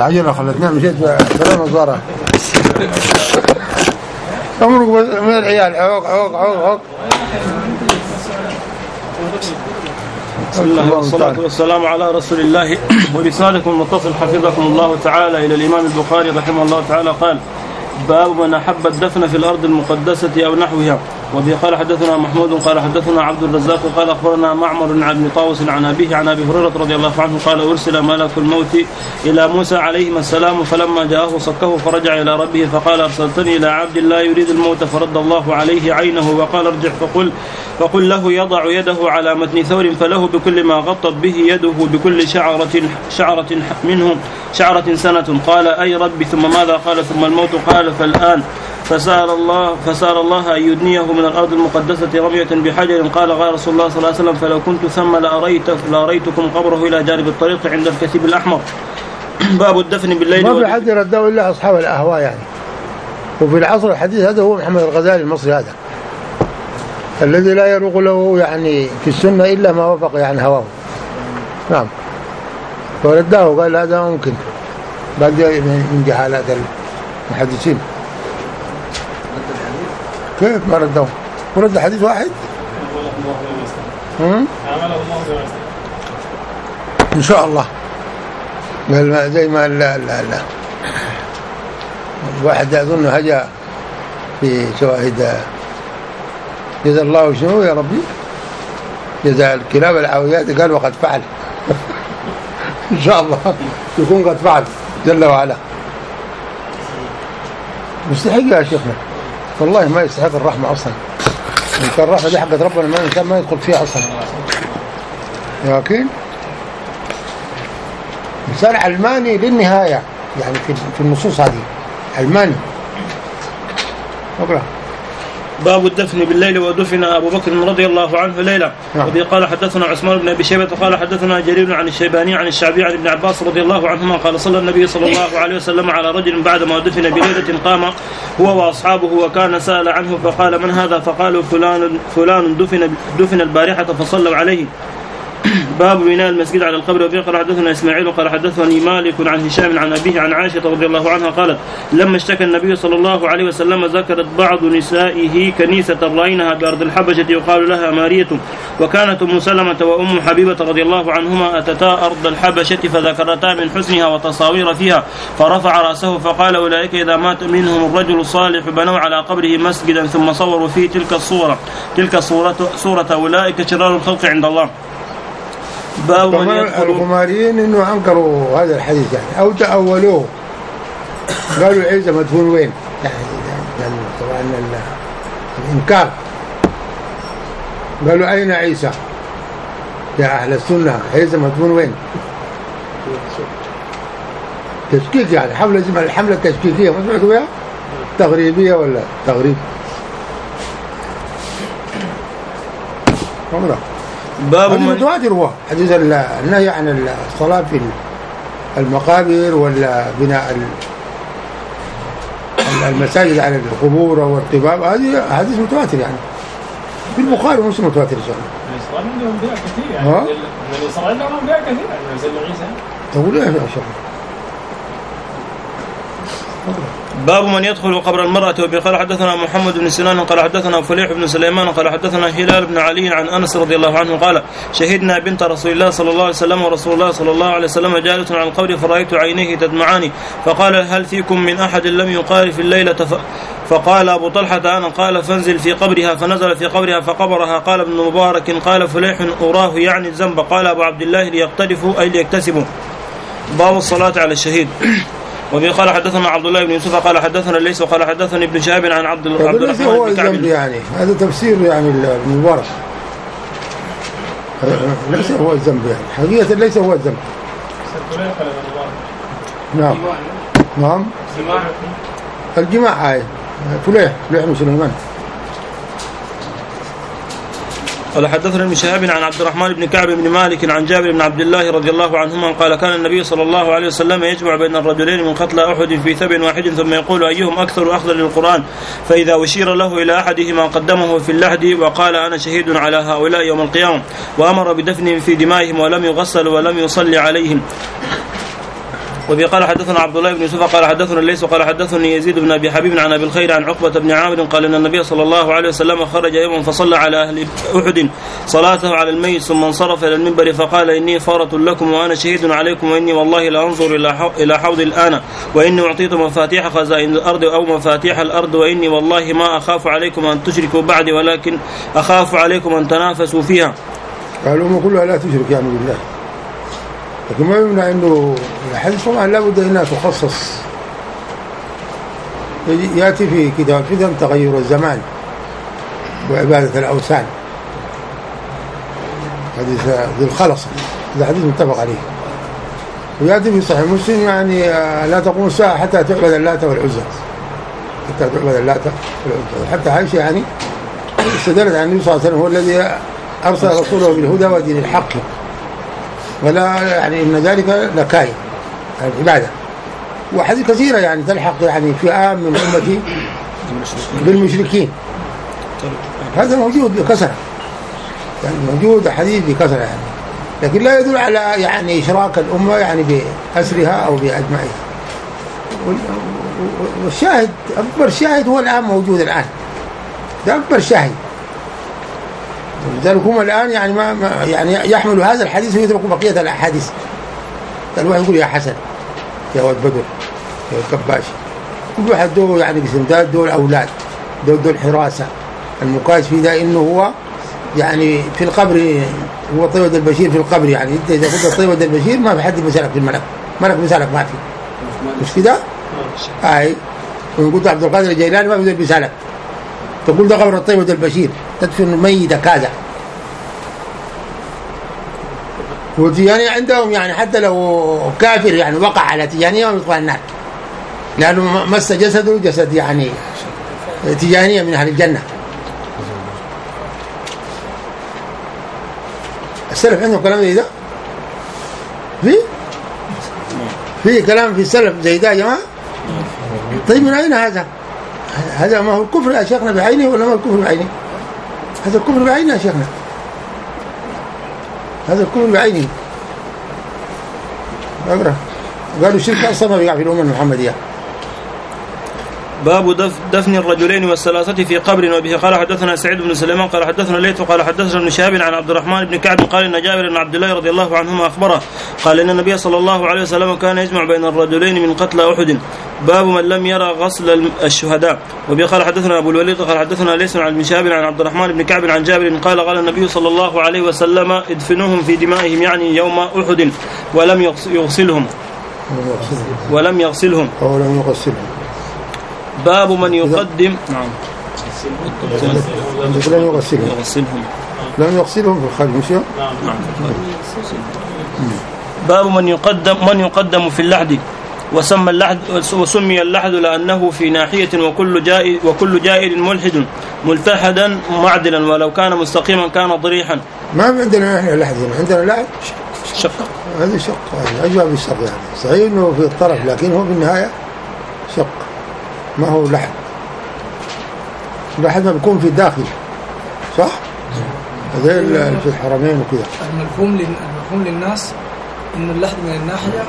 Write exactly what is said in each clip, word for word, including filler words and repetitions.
العجلة خلتنا مشيت ثلاث نظارة أمرك من العيال عوق عوق عوق عوق. بسم الله والصلاة والسلام على رسول الله. ورسالكم المتصل حفظكم الله تعالى إلى الإمام البخاري رحمه الله تعالى قال: باب من أحب الدفن في الأرض المقدسة أو نحوها. وبه قال حدثنا محمود قال حدثنا عبد الرزاق قال أخبرنا معمر عن طاووس عن أبيه عن أبي هريرة رضي الله عنه قال: أرسل ملك الموت إلى موسى عليه السلام فلما جاءه صكه فرجع إلى ربه فقال: أرسلتني إلى عبد لا يريد الموت فرد الله عليه عينه وقال: ارجع فقل فقل له يضع يده على متن ثور فله بكل ما غطت به يده بكل شعرة شعرة منه شعرة سنة. قال: أي ربي ثم ماذا؟ قال: ثم الموت. قال: فالآن. فسأل الله فسأل الله أن يدنيه من الأرض المقدسة رمية بحجر. قال: قال رسول الله صلى الله عليه وسلم: فلو كنت ثم لأريت لأريتكم قبره إلى جانب الطريق عند الكثيب الأحمر. باب الدفن بالليل. ما في حد يردوا إلا أصحاب الأهواء يعني. وفي العصر الحديث هذا هو محمد الغزالي المصري هذا الذي لا يروق له يعني في السنة إلا ما وفق يعني هواه. نعم. ورداه قال هذا ممكن بعد من جهالات المحدثين. كيف ما ردوا؟ ورد حديث واحد إن شاء الله. زي ما لا لا لا واحد أظن هجا في شواهد جزا الله شنو يا ربي جزا الكلاب العويات قال وقد فعل. إن شاء الله يكون قد فعل جل وعلا. مستحق يا شيخنا والله ما يستحق الرحمة أصلا. إن الرحمة دي حقت ربنا ما الإنسان ما يدخل فيها أصلا. لكن إنسان علماني للنهاية يعني في النصوص هذه علماني. أقرأ. باب الدفن بالليل. ودفن أبو بكر رضي الله عنه ليلة. نعم. وبه قال حدثنا عثمان بن أبي شيبة قال حدثنا جرير عن الشيباني عن الشعبي عن ابن عباس رضي الله عنهما قال: صلى النبي صلى الله عليه وسلم على رجل بعدما دفن بليلة قام هو وأصحابه وكان سأل عنه فقال: من هذا؟ فقالوا: فلان فلان دفن دفن البارحة فصلوا عليه. باب بناء المسجد على القبر. وبه قال حدثنا إسماعيل قال حدثني مالك عن هشام عن أبيه عن عائشة رضي الله عنها قالت: لما اشتكى النبي صلى الله عليه وسلم ذكرت بعض نسائه كنيسة رأينها بأرض الحبشة يقال لها مارية. وكانت أم سلمة وأم حبيبة رضي الله عنهما أتتا أرض الحبشة فذكرتا من حسنها وتصاوير فيها فرفع رأسه فقال: أولئك إذا مات منهم الرجل الصالح بنوا على قبره مسجدا ثم صوروا فيه تلك الصورة تلك صورة, صورة أولئك شرار الخلق عند الله. باب من يدخل. الغماريين إنه أنكروا هذا الحديث يعني أو تأولوه قالوا عيسى مدفون وين يعني, يعني طبعا الإنكار. قالوا أين عيسى يا أهل السنة؟ عيسى مدفون وين؟ تشكيك يعني حملة الحملة التشكيكية ما سمعتوا بها؟ تغريبية ولا تغريب؟ عمره باب متواتر هو حديث النهي عن الصلاة في المقابر ولا بناء المساجد على القبور والقباب. هذه حديث متواتر يعني في البخاري ومسلم متواتر ان شاء الله. الصلاة عندهم بها كثير يعني الصلاة عندهم بها كثير يعني مثل عيسى. تقول ايه يا شيخ؟ باب من يدخل قبر المرأة. وبقال حدثنا محمد بن سنان قال حدثنا فليح بن سليمان قال حدثنا هلال بن علي عن أنس رضي الله عنه قال: شهدنا بنت رسول الله صلى الله عليه وسلم ورسول الله صلى الله عليه وسلم جالس على القبر فرأيت عينيه تدمعان فقال: هل فيكم من أحد لم يقارف الليلة؟ فقال أبو طلحة: أنا. قال: فانزل في قبرها. فنزل في قبرها فقبرها. قال ابن مبارك: قال فليح أراه يعني الذنب. قال أبو عبد الله: ليقترفوا أي ليكتسبوا. باب الصلاة على الشهيد. وبه قال حدثنا عبد الله بن يوسف قال حدثنا ليس وقال حدثني ابن شهاب عن عبد الرحمن هو الذنب يعني هذا تفسير يعني ابن مبارك. ليس هو الذنب يعني حقيقة ليس هو الذنب. نعم نعم الجماع هاي فليح فليح بن سليمان. قال حدثنا ابن شهاب عن عبد الرحمن بن كعب بن مالك عن جابر بن عبد الله رضي الله عنهما قال: كان النبي صلى الله عليه وسلم يجمع بين الرجلين من قتلى أحد في ثب واحد ثم يقول: أيهم أكثر أخذا للقرآن؟ فإذا أشير له إلى أحدهما قدمه في اللحد وقال: أنا شهيد على هؤلاء يوم القيامة، وأمر بدفنهم في دمائهم ولم يغسل ولم يصلي عليهم. وبه قال حدثنا عبد الله بن يوسف قال حدثنا الليث قال حدثني يزيد بن ابي حبيب عن ابي الخير عن عقبه بن عامر قال ان النبي صلى الله عليه وسلم خرج يوما فصلى على اهل احد صلاته على الميت ثم انصرف الى المنبر فقال اني فارة لكم وانا شهيد عليكم واني والله لانظر الى حوض الان واني اعطيت مفاتيح خزائن الارض او مفاتيح الارض واني والله ما اخاف عليكم ان تشركوا بعدي ولكن اخاف عليكم ان تنافسوا فيها. قالوا كلها لا تشرك يعني بالله، لكن ما يمنع انه الحديث طبعا لابد انها تخصص. ياتي في كتاب الفتن تغير الزمان وعباده الاوثان، حديث ذي الخلصه، هذا حديث متفق عليه. وياتي في صحيح مسلم يعني لا تقوم الساعه حتى تعبد اللات والعزى، حتى تعبد اللات والعزى. حتى عائشه يعني استدلت عن النبي صلى الله عليه وسلم هو الذي ارسل رسوله بالهدى ودين الحق، ولا يعني ان ذلك لكاين العباده. وحديث كثيره يعني تلحق يعني فئام من امتي بالمشركين، هذا موجود بكثره، يعني موجود حديث بكثره يعني، لكن لا يدل على يعني اشراك الامه يعني باسرها او باجمعها. والشاهد اكبر شاهد هو الان موجود الان، ده اكبر شاهد. لذلك هم الآن يعني ما, ما يعني يحملوا هذا الحديث ويتركوا بقية الأحاديث. الواحد يقول يا حسن يا ولد بدر يا ولد كباش، كل واحد دول يعني بسنداد، دول أولاد، دول دول حراسة. المقاس في ذا إنه هو يعني في القبر هو طيب البشير في القبر، يعني أنت إذا كنت طيب البشير ما في حد بيسألك في الملك، ملك بيسألك ما في، مش كده؟ أي وإن كنت عبد القادر الجيلاني ما بيقدر بيسألك، تقول ده قبر الطيب البشير تدفن ميت كذا. والتجانية عندهم يعني حتى لو كافر يعني وقع على تجانية ما يدخل النار، لأنه مس جسده جسد يعني تجانية من أهل الجنة. السلف عندهم كلام زي ده؟ في؟ في كلام في السلف زي ده يا جماعة؟ طيب من أين هذا؟ هذا ما هو الكفر يا شيخنا بعينه ولا ما الكفر بعينه؟ هذا الكفر بعينه يا شيخنا، هذا الكفر بعينه. أقرأ قالوا الشرك أصلا ما بيقع في الأمة المحمدية. باب دفن الرجلين والثلاثة في قبر. وبه قال حدثنا سعيد بن سليمان قال حدثنا الليث قال حدثنا ابن شهاب عن عبد الرحمن بن كعب قال ان جابر بن عبد الله رضي الله عنهما اخبره قال ان النبي صلى الله عليه وسلم كان يجمع بين الرجلين من قتلى احد. باب من لم يرى غسل الشهداء. وبه قال حدثنا ابو الوليد قال حدثنا ليث عن ابن شهاب عن عبد الرحمن بن كعب عن جابر قال قال النبي صلى الله عليه وسلم ادفنوهم في دمائهم يعني يوم احد ولم يغسلهم ولم يغسلهم ولم يغسلهم. باب من يقدم نعم لم يغسلهم لم يغسلهم في الخارج مش نعم. باب من يقدم من يقدم في اللحد. وسمى اللحد وسمي اللحد لأنه في ناحية وكل جائر وكل جائر ملحد ملتحدا معدلا ولو كان مستقيما كان ضريحا. ما عندنا احنا لحد، عندنا لحد شق، هذا شق يعني أجواب بالشق يعني صحيح إنه في الطرف لكن هو في النهاية شق، ما هو لحد. لحد ما بيكون في الداخل صح؟ زي في الحرمين وكذا. المفهوم المفهوم للناس إنه اللحد من الناحية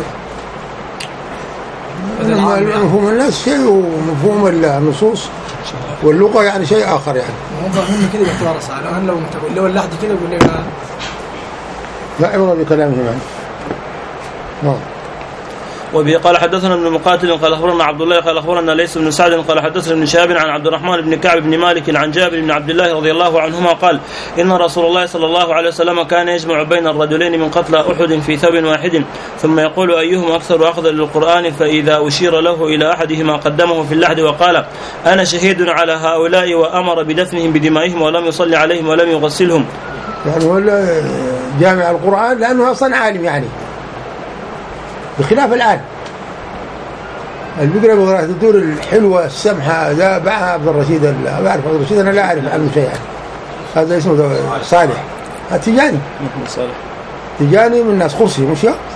وضوء. مفهوم الناس شيء ومفهوم النصوص واللغة يعني شيء آخر يعني. هم فاهمين كده بيتوارث على الآن لو متقول لو اللحد كده يقول لنا لا عبرة بكلامهم يعني. نعم. وبه قال حدثنا ابن مقاتل قال اخبرنا عبد الله قال اخبرنا ليث بن سعد قال حدثنا ابن شهاب عن عبد الرحمن بن كعب بن مالك عن جابر بن عبد الله رضي الله عنهما قال ان رسول الله صلى الله عليه وسلم كان يجمع بين الرجلين من قتلى احد في ثوب واحد ثم يقول ايهم اكثر اخذا للقران فاذا اشير له الى احدهما قدمه في اللحد وقال انا شهيد على هؤلاء وامر بدفنهم بدمائهم ولم يصلي عليهم ولم يغسلهم. يعني ولا جامع القران لانه اصلا عالم يعني بخلاف الآن البقرة بقرأ الدور الحلوة السمحة ذا باع عبد الرشيد. لا بعرف عبد الرشيد، أنا لا أعرف عنه شيء يعني. هذا اسمه صالح التجاني تجاني من الناس خرسي مش يا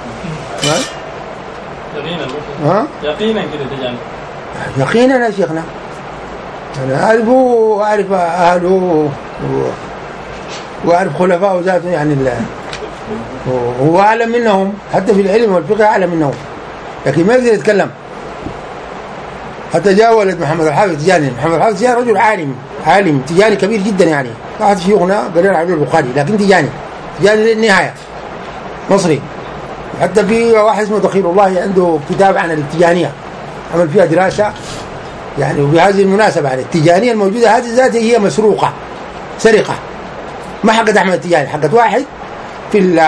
يقينا ها يقينا كده تجاني يقينا يا شيخنا. أنا أعرفه وأعرف أهله وأعرف خلفائه ذاته يعني الله، هو أعلم منهم حتى في العلم والفقه أعلم منهم لكن ما يقدر يتكلم. حتى جاء ولد محمد الحافظ التجاني، محمد الحافظ التجاني رجل عالم عالم تجاني كبير جدا يعني، واحد شيوخنا قال عليه البخاري، لكن تجاني تجاني للنهاية مصري. حتى في واحد اسمه دخيل الله عنده كتاب عن التجانية عمل فيها دراسة يعني. وبهذه المناسبة يعني التجانية الموجودة هذه ذاتها هي مسروقة سرقة، ما حقت أحمد التجاني، حقت واحد في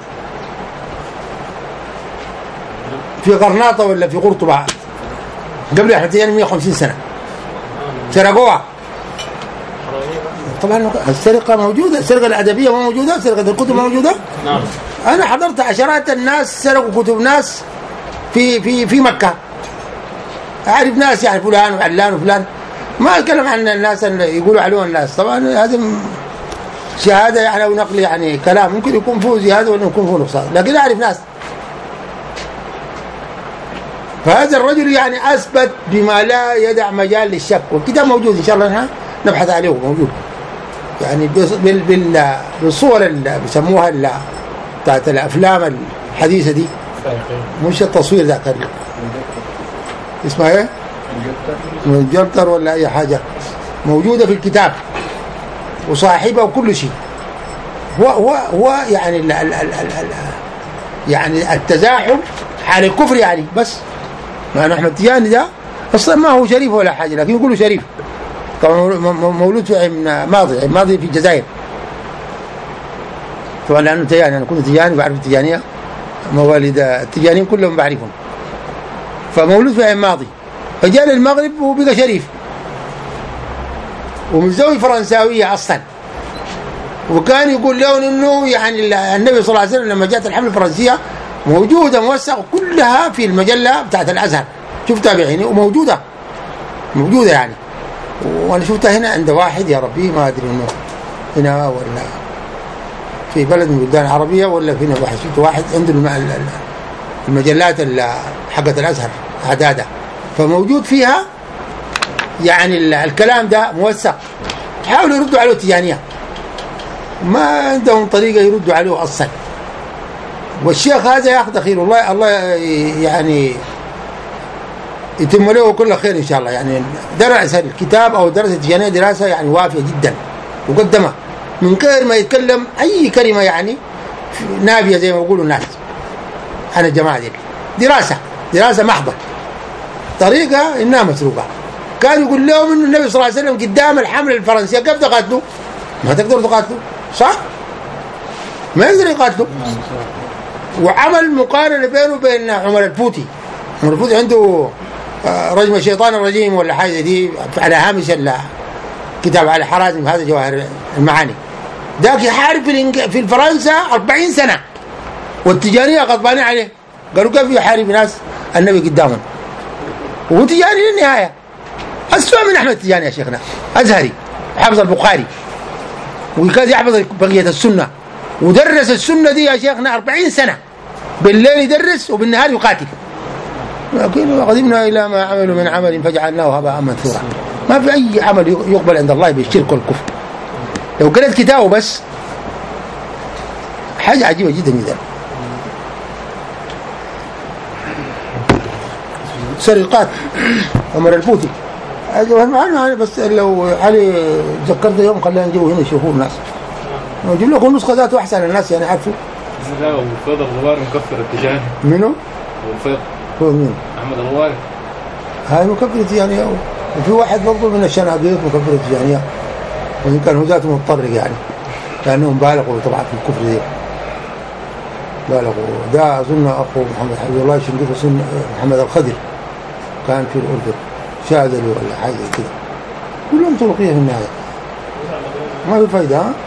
في قرناطة ولا في قرطبة قبل أحمد التجاني مئة وخمسين سنة سرقوها. طبعا السرقة موجودة، السرقة الأدبية ما موجودة، سرقة الكتب ما موجودة. نعم. أنا حضرت عشرات الناس سرقوا كتب ناس في في في مكة، أعرف ناس يعني فلان وعلان وفلان، ما أتكلم عن الناس اللي يقولوا عليهم الناس. طبعا هذا شهادة يعني أو نقل يعني كلام ممكن يكون فيه زيادة ولا يكون فيه نقصان، لكن أعرف ناس. فهذا الرجل يعني أثبت بما لا يدع مجال للشك، والكتاب موجود إن شاء الله نحن نبحث عليه موجود يعني بال بال بالصور اللي بيسموها اللي بتاعت الأفلام الحديثة دي، مش التصوير ذاك اسمها ايه؟ الجلتر ولا أي حاجة موجودة في الكتاب وصاحبه وكل شيء. هو هو هو يعني ال ال ال ال يعني التزاحم حال الكفر يعني. بس مع أحمد التجاني ده أصلا ما هو شريف ولا حاجة، لكن يقولوا شريف. طبعا مولود في ماضي ماضي في الجزائر طبعا، لأنه تجاني، أنا كنت تجاني بعرف التجانية، مواليد التجانيين كلهم بعرفهم. فمولود في عين ماضي، فجاء للمغرب وبقى شريف ومتزوج فرنساوية أصلا. وكان يقول لهم إنه يعني النبي صلى الله عليه وسلم لما جاءت الحملة الفرنسية موجودة موثقة كلها في المجلة بتاعت الأزهر، شفتها بعيني وموجودة موجودة يعني. وأنا شفتها هنا عند واحد يا ربي ما أدري إنه هنا ولا في بلد من البلدان العربية ولا فينا واحد، شفت واحد عنده المجلات حقت الأزهر عدادة، فموجود فيها يعني الكلام ده موثق. حاولوا يردوا عليه التجانية، ما عندهم طريقة يردوا عليه أصلا. والشيخ هذا ياخذ خير الله، الله يعني يتم له كل خير إن شاء الله. يعني درس الكتاب أو درس التجانية دراسة يعني وافية جدا وقدمها من غير ما يتكلم أي كلمة يعني نابية زي ما يقولوا الناس عن الجماعة دي. دراسة دراسة محضة، طريقة إنها مسروقة. كان يقول لهم إنه النبي صلى الله عليه وسلم قدام الحملة الفرنسية كيف تقاتلوا؟ ما تقدروا تقاتلوا، صح؟ ما يقدر يقاتلوا. وعمل مقارنة بينه وبين عمر الفوتي. عمر الفوتي عنده رجم الشيطان الرجيم ولا حاجة دي على هامش كتاب على حرازم، هذا جواهر المعاني. ذاك يحارب في الفرنسا أربعين سنة والتجارية غضبانين عليه، قالوا كيف يحارب ناس النبي قدامهم وهو تجاري للنهاية. أسوأ من أحمد التجاني يا شيخنا، أزهري حافظ البخاري وكاد يحفظ بقية السنة ودرس السنة دي يا شيخنا أربعين سنة، بالليل يدرس وبالنهار يقاتل. لكن قدمنا إلى ما عملوا من عمل فجعلناه هباء منثورا. ما في أي عمل يقبل عند الله بالشرك والكفر. لو قرأت كتابه بس حاجة عجيبة جدا جدا. سرقات عمر الفوتي أنا بس لو علي ذكرت يوم خلينا نجيبه هنا يشوفوه الناس، نجيب لكم نسخة ذاته أحسن الناس يعني عارفوا. لا وفيض الغواري مكفر التجاني. منو؟ وفيض هو مين؟ أحمد الغواري. هاي مكفر التجاني. وفي واحد برضو من الشناقيط مكفر التجانية، وإن كان هو ذاته مضطر يعني لأنهم بالغوا طبعا في الكفر دي، بالغوا. ده أظن أخو محمد حبيب الله الشنقيطي محمد الخضر كان في الأردن شاذلي ولا حاجة كده، كلهم طرقية في النهاية ما في فايدة. ها؟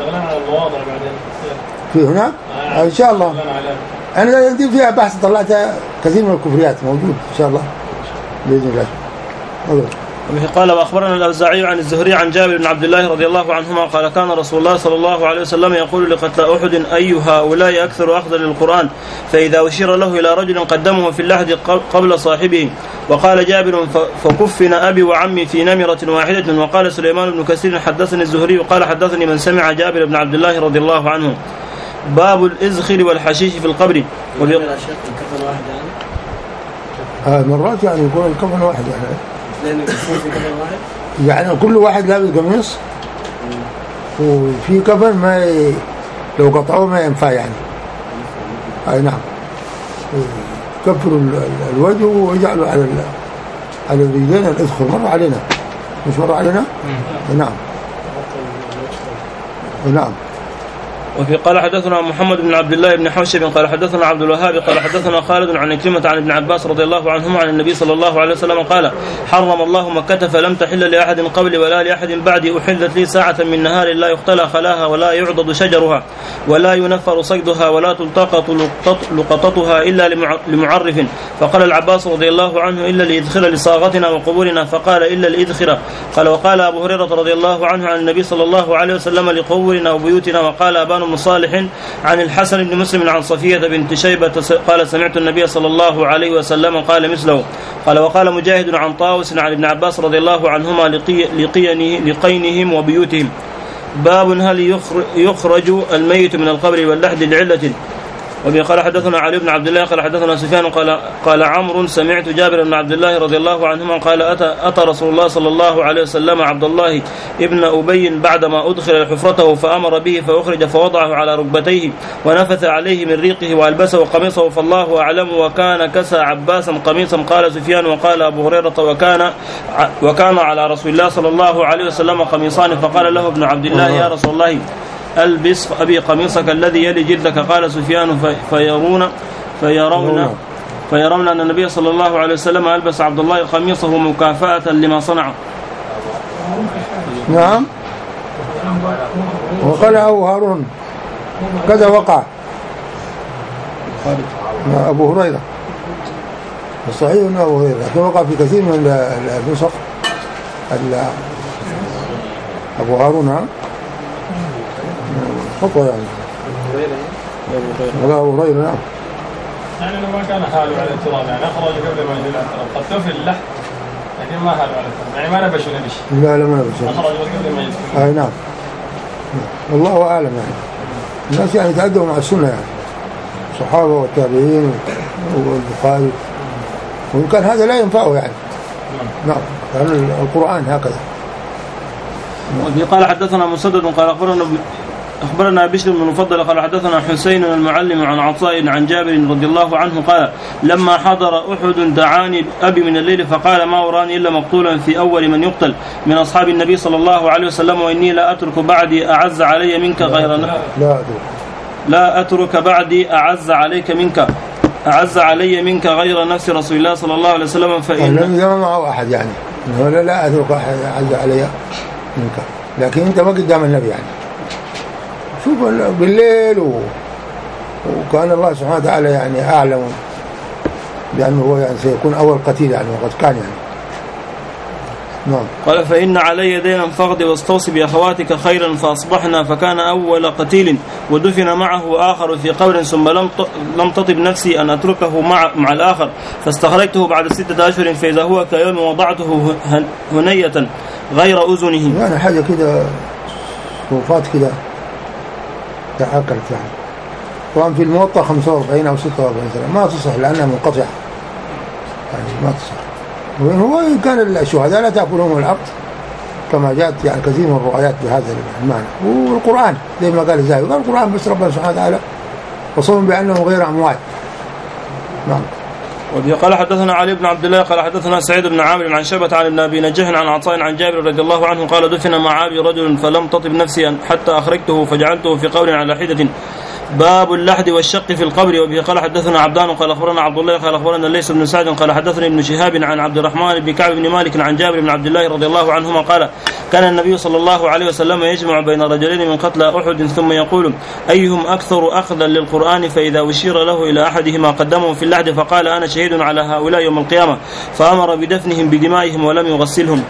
في هناك آه إن شاء الله. أنا عندي فيها بحث طلعت كثير من الكفريات موجود إن شاء الله بإذن الله. أولا. قال وأخبرنا الأوزاعي عن الزهري عن جابر بن عبد الله رضي الله عنهما قال كان رسول الله صلى الله عليه وسلم يقول لقتلى أحد أي هؤلاء أكثر أخذا للقرآن، فإذا أشير له إلى رجل قدمه في اللحد قبل صاحبه. وقال جابر فكفن أبي وعمي في نمرة واحدة. وقال سليمان بن كثير حدثني الزهري وقال حدثني من سمع جابر بن عبد الله رضي الله عنه. باب الإزخر والحشيش في القبر. آه مرات يعني يكون الكفن واحد يعني لأنه يكون في كفن واحد يعني كل واحد لابس قميص وفي كفن ما ي... لو قطعوه ما ينفع يعني. أي نعم كفروا الوجه ويجعلوا على ال... على الرجلين الإذخر. مر علينا مش مر علينا؟ نعم نعم. وفي قال حدثنا محمد بن عبد الله بن حوشب قال حدثنا عبد الوهاب قال حدثنا خالد عن كلمة عن ابن عباس رضي الله عنهما عن النبي صلى الله عليه وسلم قال حرم الله مكة فلم تحل لأحد قبلي ولا لأحد بعدي أحلت لي ساعة من نهار لا يختلى خلاها ولا يعضد شجرها ولا ينفر صيدها ولا تلتقط لقطتها إلا لمعرف. فقال العباس رضي الله عنه إلا الإذخر لصاغتنا وقبورنا فقال إلا الإذخر. قال وقال أبو هريرة رضي الله عنه عن النبي صلى الله عليه وسلم لقبورنا وبيوتنا. وقال أبان بن صالح عن الحسن بن مسلم عن صفية بنت شيبة قال سمعت النبي صلى الله عليه وسلم قال مثله. قال وقال مجاهد عن طاووس عن ابن عباس رضي الله عنهما لقينه لقينهم وبيوتهم. باب هل يخرج الميت من القبر واللحد لعلة. وبه قال حدثنا علي بن عبد الله قال حدثنا سفيان قال قال عمرو سمعت جابر بن عبد الله رضي الله عنهما قال أتى, أتى رسول الله صلى الله عليه وسلم عبد الله ابن أبي بعدما أدخل حفرته فأمر به فأخرج فوضعه على ركبتيه ونفث عليه من ريقه وألبسه قميصه فالله أعلم وكان كسى عباسا قميصا. قال سفيان وقال أبو هريرة وكان وكان على رسول الله صلى الله عليه وسلم قميصان. فقال له ابن عبد الله يا رسول الله ألبس أبي قميصك الذي يلي جلدك. قال سفيان فيرون فيرون فيرون أن النبي صلى الله عليه وسلم ألبس عبد الله قميصه مكافأة لما صنع. نعم. وقال أبو هارون كذا وقع أبو هريرة الصحيح أنه أبو هريرة لكن وقع في كثير من النسخ أبو هارون خطوة يعني ولا أبو هريرة. نعم. يعني لو ما كان حاله على التراب يعني أخرج قبل ما ينزل على التراب قد تفل اللحم لكن ما حاله على التراب يعني ما نبش ولا بشيء. لا لا ما نبش. أخرج قبل ما ينزل. أي نعم. والله أعلم يعني الناس يعني تأدوا مع السنة يعني الصحابة والتابعين والبخاري وإن كان هذا لا ينفعه يعني. نعم يعني القرآن هكذا. وفي قال حدثنا مسدد قال أخبرنا أخبرنا بشر بن المفضل قال حدثنا حسين المعلم عن عطاء عن جابر رضي الله عنه قال لما حضر أحد دعاني أبي من الليل فقال ما أراني إلا مقتولا في أول من يقتل من أصحاب النبي صلى الله عليه وسلم وإني لا أترك بعدي أعز علي منك غير لا لا, لا أترك بعدي أعز عليك منك أعز علي منك غير نفس رسول الله صلى الله عليه وسلم. فإن لم يجمع معه أحد يعني ولا لا أترك أحد أعز علي منك لكن أنت ما قدام النبي يعني شوف بالليل و... وكان الله سبحانه وتعالى يعني أعلم بأنه هو يعني سيكون أول قتيل يعني وقد كان يعني. نعم. قال فإن علي دينا فاغض واستوصي بأخواتك خيرا فأصبحنا فكان أول قتيل ودفن معه آخر في قبر ثم لم لم تطب نفسي أن أتركه مع مع الآخر فاستخرجته بعد ستة أشهر فإذا هو كيوم وضعته هنية غير أذنه يعني حاجة كده صوفات كده تأكلت يعني. طبعا في الموطأ خمسة وأربعين أو ستة وأربعين سنة ما تصح لأنها منقطعة يعني ما تصح. وهو إن كان الشهداء لا تأكلهم الأرض كما جاءت يعني كثير من الروايات بهذا المعنى. والقرآن زي ما قال الزاهد قال القرآن بس ربنا سبحانه وتعالى وصفهم بأنهم غير أموات. نعم. وبه قال حدثنا علي بن عبد الله قال حدثنا سعيد بن عامر عن شعبة عن ابن أبي نجيح عن عطاء عن جابر رضي الله عنه قال دفن مع أبي رجل فلم تطب نفسي حتى أخرجته فجعلته في قبر على حدة. باب اللحد والشق في القبر. وبه قال حدثنا عبدان قال أخبرنا عبد الله قال أخبرنا ليس بن سعد قال حدثني ابن شهاب عن عبد الرحمن بن كعب بن مالك عن جابر بن عبد الله رضي الله عنهما قال كان النبي صلى الله عليه وسلم يجمع بين رجلين من قتلى أحد ثم يقول أيهم أكثر أخذا للقرآن فإذا أشير له إلى أحدهما قدمه في اللحد فقال أنا شهيد على هؤلاء يوم القيامة فأمر بدفنهم بدمائهم ولم يغسلهم.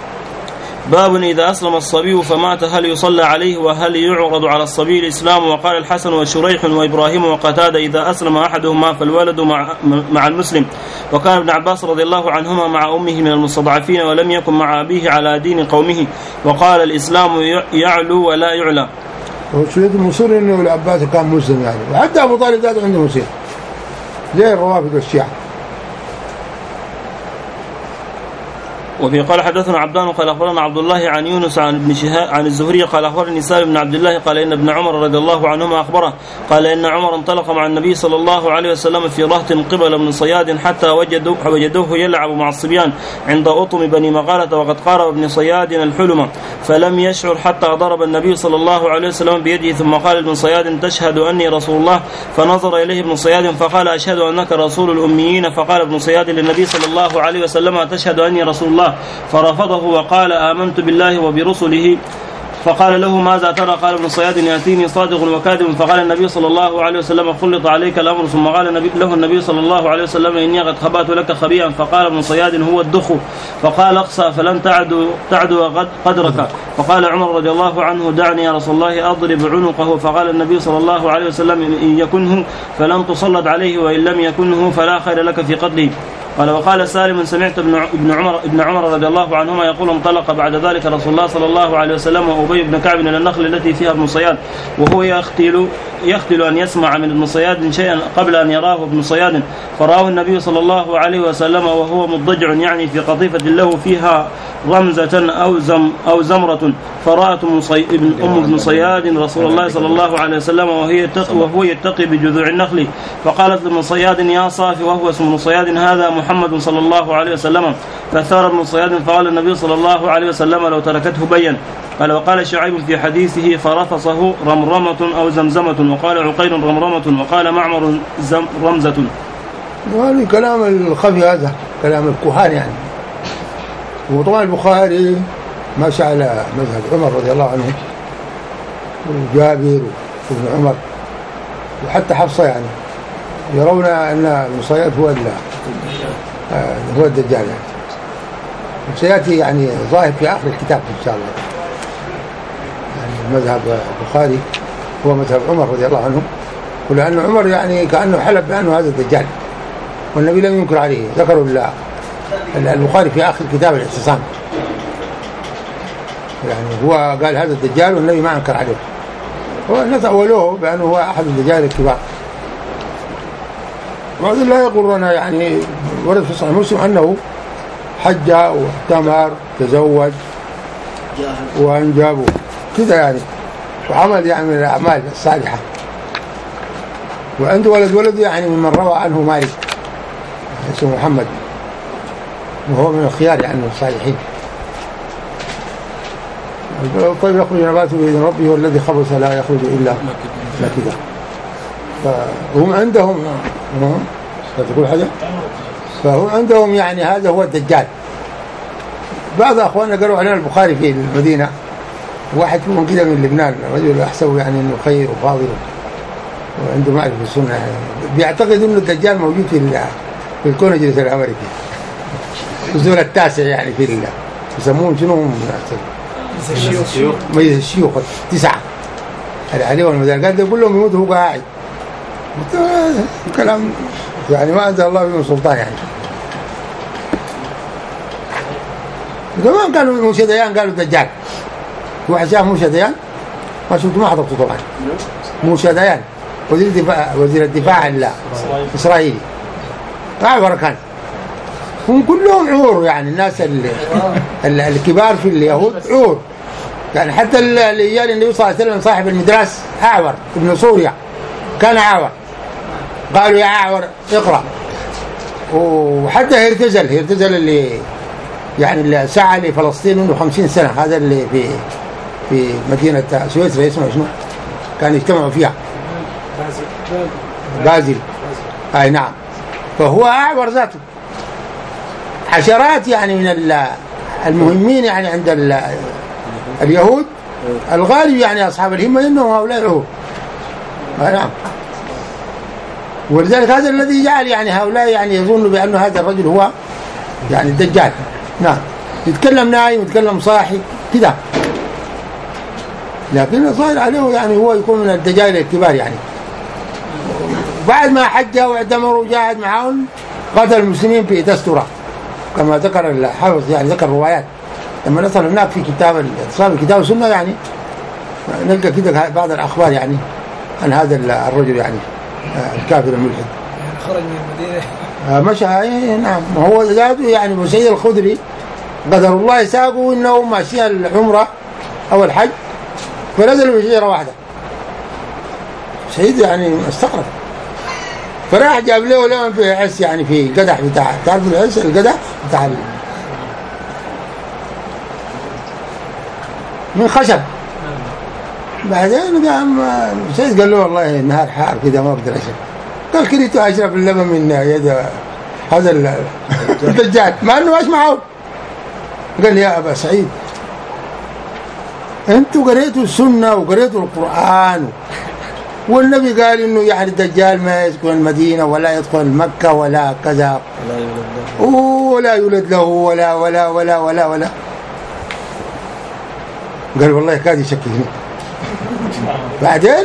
باب إذا أسلم الصبي فمات هل يصلى عليه وهل يعرض على الصبي الإسلام. وقال الحسن وشريح وإبراهيم وقتادة إذا أسلم أحدهما فالولد مع, مع المسلم. وكان ابن عباس رضي الله عنهما مع أمه من المستضعفين ولم يكن مع أبيه على دين قومه. وقال الإسلام يعلو ولا يعلى. وشريط المصير إنه العباس كان مسلم يعني وحتى أبو طالب ذاته عنده مسير زي الروافد والشيعة وفي قال حدثنا عبدان قال أخبرنا عبد الله عن يونس عن ابن شهاب عن الزهري قال أخبرني سالم بن عبد الله قال إن ابن عمر رضي الله عنهما أخبره قال إن عمر انطلق مع النبي صلى الله عليه وسلم في رهط قبل من صياد حتى وجدوه, وجدوه يلعب مع الصبيان عند أطم بني مغالة وقد قارب ابن صياد الحلم فلم يشعر حتى ضرب النبي صلى الله عليه وسلم بيده ثم قال ابن صياد تشهد أني رسول الله فنظر إليه ابن صياد فقال أشهد أنك رسول الأميين فقال ابن صياد للنبي صلى الله عليه وسلم تشهد أني رسول الله فرفضه وقال آمنت بالله وبرسله فقال له ماذا ترى قال ابن صياد يأتيني صادق وكاذب فقال النبي صلى الله عليه وسلم خلط عليك الأمر ثم قال له النبي صلى الله عليه وسلم إني قد خبأت لك خبيئا فقال ابن صياد هو الدخ فقال اقصى فلن تعدو, تعدو قدرك فقال عمر رضي الله عنه دعني يا رسول الله أضرب عنقه فقال النبي صلى الله عليه وسلم إن يكنه فلن تصلد عليه وإن لم يكنه فلا خير لك في قتله قال وقال سالم سمعت ابن عمر ابن عمر رضي الله عنهما يقول انطلق بعد ذلك رسول الله صلى الله عليه وسلم وأبي بن كعب إلى النخل التي فيها ابن صياد وهو يختل يختل أن يسمع من ابن صياد شيئا قبل أن يراه ابن صياد فرآه النبي صلى الله عليه وسلم وهو مضجع يعني في قطيفة له فيها رمزة أو زم أو زمرة فرأت أم ابن صياد رسول الله صلى الله عليه وسلم وهي وهو يتقي بجذوع النخل فقالت ابن صياد يا صافي وهو اسم ابن صياد هذا محمد صلى الله عليه وسلم فثار ابن صياد فقال النبي صلى الله عليه وسلم لو تركته بين قال وقال شعيب في حديثه فرفصه رمرمة أو زمزمة وقال عقيل رمرمة وقال معمر رمزة. وهذا كلام الخفي هذا كلام الكهان يعني. وطبعا البخاري ماشى على مذهب عمر رضي الله عنه وجابر وابن عمر وحتى حفصة يعني يرون أن ابن صياد هو هو الدجال يعني. سيأتي يعني ظاهر في آخر الكتاب إن شاء الله. يعني مذهب البخاري هو مذهب عمر رضي الله عنه ولأن عمر يعني كأنه حلف بأنه هذا الدجال والنبي لم ينكر عليه ذكروا البخاري في آخر كتاب الاعتصام يعني هو قال هذا الدجال والنبي ما انكر عليه والناس أولوه بأنه هو أحد الدجال الكبار. وهذا لا يغرنا يعني ورد في صحيح مسلم أنه حج واعتمر تزوج وأنجب كذا يعني وعمل يعني من الأعمال الصالحة وعنده ولد ولد يعني ممن روى عنه مالك اسمه محمد وهو من الخيار يعني الصالحين. طيب يخرج نباته بإذن ربه والذي خبث لا يخرج إلا نكدا. فهم عندهم تقول حاجة فهم عندهم يعني هذا هو الدجال. بعض أخواننا قالوا علينا البخاري في المدينة واحد منهم كده من لبنان رجل أحسبه يعني إنه خير وفاضل وعنده معرفة بالسنة يعني. بيعتقد إنه الدجال موجود في في الكونجرس الأمريكي الزول التاسع يعني في الله يسمون شنو مجلس الشيوخ تسعة عليهم المدينة قال يقول لهم يموت هو قاعد كلام يعني ما أنزل الله بهم سلطان يعني. زمان كانوا موسى ديان قالوا الدجال واحد شاف موسى ديان ما شفت ما حضرته طبعا موسى ديان وزير الدفاع وزير الدفاع الإسرائيلي أعبر كان هم كلهم عور يعني الناس الكبار في اليهود عور يعني حتى اللي جاء النبي صلى الله عليه وسلم صاحب المدرس أعور ابن سوريا كان أعور قالوا يا أعور اقرأ وحتى هيرتزل هيرتزل اللي يعني اللي سعى لفلسطين منذ خمسين سنة هذا اللي في في مدينة سويسرا اسمه شنو كان يجتمعوا فيها بازل أي نعم فهو أعور ذاته. عشرات يعني من المهمين يعني عند اليهود الغالب يعني أصحاب الهمة إنهم هؤلاء عور نعم. ولذلك هذا الذي جعل يعني هؤلاء يعني يظن بأن هذا الرجل هو يعني الدجال نعم يتكلم نايم يتكلم صاحي كده لكن صار عليه يعني هو يكون من الدجال الكبار يعني. بعد ما حج واعتمر وجاهد معهم قتل المسلمين في تسترة كما ذكر الحافظ يعني ذكر روايات لما نصل هناك في كتاب الاتصال كتاب السنة يعني نلقى كده بعض الأخبار يعني عن هذا الرجل يعني الكافر الملحد خرج من المدينة مشى نعم. هو ذاته يعني سيد الخدري قدر الله ساقوا إنه ماشي العمرة أو الحج فنزلوا بشجرة واحدة. سيد يعني استغرب، فراح جاب له لون في عس يعني في قدح بتاع، تعرف العس القدح بتاع من خشب. بعدين قام سيد قال له والله النهار حار كده ما اقدر اشرب. قال كريت اشرب اللبن من يد هذا الدجال مع انه ايش معه. قال لي يا ابا سعيد انتوا قريتوا السنه وقريتوا القران والنبي قال انه يعني الدجال ما يسكن المدينه ولا يدخل مكه ولا كذا ولا يولد له ولا ولا ولا ولا ولا. قال والله كاد يشككني. بعدين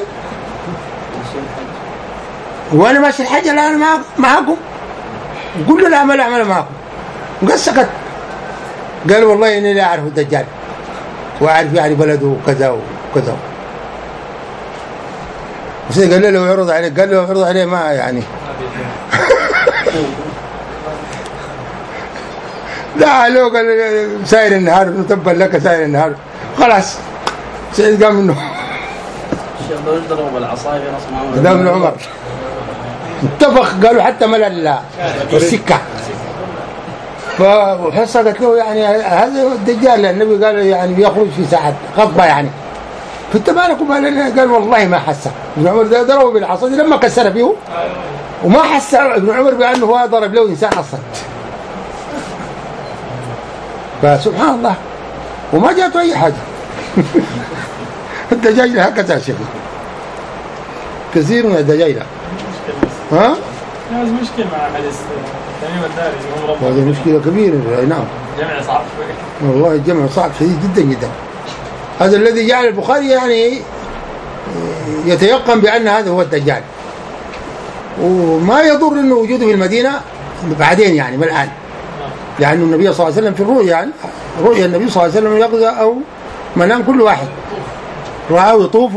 وانا ماشي الحج الان معكم قل له لا ما اعمل معكم. قال سكت. قال والله اني لا اعرف الدجال واعرف يعني بلده وكذا وكذا. بس قال له يعرض عليه، قال له يعرض عليه ما يعني لا له قال ساير النهار تبا لك ساير النهار خلاص. سيد قام منه يضربوا بالعصايه في قدام ابن عمر اتفق. قالوا حتى ملل السكه. فحصه قالت له يعني هذا الدجال النبي قال يعني بيخرج في ساعه غضبه يعني فانت مالكم. قال والله ما حس. ابن عمر ضربه بالعصا لما كسر فيه وما حس ابن عمر بانه هو ضرب له انسان اصلا. فسبحان الله وما جاته اي حاجه. الدجاجة هكذا شكل كثير من الدجاجة. ها؟ هذه مشكلة مع حديث تميم الداري. هذه مشكلة كبيرة. نعم. الجمع صعب شوي. والله الجمع صعب شديد جدا جدا. هذا الذي جعل البخاري يعني يتيقن بأن هذا هو الدجال وما يضر انه وجوده في المدينة بعدين يعني ما الآن. لأن النبي صلى الله عليه وسلم في الرؤيا يعني رؤيا النبي صلى الله عليه وسلم يقضى أو منام كل واحد رآه يطوف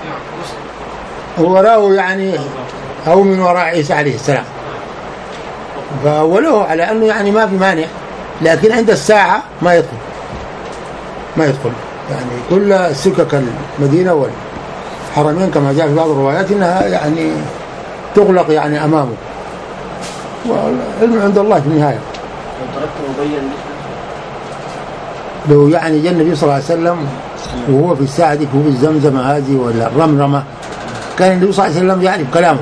وراه يعني أو من وراء عيسى عليه السلام. فأوله على أنه يعني ما في مانع لكن عند الساعة ما يدخل ما يدخل يعني كل سكك المدينة والحرمين كما جاء في بعض الروايات إنها يعني تغلق يعني أمامه. والعلم عند الله في النهاية. لو يعني جاء النبي صلى الله عليه وسلم وهو في الساعة دي في الزمزم هذه ولا الرمرمة كان النبي صلى الله عليه وسلم يعني بكلامه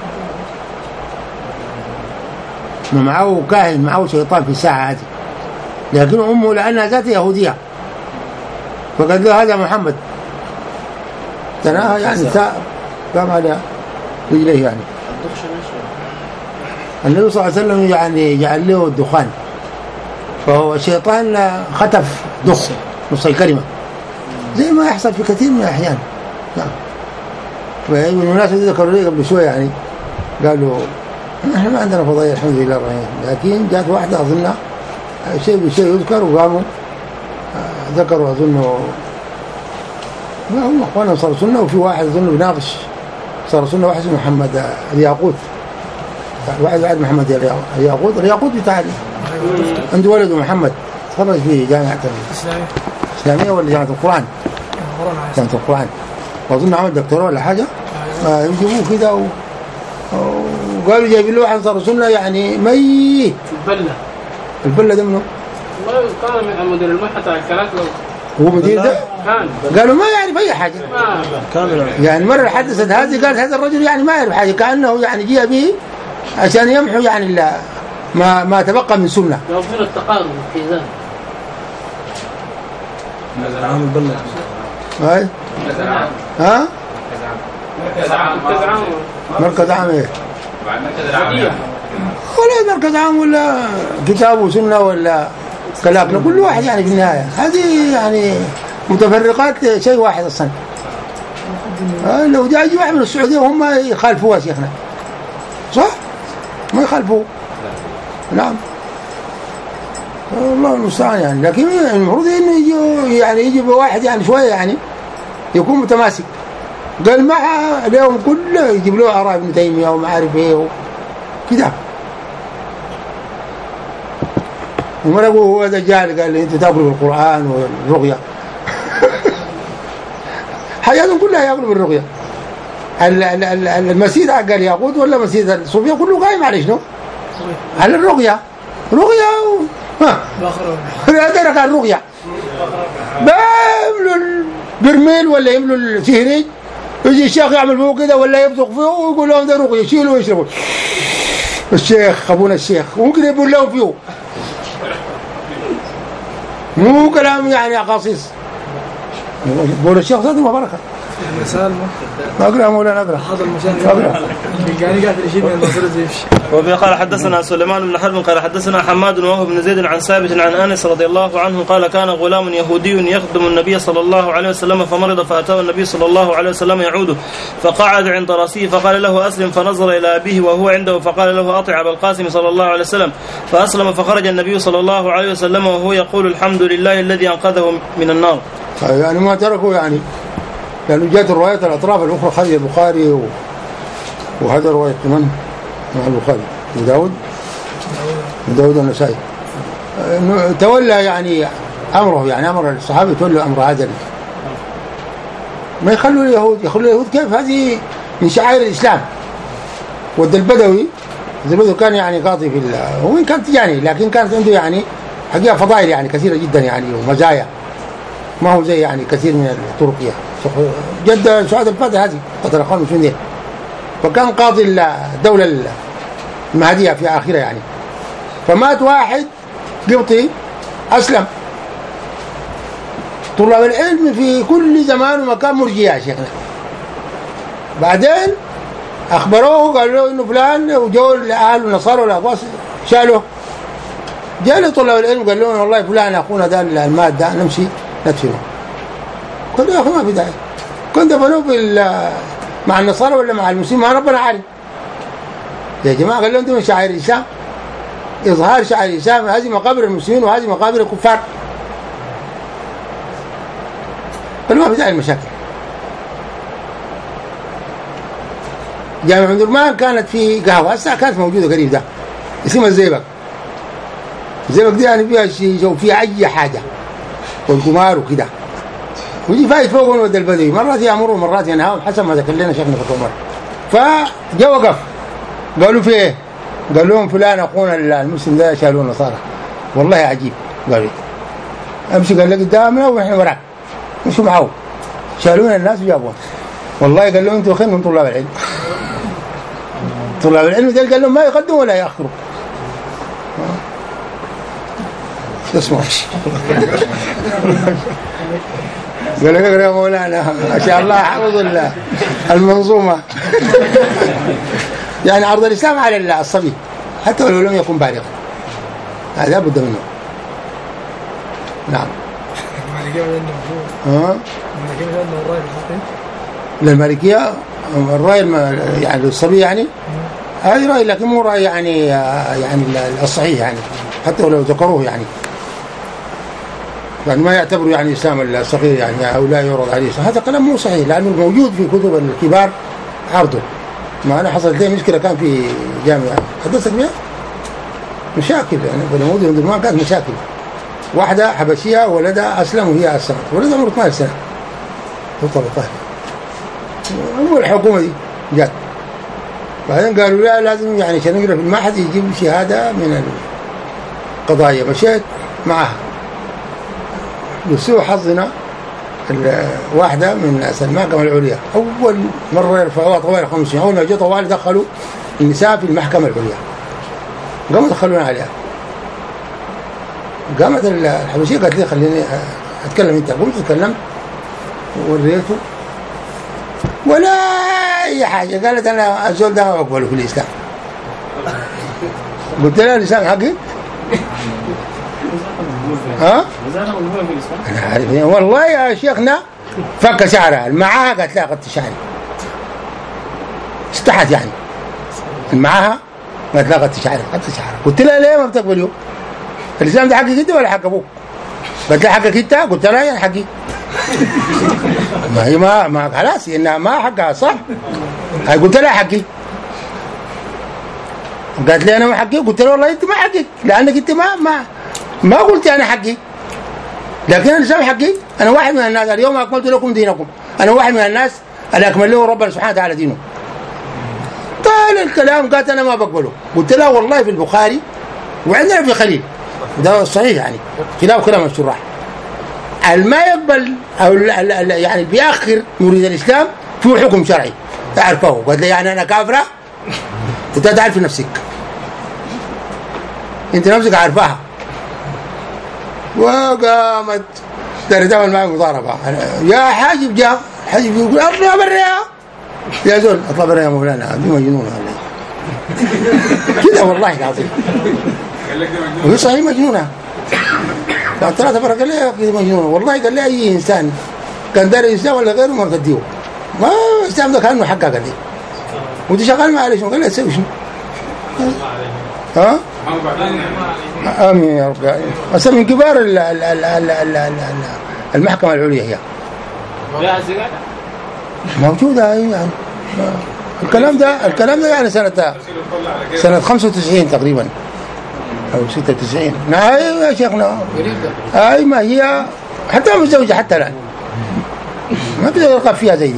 معه كاهن معه شيطان في الساعة هذه لكن أمه لأنها ذات يهودية فقال له هذا محمد تناها يعني ساء قام على رجليه يعني. النبي صلى الله عليه وسلم يعني جعل له الدخان فهو الشيطان خطف دخ نص الكلمة زي ما يحصل في كثير من الأحيان. نعم. والمناسبة ذكروا لي قبل شوية يعني قالوا نحن ما عندنا فضائية الحمد لله الرحيم لكن جاءت واحدة أظنها شيء بشيء يذكر وقاموا ذكروا أظنه ما هم أخوانا صار سنة وفي واحد أظنه بناقش صار سنة واحد اسمه محمد الياقوت واحد واحد محمد الياقوت الياقوت بتاع عنده ولده محمد تخرج في جامعة الإسلامية ولا جامعة القرآن جامعة القرآن وأظن عمل دكتوراه ولا حاجة يجيبوه كده و... وقالوا جايبين له واحد صار سنة يعني ميت البلة البلة ده منه والله كان من مدير المحطة الكلاك هو مدير ده كان قالوا ما يعرف أي حاجة كامل يعني مرة حدثت هذه قالت هذا الرجل يعني ما يعرف حاجة كأنه يعني جاء به عشان يمحو يعني لا ما ما تبقى من سنة يوفر التقارب في ذلك. نزل عام البلد هاي ها مركز عام مركز عام ايه مركز عام ولا مركز عام ولا كتاب وسنة ولا كلاكنا كل واحد يعني في النهاية هذه يعني متفرقات شيء واحد أصلا. لو جاء يجي واحد من السعودية وهم يخالفوها شيخنا صح ما يخالفوه. نعم الله المستعان يعني لكن المفروض انه يجي يعني يجي بواحد يعني شويه يعني يكون متماسك. قال مع اليوم كله يجيب له آراء ابن تيمية وما عارف ايه كده. ومرقوا هو هذا جاهل قال لي انتوا تاكلوا بالقران والرقيه. حياتهم كلها ياكلوا بالرقيه. المسيد حق الياقوت ولا مسيد الصوفيه كله قايم على شنو؟ على الرقيه. رقيه و... ها هذا كان رقيه. بيملوا البرميل ولا يملوا السهريج، يجي الشيخ يعمل فيه كده ولا يبصق فيه ويقول لهم ده رقيه، يشيلوا ويشربوا. الشيخ ابونا الشيخ ممكن يقول لهم فيه، مو كلام يعني قصيص. بقول الشيخ صدق ما بركه. مثال اقرا مولانا اقرا. هذا المثال اقرا. يعني قاعد يجيب من المنظر زي وفي قال حدثنا سليمان بن حرب قال حدثنا حماد وهو بن زيد عن ثابت عن انس رضي الله عنه قال كان غلام يهودي يخدم النبي صلى الله عليه وسلم فمرض فاتاه النبي صلى الله عليه وسلم يعوده فقعد عند راسه فقال له اسلم فنظر الى ابيه وهو عنده فقال له اطع ابا القاسم صلى الله عليه وسلم فاسلم فخرج النبي صلى الله عليه وسلم وهو يقول الحمد لله الذي انقذه من النار. يعني ما تركوا يعني لأنه جاءت الروايات الأطراف الأخرى خرج البخاري و... وهذا رواية من مع البخاري وداود وداود النسائي تولى يعني أمره، يعني أمر الصحابة تولوا أمر هذا ما يخلوا اليهود يخلوا اليهود كيف؟ هذه من شعائر الإسلام. ود البدوي البدوي كان يعني قاضي في وين كانت يعني لكن كانت عنده يعني حقيقة فضائل يعني كثيرة جدا يعني ومزايا ما هو زي يعني كثير من الطرقية. جد سعاد الفاتح هذه قتل أخوان المسلمين، فكان قاضي الدولة المهدية في آخرها يعني. فمات واحد قبطي أسلم. طلاب العلم في كل زمان ومكان مرجية يا شيخنا. بعدين أخبروه قالوا له إنه فلان وجوا الأهل والنصارى والأقواس شالوه. جاء لطلاب العلم قال لهم والله فلان أخونا ده المات ده نمشي ندفنه. قال يا أخي ما في داعي، كنت دفنوه مع النصارى ولا مع المسلمين ما ربنا عارف يا جماعة. قال لهم دي من شعائر الإسلام، إظهار شعائر الإسلام، هذه مقابر المسلمين وهذه مقابر الكفار. قال ما في داعي المشاكل. جامع درمان كانت في قهوة هسه كانت موجودة قريب ده اسمها الزيبق. الزيبق دي يعني فيها شيء وفيها أي حاجة والقمار وكده، ويجي فايت فوقهم ود البدوي مرات يأمروا مرات ينهاهم حسب ما ذكر لنا شيخنا فتح عمر. فجا وقف قالوا في ايه؟ قال لهم فلان اخونا المسلم ده شالوه النصارى. والله عجيب. قالوا امشي قال لك قدامنا ونحن وراك مشوا معه شالونا الناس وجابوهم. والله قال لهم انتوا خير من طلاب العلم. طلاب العلم ده قال لهم ما يقدموا ولا يأخروا. اسمع قال لك اقرا يا مولانا ما شاء الله حفظ المنظومه. يعني عرض الاسلام على الصبي حتى ولو لم يكن بالغا هذا بد منه. نعم. ها للمالكيه الراي يعني للصبي يعني هذه راي لكن مو راي يعني يعني الصحيح يعني حتى ولو ذكروه يعني يعني ما يعتبروا يعني إسلام الصغير يعني أو لا يعرض عليه. هذا كلام مو صحيح لأنه موجود في كتب الكبار عرضه. ما أنا حصلت لي مشكلة كان في جامعة حدثت بها مشاكل يعني في الموضوع ما كانت مشاكل. واحدة حبشية ولدها أسلم وهي أسلمت ولدها عمره اثناشر سنة وطلع طاهر. هو الحكومة دي جات بعدين قالوا لا لازم يعني عشان نقرأ في المعهد يجيب شهادة من القضايا. مشيت معها لسوء حظنا واحدة من المحكمة العليا أول مرة يرفعوها طوال خمسين. أول ما جاء طوال دخلوا النساء في المحكمة العليا قاموا دخلونا عليها. قامت الحبشية قالت لي خليني أتكلم أنت. قمت تكلمت ووريته ولا أي حاجة. قالت أنا الزول ده ما أقبله في الإسلام. قلت لها الإسلام حقي ها؟ أنا عارف والله يا شيخنا فك شعرها معاها قالت لا قد شعري استحت يعني معاها قالت لا قد شعري قد شعرها. قلت لها ليه ما بتقبليه؟ الإسلام ده حقك أنت ولا حق أبوك؟ قالت لها حقك أنت. قلت لها يعني حقي. ما هي ما ما خلاص إنها ما حقها صح. قلت لها حقي. قالت لي أنا ما حقي. قلت لها والله أنت ما حقك لأنك أنت ما ما ما قلت أنا حقي، لكن أنا سامح حقي. أنا واحد من الناس، اليوم أكملت لكم دينكم، أنا واحد من الناس اللي أكمل له ربنا سبحانه وتعالى دينه. قال الكلام، قالت أنا ما بقبله. قلت له والله في البخاري وعندنا في خليل ده صحيح يعني خلاف كلام الشراح، ما يقبل أو يعني بيأخر يريد الإسلام فيه حكم شرعي تعرفه. قالت لي يعني أنا كافرة؟ أنت تعرف نفسك، أنت نفسك عارفاها. وقامت ترى تعمل معي مضاربة، يا حاجب جاب حاجب يقول اطلع برا يا زول، اطلع برا يا مولانا، دي مجنونة كده والله العظيم. وهي صحيح مجنونة. قال ثلاثة برا، قال لي كده مجنونة والله. قال لي أي إنسان كان داري إنسان ولا غيره ما بديه، ما إنسان ده كأنه حقه. قال لي وأنت شغال ما عليه شنو؟ قال لي تسوي شنو؟ ها؟ آمين يا رب. أصلا من كبار ال ال ال ال ال ال المحكمة العليا هي موجودة يعني. الكلام ده الكلام ده يعني سنة سنة خمسة وتسعين تقريبا أو ستة وتسعين. نعم يا شيخنا. أي ما هي حتى متزوجة حتى الآن ما تقدر يلقى فيها زي دي.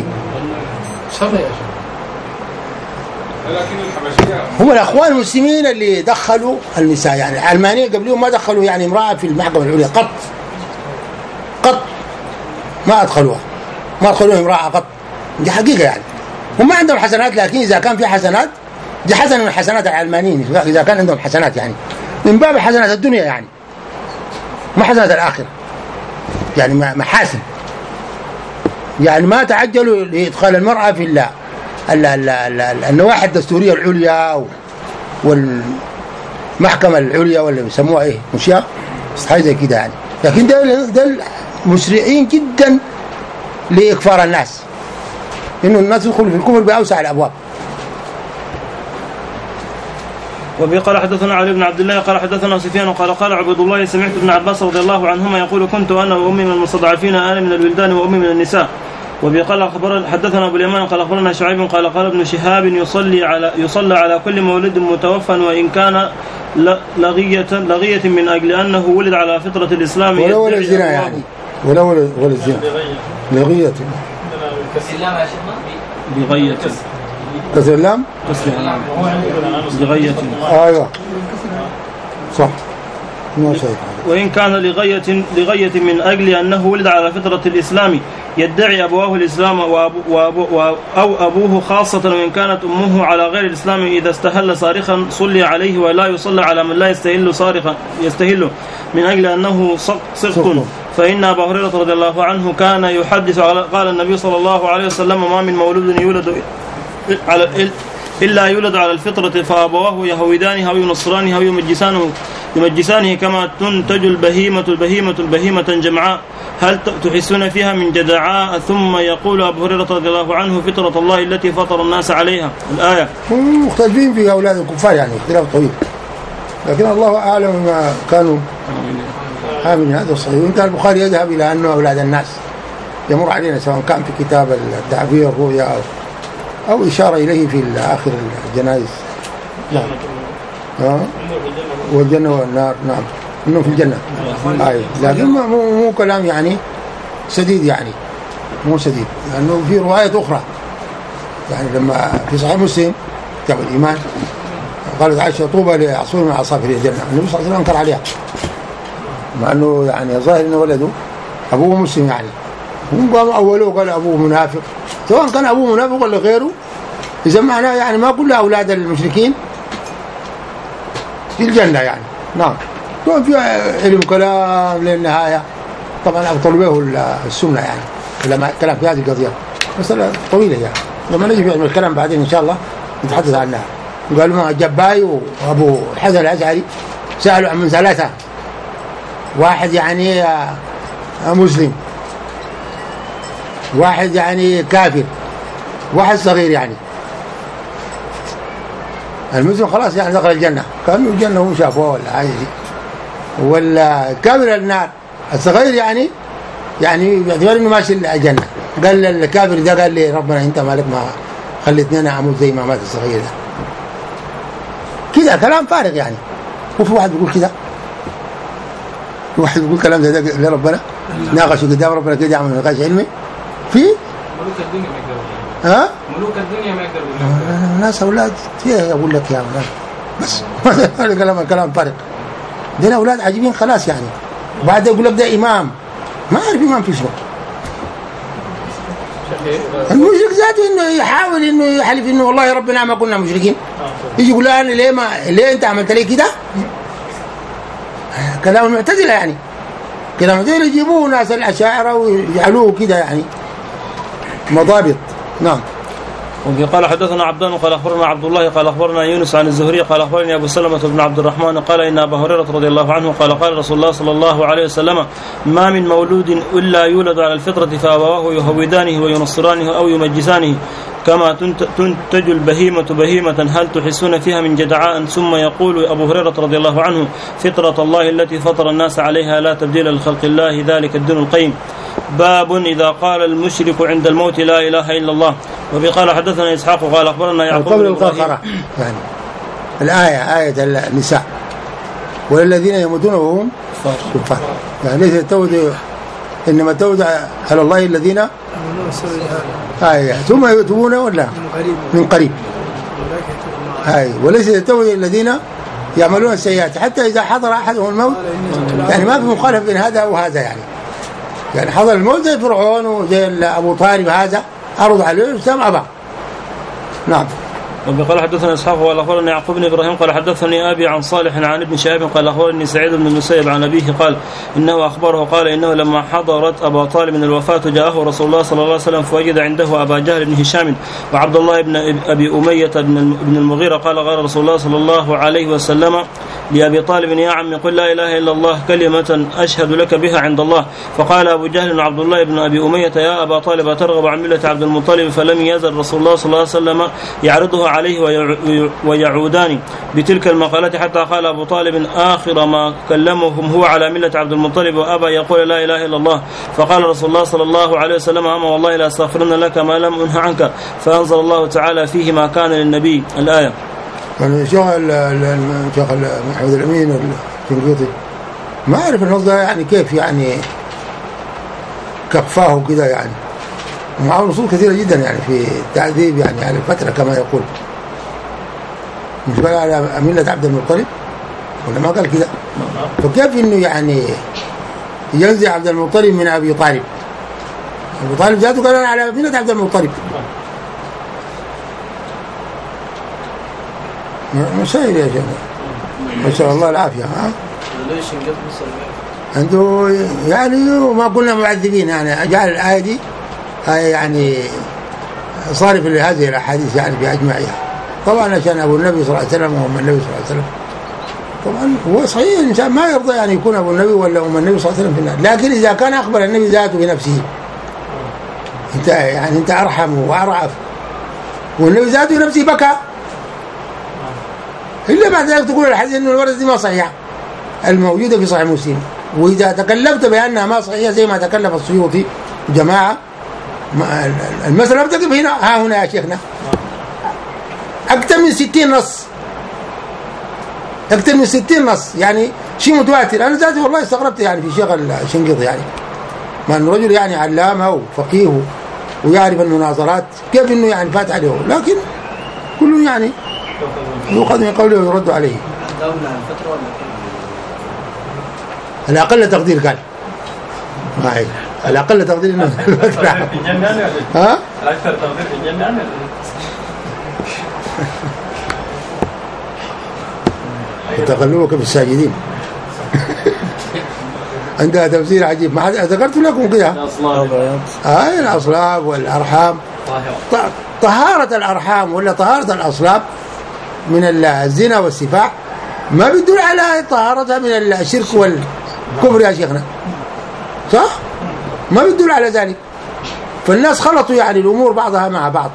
هم الأخوان المسلمين اللي دخلوا النساء، يعني العلمانية قبلهم ما دخلوا يعني امرأة في المحكمة العليا قط قط، ما أدخلوها ما أدخلوها امرأة قط. دي حقيقة يعني. هم ما عندهم حسنات، لكن إذا كان في حسنات دي حسنة من حسنات العلمانيين، إذا كان عندهم حسنات يعني من باب حسنات الدنيا يعني ما حسنات الآخرة، يعني محاسن يعني. ما تعجلوا لإدخال المرأة في الله النواحي الدستورية العليا والمحكمة العليا ولا بيسموها ايه مشياء حاجة زي كده يعني. لكن ده ده مسرعين جدا لإكفار الناس، إنه الناس يدخلوا في الكفر بأوسع الأبواب. وبه قال حدثنا علي بن عبد الله قال حدثنا سفيان قال قال عبد الله سمعت ابن عباس رضي الله عنهما يقول كنت أنا وأمي من المستضعفين، أنا من الولدان وأمي من النساء. وبه قال حدثنا أبو اليمان قال أخبرنا شعيب قال قال ابن شهاب يصلي على يصلى على كل مولد متوفى وإن كان لغية لغية من أجل أنه ولد على فطرة الإسلام ولا ولا الزنا يعني ولا ولا ولا الزنا لغية بغية كسر اللام لغية أيوة صح. وإن كان لغية لغية من أجل أنه ولد على فطرة الإسلام يدعي أبواه الإسلام وأبو وأبو أو أبوه خاصة، وإن كانت أمه على غير الإسلام إذا استهل صارخا صلي عليه ولا يصلى على من لا يستهل صارخا يستهل من أجل أنه صدق. فإن أبا هريرة رضي الله عنه كان يحدث قال النبي صلى الله عليه وسلم ما من مولود يولد على إلا يولد على الفطرة فأبواه يهودانه أو ينصرانه أو يمجسانه يمجسانه كما تنتج البهيمة البهيمة البهيمة جمعاء هل تحسون فيها من جدعاء. ثم يقول أبو هريرة رضي الله عنه فطرة الله التي فطر الناس عليها الآية. مختلفين في أولاد الكفار يعني اختلاف طويل، لكن الله أعلم ما كانوا آمن. هذا صحيح. وإن كان البخاري يذهب إلى أنه أولاد الناس يمر علينا سواء كان في كتاب التعبير الرؤيا أو أو إشارة إليه في آخر الجنائز. نعم. آه. والجنة والنار نعم إنه في الجنة. آه. لكن مو مو كلام يعني سديد يعني مو سديد، لأنه في رواية أخرى يعني لما في صحيح مسلم كتاب الإيمان قالت عائشة طوبى لعصفور من عصافير الجنة، النبي صلى الله عليه وسلم انكر عليها مع أنه يعني ظاهر إنه ولده أبوه مسلم يعني. هم قاموا أوله قال أبوه منافق، سواء كان أبوه منافق ولا غيره، إذا معناه يعني ما كل أولاد المشركين في الجنة يعني. نعم. كان في علم كلام للنهاية طبعا أبطل به السنة يعني لما كلام في هذه القضية مسألة طويلة يعني، لما نجي في الكلام بعدين إن شاء الله نتحدث عنها. قالوا ما جباي وأبو حسن الأزهري سألوا عن من ثلاثة، واحد يعني مسلم، واحد يعني كافر، واحد صغير يعني. المسلم خلاص يعني دخل الجنة، كانوا الجنة هم شافوها ولا حاجة دي، ولا كافر النار. الصغير يعني يعني باعتبار انه ماشي الجنة. قال الكافر ده قال لي ربنا انت مالك ما خليتني انا اموت زي ما مات الصغير ده. كده كلام فارغ يعني. وفي واحد بيقول كده واحد يقول كلام زي ده لربنا ناقشوا قدام ربنا كده يعمل نقاش علمي في ملوك الدنيا ما يقدروا. ها ملوك الدنيا ما يقدروا. الناس اولاد فيها اقول لك يا ولاد بس هذا كلام كلام طارق. دين اولاد عاجبين خلاص يعني. وبعد يقول لك ده امام ما اعرف امام في شنو. المشرك ذاته انه يحاول انه يحلف انه والله ربنا ما كنا مشركين. يجي يقول انا ليه ما ليه انت عملت لي كده؟ كلام المعتزله يعني. كلام المعتزله يجيبوه ناس الاشاعره ويجعلوه كده يعني مضابط. نعم. قال حدثنا عبدان قال اخبرنا عبد الله قال اخبرنا يونس عن الزهري قال اخبرني ابو سلمة بن عبد الرحمن قال ان ابا هريرة رضي الله عنه قال قال رسول الله صلى الله عليه وسلم ما من مولود الا يولد على الفطرة فابواه يهودانه وينصرانه او يمجسانه كما تنتج البهيمة بهيمة هل تحسون فيها من جدعاء. ثم يقول أبو هريرة رضي الله عنه فطرة الله التي فطر الناس عليها لا تبديل لخلق الله ذلك الدين القيم. باب إذا قال المشرك عند الموت لا إله إلا الله. وفي قال حدثنا إسحاق قال أخبرنا يعقوب قبل القرقرة يعني الآية آية النساء والذين يموتون وهم كفار يعني ليس التوبة إنما التوبة على الله الذين آية ثم يتوبون ولا من قريب آية وليس التوبة الذين يعملون السيئات حتى إذا حضر أحدهم الموت يعني ما في مخالف بين هذا وهذا يعني يعني حضر الموت زي فرعون وزي أبو طالب هذا عرض عليه سمع بعض. نعم. قال حدثنا اسحاق قال اخبرني يعقوب بن ابراهيم قال حدثني ابي عن صالح عن ابن شهاب قال اخبرني سعيد بن المسيب عن ابيه قال انه اخبره قال انه لما حضرت ابا طالب من الوفاه جاءه رسول الله صلى الله عليه وسلم فوجد عنده ابا جهل بن هشام وعبد الله بن ابي اميه بن المغيرة قال قال رسول الله صلى الله عليه وسلم لابي طالب يا عم قل لا اله الا الله كلمه اشهد لك بها عند الله. فقال ابو جهل وعبد الله بن ابي اميه يا ابا طالب اترغب عن مله عبد المطلب فلم يزل رسول الله صلى الله عليه وسلم يعرضها عليه ويعودان بتلك المقالات حتى قال أبو طالب آخر ما كلمهم هو على ملة عبد المطلب وأبى يقول لا إله إلا الله. فقال رسول الله صلى الله عليه وسلم أما والله لا أستغفرن لك ما لم أنه عنك. فأنزل الله تعالى فيه ما كان للنبي الآية. يعني شيخ الشيخ محمد الأمين الشنقيطي ما أعرف النص يعني كيف يعني كفاه كذا يعني معه نصوص كثيرة جدا يعني في التعذيب يعني على الفترة كما يقول مش قال على ملة عبد المطلب ولا ما قال كده. فكيف انه يعني ينزع عبد المطلب من ابي طالب؟ ابو طالب ذاته قال على ملة عبد المطلب. مسائل يا شيخ نسأل الله العافية. ها عنده يعني ما قلنا معذبين يعني جعل الآية دي يعني صارف لهذه الأحاديث يعني بأجمعها طبعا عشان أبو النبي صلى الله عليه وسلم وأم النبي صلى الله عليه وسلم. طبعا هو صحيح الإنسان ما يرضى يعني يكون أبو النبي ولا أم النبي صلى الله عليه وسلم في النار لكن إذا كان أخبر النبي ذاته بنفسه أنت يعني أنت أرحم وأرعف والنبي ذاته بنفسه بكى إلا بعد ذلك تقول الحديث إنه الورد دي ما صحيحة الموجودة في صحيح مسلم. وإذا تكلمت بأنها ما صحيحة زي ما تكلف السيوطي جماعة المسألة بتقف هنا ها هنا يا شيخنا أكثر من ستين نص أكثر من ستين نص يعني شيء متواتر. أنا ذاتي والله استغربت يعني في شيخ الشنقيطي يعني ما إنه رجل يعني علامة وفقيه ويعرف المناظرات كيف إنه يعني فات عليه لكن كله يعني يؤخذ من قوله ويرد عليه. على أقل تقدير قال ما هيك على أقل تقدير إنه في الجنة ها الأكثر تقدير في الجنة تقلبك في الساجدين عندها تفسير عجيب ما ذكرت لكم كده هاي الأصلاب والأرحام طهارة الأرحام ولا طهارة الأصلاب من الزنا والسفاح ما بيدل على طهارتها من الشرك والكفر يا شيخنا صح ما بيدل على ذلك. فالناس خلطوا يعني الأمور بعضها مع بعض.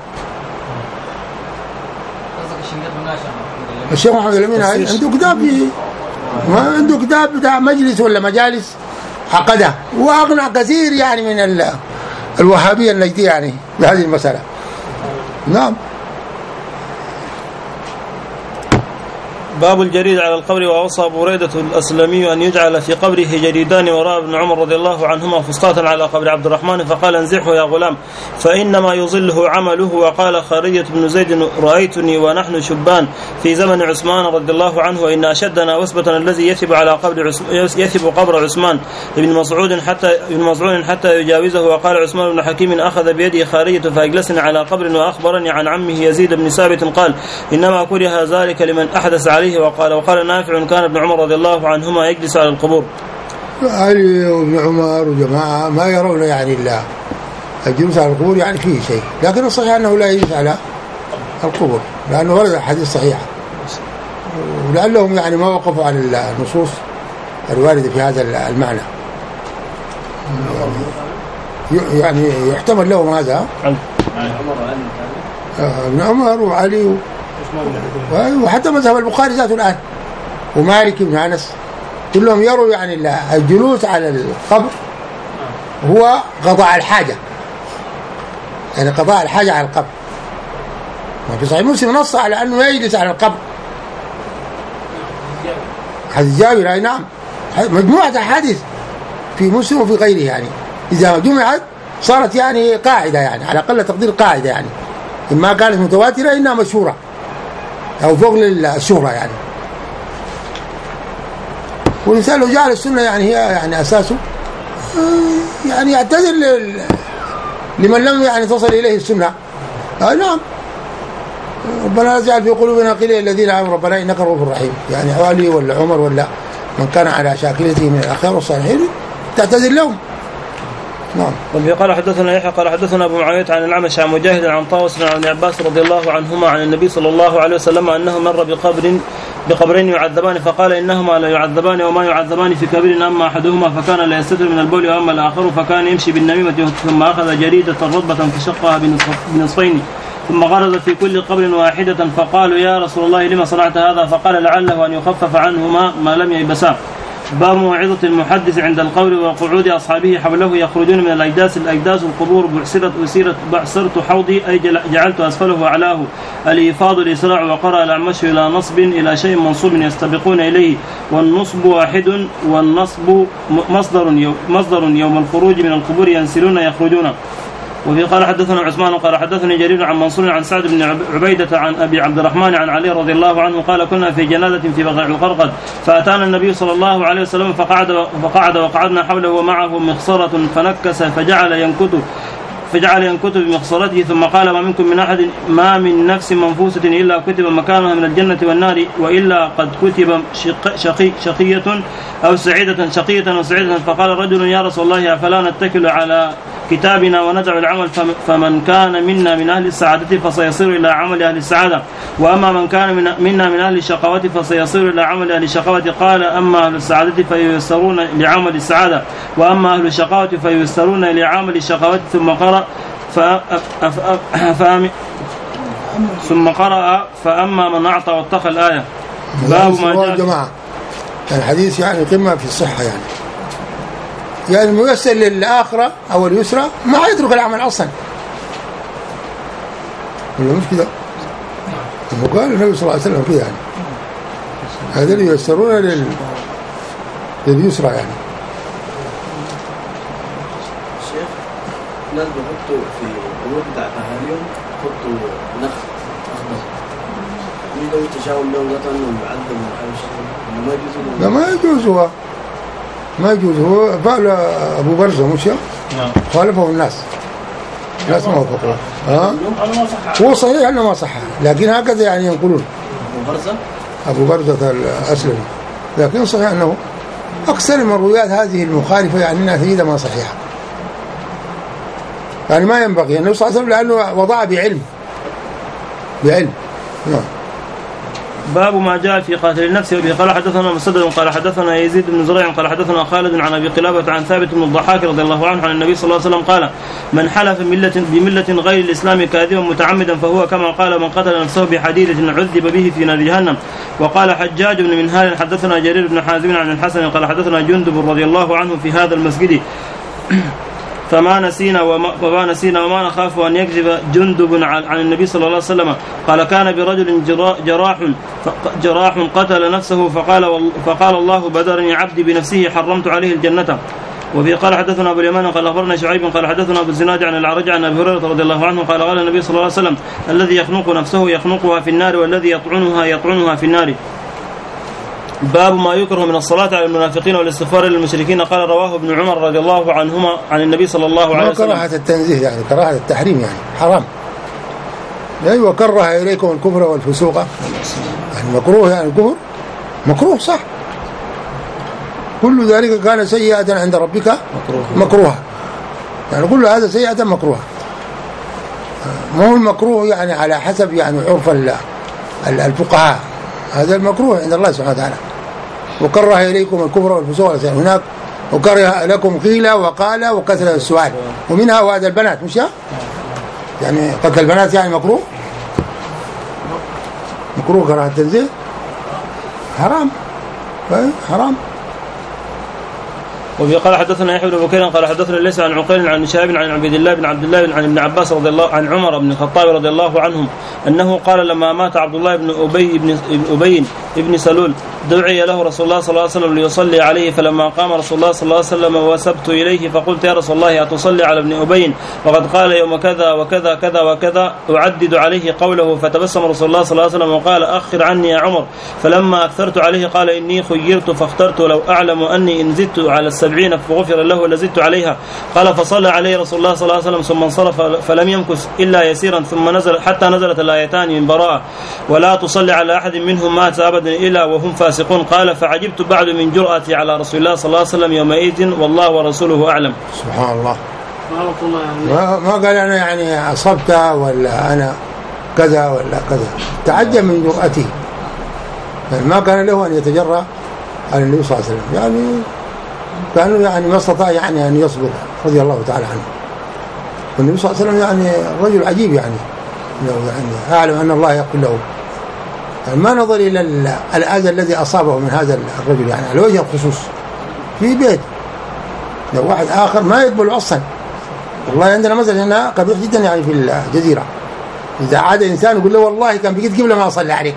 الشيخ محمد الأمين عنده كتاب ما عنده كتاب بتاع مجلس ولا مجالس عقدها وأغنى كثير يعني من الوهابية النجدية يعني بهذه المسألة. نعم. باب الجريد على القبر. وأوصى بريدة الأسلمي أن يجعل في قبره جريدان وراء ابن عمر رضي الله عنهما فسطاطا على قبر عبد الرحمن، فقال انزعه يا غلام فإنما يظله عمله. وقال خارجة بن زيد رأيتني ونحن شبان في زمن عثمان رضي الله عنه وإن أشدنا وثبة الذي يثب على قبر يثب قبر عثمان بن مسعود حتى ابن مسعود حتى يجاوزه. وقال عثمان بن حكيم أخذ بيدي خارجة فأجلسني على قبر وأخبرني عن عمه يزيد بن ثابت قال إنما كره ذلك لمن أحدث عليه. وقال وقال نافع كان ابن عمر رضي الله عنهما يجلس على القبور. علي وابن عمر وجماعة ما يرون يعني الله الجلوس على القبور يعني فيه شيء، لكن الصحيح أنه لا يجلس على القبور لأنه ورد حديث صحيح، ولعلهم يعني ما وقفوا على النصوص الواردة في هذا المعنى، يعني يحتمل لهم هذا ابن عمر وعلي وحتى مذهب البخاري ذاته الآن ومالك بن أنس كلهم يروا يعني الجلوس على القبر هو قضاء الحاجة، يعني قضاء الحاجة على القبر. وفي صحيح مسلم نص على أنه يجلس على القبر حديث جابر. أي نعم، مجموعة أحاديث في مسلم وفي غيره، يعني إذا جمعت صارت يعني قاعدة، يعني على أقل تقدير قاعدة، يعني إما كانت متواترة إنها مشهورة أو فوق الشهرة يعني. والإنسان لو جعل السنة يعني هي يعني أساسه يعني يعتذر لمن لم يعني تصل إليه السنة. آه نعم، ربنا لا تجعل في قلوبنا غلا الذين آمنوا ربنا إنك رؤوف رحيم، يعني علي ولا عمر ولا من كان على شاكلته من الأخيار والصالحين تعتذر لهم. نعم. وفي قال حدثنا يحيى قال حدثنا ابو معاويه عن الأعمش عن مجاهد عن طاووس عن ابن عباس رضي الله عنهما عن النبي صلى الله عليه وسلم انه مر بقبر بقبرين يعذبان فقال انهما لا يعذبان وما يعذبان في كبير، اما احدهما فكان لا يستتر من البول واما الاخر فكان يمشي بالنميمه ثم اخذ جريده رطبه فشقها بنصفين ثم غرز في كل قبر واحده، فقالوا يا رسول الله لما صنعت هذا؟ فقال لعله ان يخفف عنهما ما لم ييبسا. باب موعظة المحدث عند القبر وقعود أصحابه حوله يخرجون من الأجداث. الأجداث القبور بعثرت أسيرت بعثرت حوضي أي جعلت أسفله وأعلاه الإيفاض الإسراع. وقرأ الأعمش إلى نصب إلى شيء منصوب يستبقون إليه، والنصب واحد والنصب مصدر مصدر يوم الخروج من القبور ينسلون يخرجون. وفي قال حدثنا عثمان قال حدثني جرير عن منصور عن سعد بن عبيدة عن أبي عبد الرحمن عن علي رضي الله عنه قال كنا في جنازة في بقيع الغرقد فأتانا النبي صلى الله عليه وسلم فقعد فقعد وقعدنا حوله ومعه مخصرة فنكس فجعل ينكت فجعل ينكت بمخصرته ثم قال ما منكم من أحد ما من نفس منفوسة إلا كتب مكانها من الجنة والنار وإلا قد كتب شق شقي شقية أو سعيدة شقية أو سعيدة. فقال رجل يا رسول الله أفلا نتكل على كتابنا وندع العمل؟ فمن كان منا من أهل السعادة فسيصير إلى عمل أهل السعادة، وأما من كان من منا من أهل الشقوة فسيصير إلى عمل أهل الشقوة. قال أما أهل السعادة فييسرون لعمل السعادة وأما أهل الشقوة فييسرون لعمل الشقوة. ثم قرأ فأم ثم قرأ فأما من أعطى واتقى الآية. باب ما جاء جماعة الحديث يعني قمة في الصحة، يعني يعني الميسر للآخرة أو اليسرى ما يترك العمل أصلا، ولا مش كده؟ وقال النبي صلى الله عليه وسلم كده، يعني هذا اللي ييسرون لل... لليسرى. يعني الشيخ ناس بيحطوا في القبور بتاع أهاليهم يحطوا نخل أخضر يقدروا يتشاؤم لهم ذاته أنهم يعذبوا أو شيء، ما يجوز. لا ما يجوز، هو ما يجوز. هو فعل أبو برزة مش خالفه الناس الناس ما وافقوا. ها هو صحيح أنه ما صح، لكن هكذا يعني ينقلون أبو برزة أبو برزة الأسلمي، لكن صحيح أنه أكثر المرويات هذه المخالفة يعني أنها تجد ما صحيحة، يعني ما ينبغي أنه صلى الله عليه وسلم لأنه وضع بعلم بعلم. نعم. باب ما جاء في قاتل النفس. وبه قال حدثنا مسدد قال حدثنا يزيد بن زريع قال حدثنا خالد عن ابي قلابة عن ثابت بن الضحاك رضي الله عنه عن النبي صلى الله عليه وسلم قال من حلف ملة بملة غير الاسلام كاذبا متعمدا فهو كما قال من قتل نفسه بحديدة عذب به في نار جهنم. وقال حجاج بن منهال حدثنا جرير بن حازم عن الحسن قال حدثنا جندب رضي الله عنه في هذا المسجد فما نسينا وما, وما نسينا وما نخاف أن يكذب جندب عن النبي صلى الله عليه وسلم قال كان برجل جراح جراح قتل نفسه فقال, فقال الله بدرني عبدي بنفسه حرمت عليه الجنة. وفي قال حدثنا أبو اليمان قال أخبرنا شعيب قال حدثنا أبو الزناد عن الأعرج عن أبي هريرة رضي الله عنه قال قال النبي صلى الله عليه وسلم الذي يخنق نفسه يخنقها في النار والذي يطعنها يطعنها في النار. باب ما يكره من الصلاة على المنافقين والاستغفار للمشركين. قال رواه ابن عمر رضي الله عنهما عن النبي صلى الله عليه وسلم. كراهة التنزيه يعني كراهة التحريم يعني حرام. يعني وكره إليكم الكفر والفسوق يعني مكروه يعني الكفر مكروه صح. كل ذلك كان سيئة عند ربك مكروها يعني كل هذا سيئة مكروها. ما هو المكروه يعني على حسب يعني عرف الفقهاء هذا المكروه عند الله سبحانه وتعالى. وكره إليكم الكفر والفسوق هناك وكره لكم قيل وقال وكثرة السؤال ومنها وهذا البنات مش يعني قتل البنات يعني مكروه مكروه كراهة التنزيه حرام حرام. وفي قال حدثنا يحيى بن بكير قال حدثنا ليس عن عقيل عن شهاب عن عبيد الله بن عبد الله عن ابن عباس رضي الله عن عمر بن الخطاب رضي الله عنهم أنه قال لما مات عبد الله بن أبي بن أبي بن سلول دعي له رسول الله صلى الله عليه وسلم ليصلي عليه فلما قام رسول الله صلى الله عليه وسلم وسبت إليه فقلت يا رسول الله أتصلي على ابن أبي وقد قال يوم كذا وكذا كذا وكذا أعدد عليه قوله فتبسم رسول الله صلى الله عليه وسلم وقال أخر عني يا عمر فلما أكثرت عليه قال إني خيرت فاخترت لو أعلم أني إن زدت على السبعين فغفر له ولزدت عليها. قال فصلى عليه رسول الله صلى الله عليه وسلم ثم انصرف فلم يمكث إلا يسيرا ثم نزل حتى نزلت الآيتان من براءة ولا تصلي على أحد منهم مات أبدا إلا وهم فاسقون. قال فعجبت بعد من جرأتي على رسول الله صلى الله عليه وسلم يومئذ والله ورسوله أعلم. سبحان الله ما, ما قال أنا يعني أصبت ولا أنا كذا ولا كذا تعجب من جرأته يعني ما كان له أن يتجرأ على النبي صلى الله عليه وسلم يعني كانوا يعني ما استطاع يعني أن يصبر رضي الله تعالى عنه. والنبي صلى الله عليه وسلم يعني رجل عجيب يعني يعني أعلم أن الله يقول له يعني ما نظر إلى الأذى الذي أصابه من هذا الرجل يعني على وجه الخصوص في بيت لو واحد آخر ما يقبل أصلا. والله عندنا مثلا هنا قبيح جدا يعني في الجزيرة إذا عاد إنسان يقول له والله كان بقيت قبل ما أصلي عليك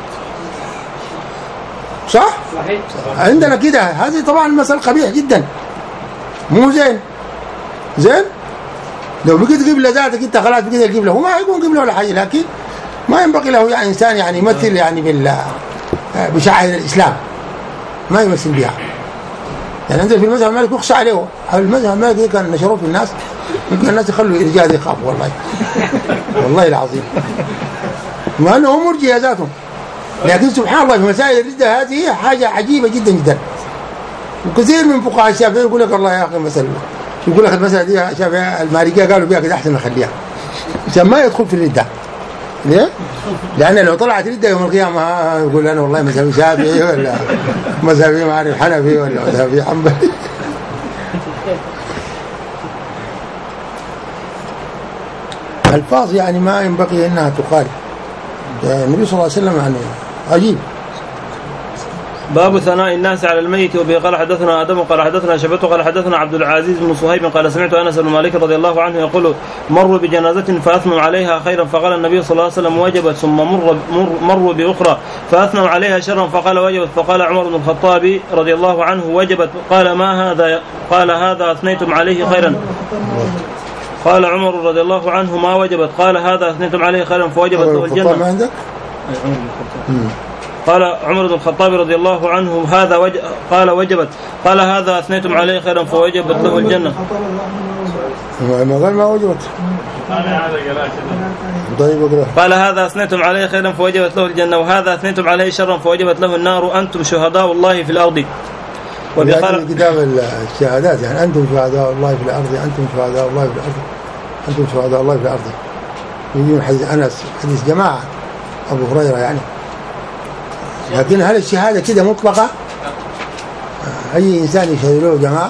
صح؟ صحيح. عندنا كده هذه طبعا المسألة قبيح جدا مو زين زين لو بقيت قبل ذاتك انت خلاص بقيت القبلة هو ما يكون قبلة ولا حاجة لكن ما ينبغي له يعني إنسان يعني يمثل يعني بال بشعائر الإسلام ما يمثل بها يعني عندنا في المذهب المالكي يخشى عليه المذهب المالكي كان نشروه في الناس يمكن الناس يخلوا إرجاء يخافوا والله والله العظيم ما أنهم مرجئة ذاتهم لكن سبحان الله في مسائل الردة هذه حاجة عجيبة جدا جدا. وكثير من فقهاء الشافعي يقول لك الله يا أخي مثلا يقول لك المسألة دي الشافعي المالكية قالوا بها كده أحسن نخليها عشان ما يدخل في الردة. ليه؟ لأن لو طلعت ردة يوم القيامة يقول أنا والله مذهبي شافعي ولا مذهبي ما أعرف حنفي ولا مذهبي حنبلي. الفاظ يعني ما ينبغي أنها تقال. النبي صلى الله عليه وسلم يعني عجيب. باب ثناء الناس على الميت. وبه قال حدثنا آدم قال حدثنا شعبة قال حدثنا عبد العزيز بن صهيب قال سمعت أنس بن مالك رضي الله عنه يقول مروا بجنازة فأثنوا عليها خيرا فقال النبي صلى الله عليه وسلم وجبت ثم مر مر مروا بأخرى فأثنوا عليها شرا فقال وجبت فقال عمر بن الخطاب رضي الله عنه وجبت قال ما هذا قال هذا أثنيتم عليه خيرا قال عمر رضي الله عنه ما وجبت قال هذا أثنيتم عليه خيرا فوجبت له الجنة. قال عمر بن الخطاب رضي الله عنه هذا وج... قال وجبت قال هذا أثنيتم عليه خيرا فوجبت له الجنة. ما قال ما وجبت قال هذا أثنيتم عليه خيرا فوجبت له الجنة وهذا أثنيتم عليه شرا فوجبت له النار أنتم شهداء الله في الأرض. وقال كتاب الشهادات يعني أنتم شهداء الله في الأرض أنتم شهداء الله في الأرض أنتم شهداء الله في الأرض. يجي حديث أنس حديث جماعة أبو هريرة يعني. لكن هل الشهادة كده مطلقة أي إنسان يشهد له جماعة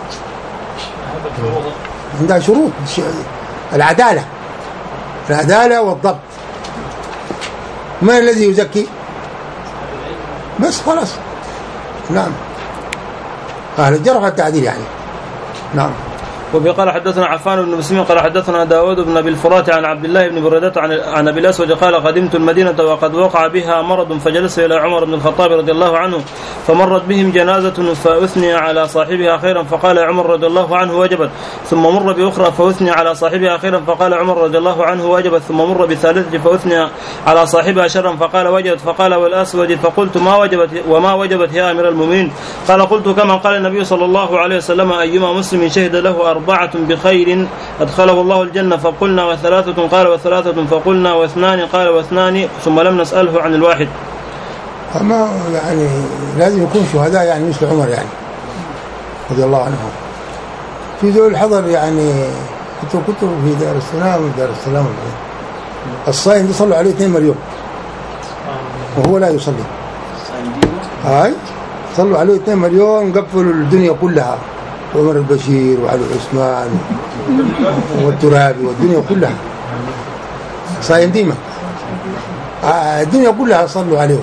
عندها شروط العدالة العدالة والضبط. من الذي يزكي بس خلاص نعم أهل الجرح والتعديل يعني نعم. وفي قال حدثنا عفان بن مسلم قال حدثنا داود بن أبي الفرات عن عبد الله بن بريدة عن, عن أبي الأسود قال قدمت المدينة وقد وقع بها مرض فجلست إلى عمر بن الخطاب رضي الله عنه فمرت بهم جنازة فأثني على صاحبها خيرا فقال عمر رضي الله عنه وجبت ثم مر بأخرى فأثني على صاحبها خيرا فقال عمر رضي الله عنه وجبت ثم مر بثالثة فأثني على صاحبها شرا فقال وجبت فقال والأسود فقلت ما وجبت وما وجبت يا أمير المؤمنين قال قلت كما قال النبي صلى الله عليه وسلم أيما مسلم شهد له أربعة بخير أدخله الله الجنة فقلنا وثلاثة قال وثلاثة فقلنا واثنان قال واثنان ثم لم نسأله عن الواحد. أما يعني لازم يكون شهداء يعني مثل عمر يعني رضي الله عنه. في ذول الحضر يعني كنت كنت في دار السلام دار السلام الصائم يصلوا عليه اثنين مليون وهو لا يصلي. هاي صلوا عليه اثنين مليون قفلوا الدنيا كلها عمر البشير وعلي عثمان والترابي والدنيا كلها صايم ديما الدنيا كلها صلوا عليه.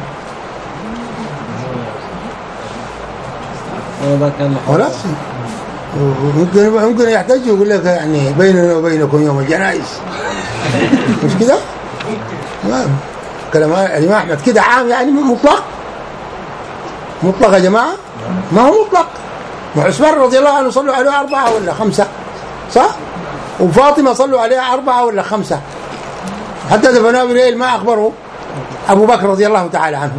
خلاص ممكن ممكن يحتاج يقول لك يعني بيننا وبينكم يوم الجنائز مش كده؟ كلام الإمام أحمد كده عام يعني مطلق مطلق يا جماعة ما هو مطلق. وعثمان رضي الله عنه صلوا عليه أربعة ولا خمسة صح؟ وفاطمة صلوا عليها أربعة ولا خمسة حتى دفنوه بليل ما أخبره أبو بكر رضي الله تعالى عنه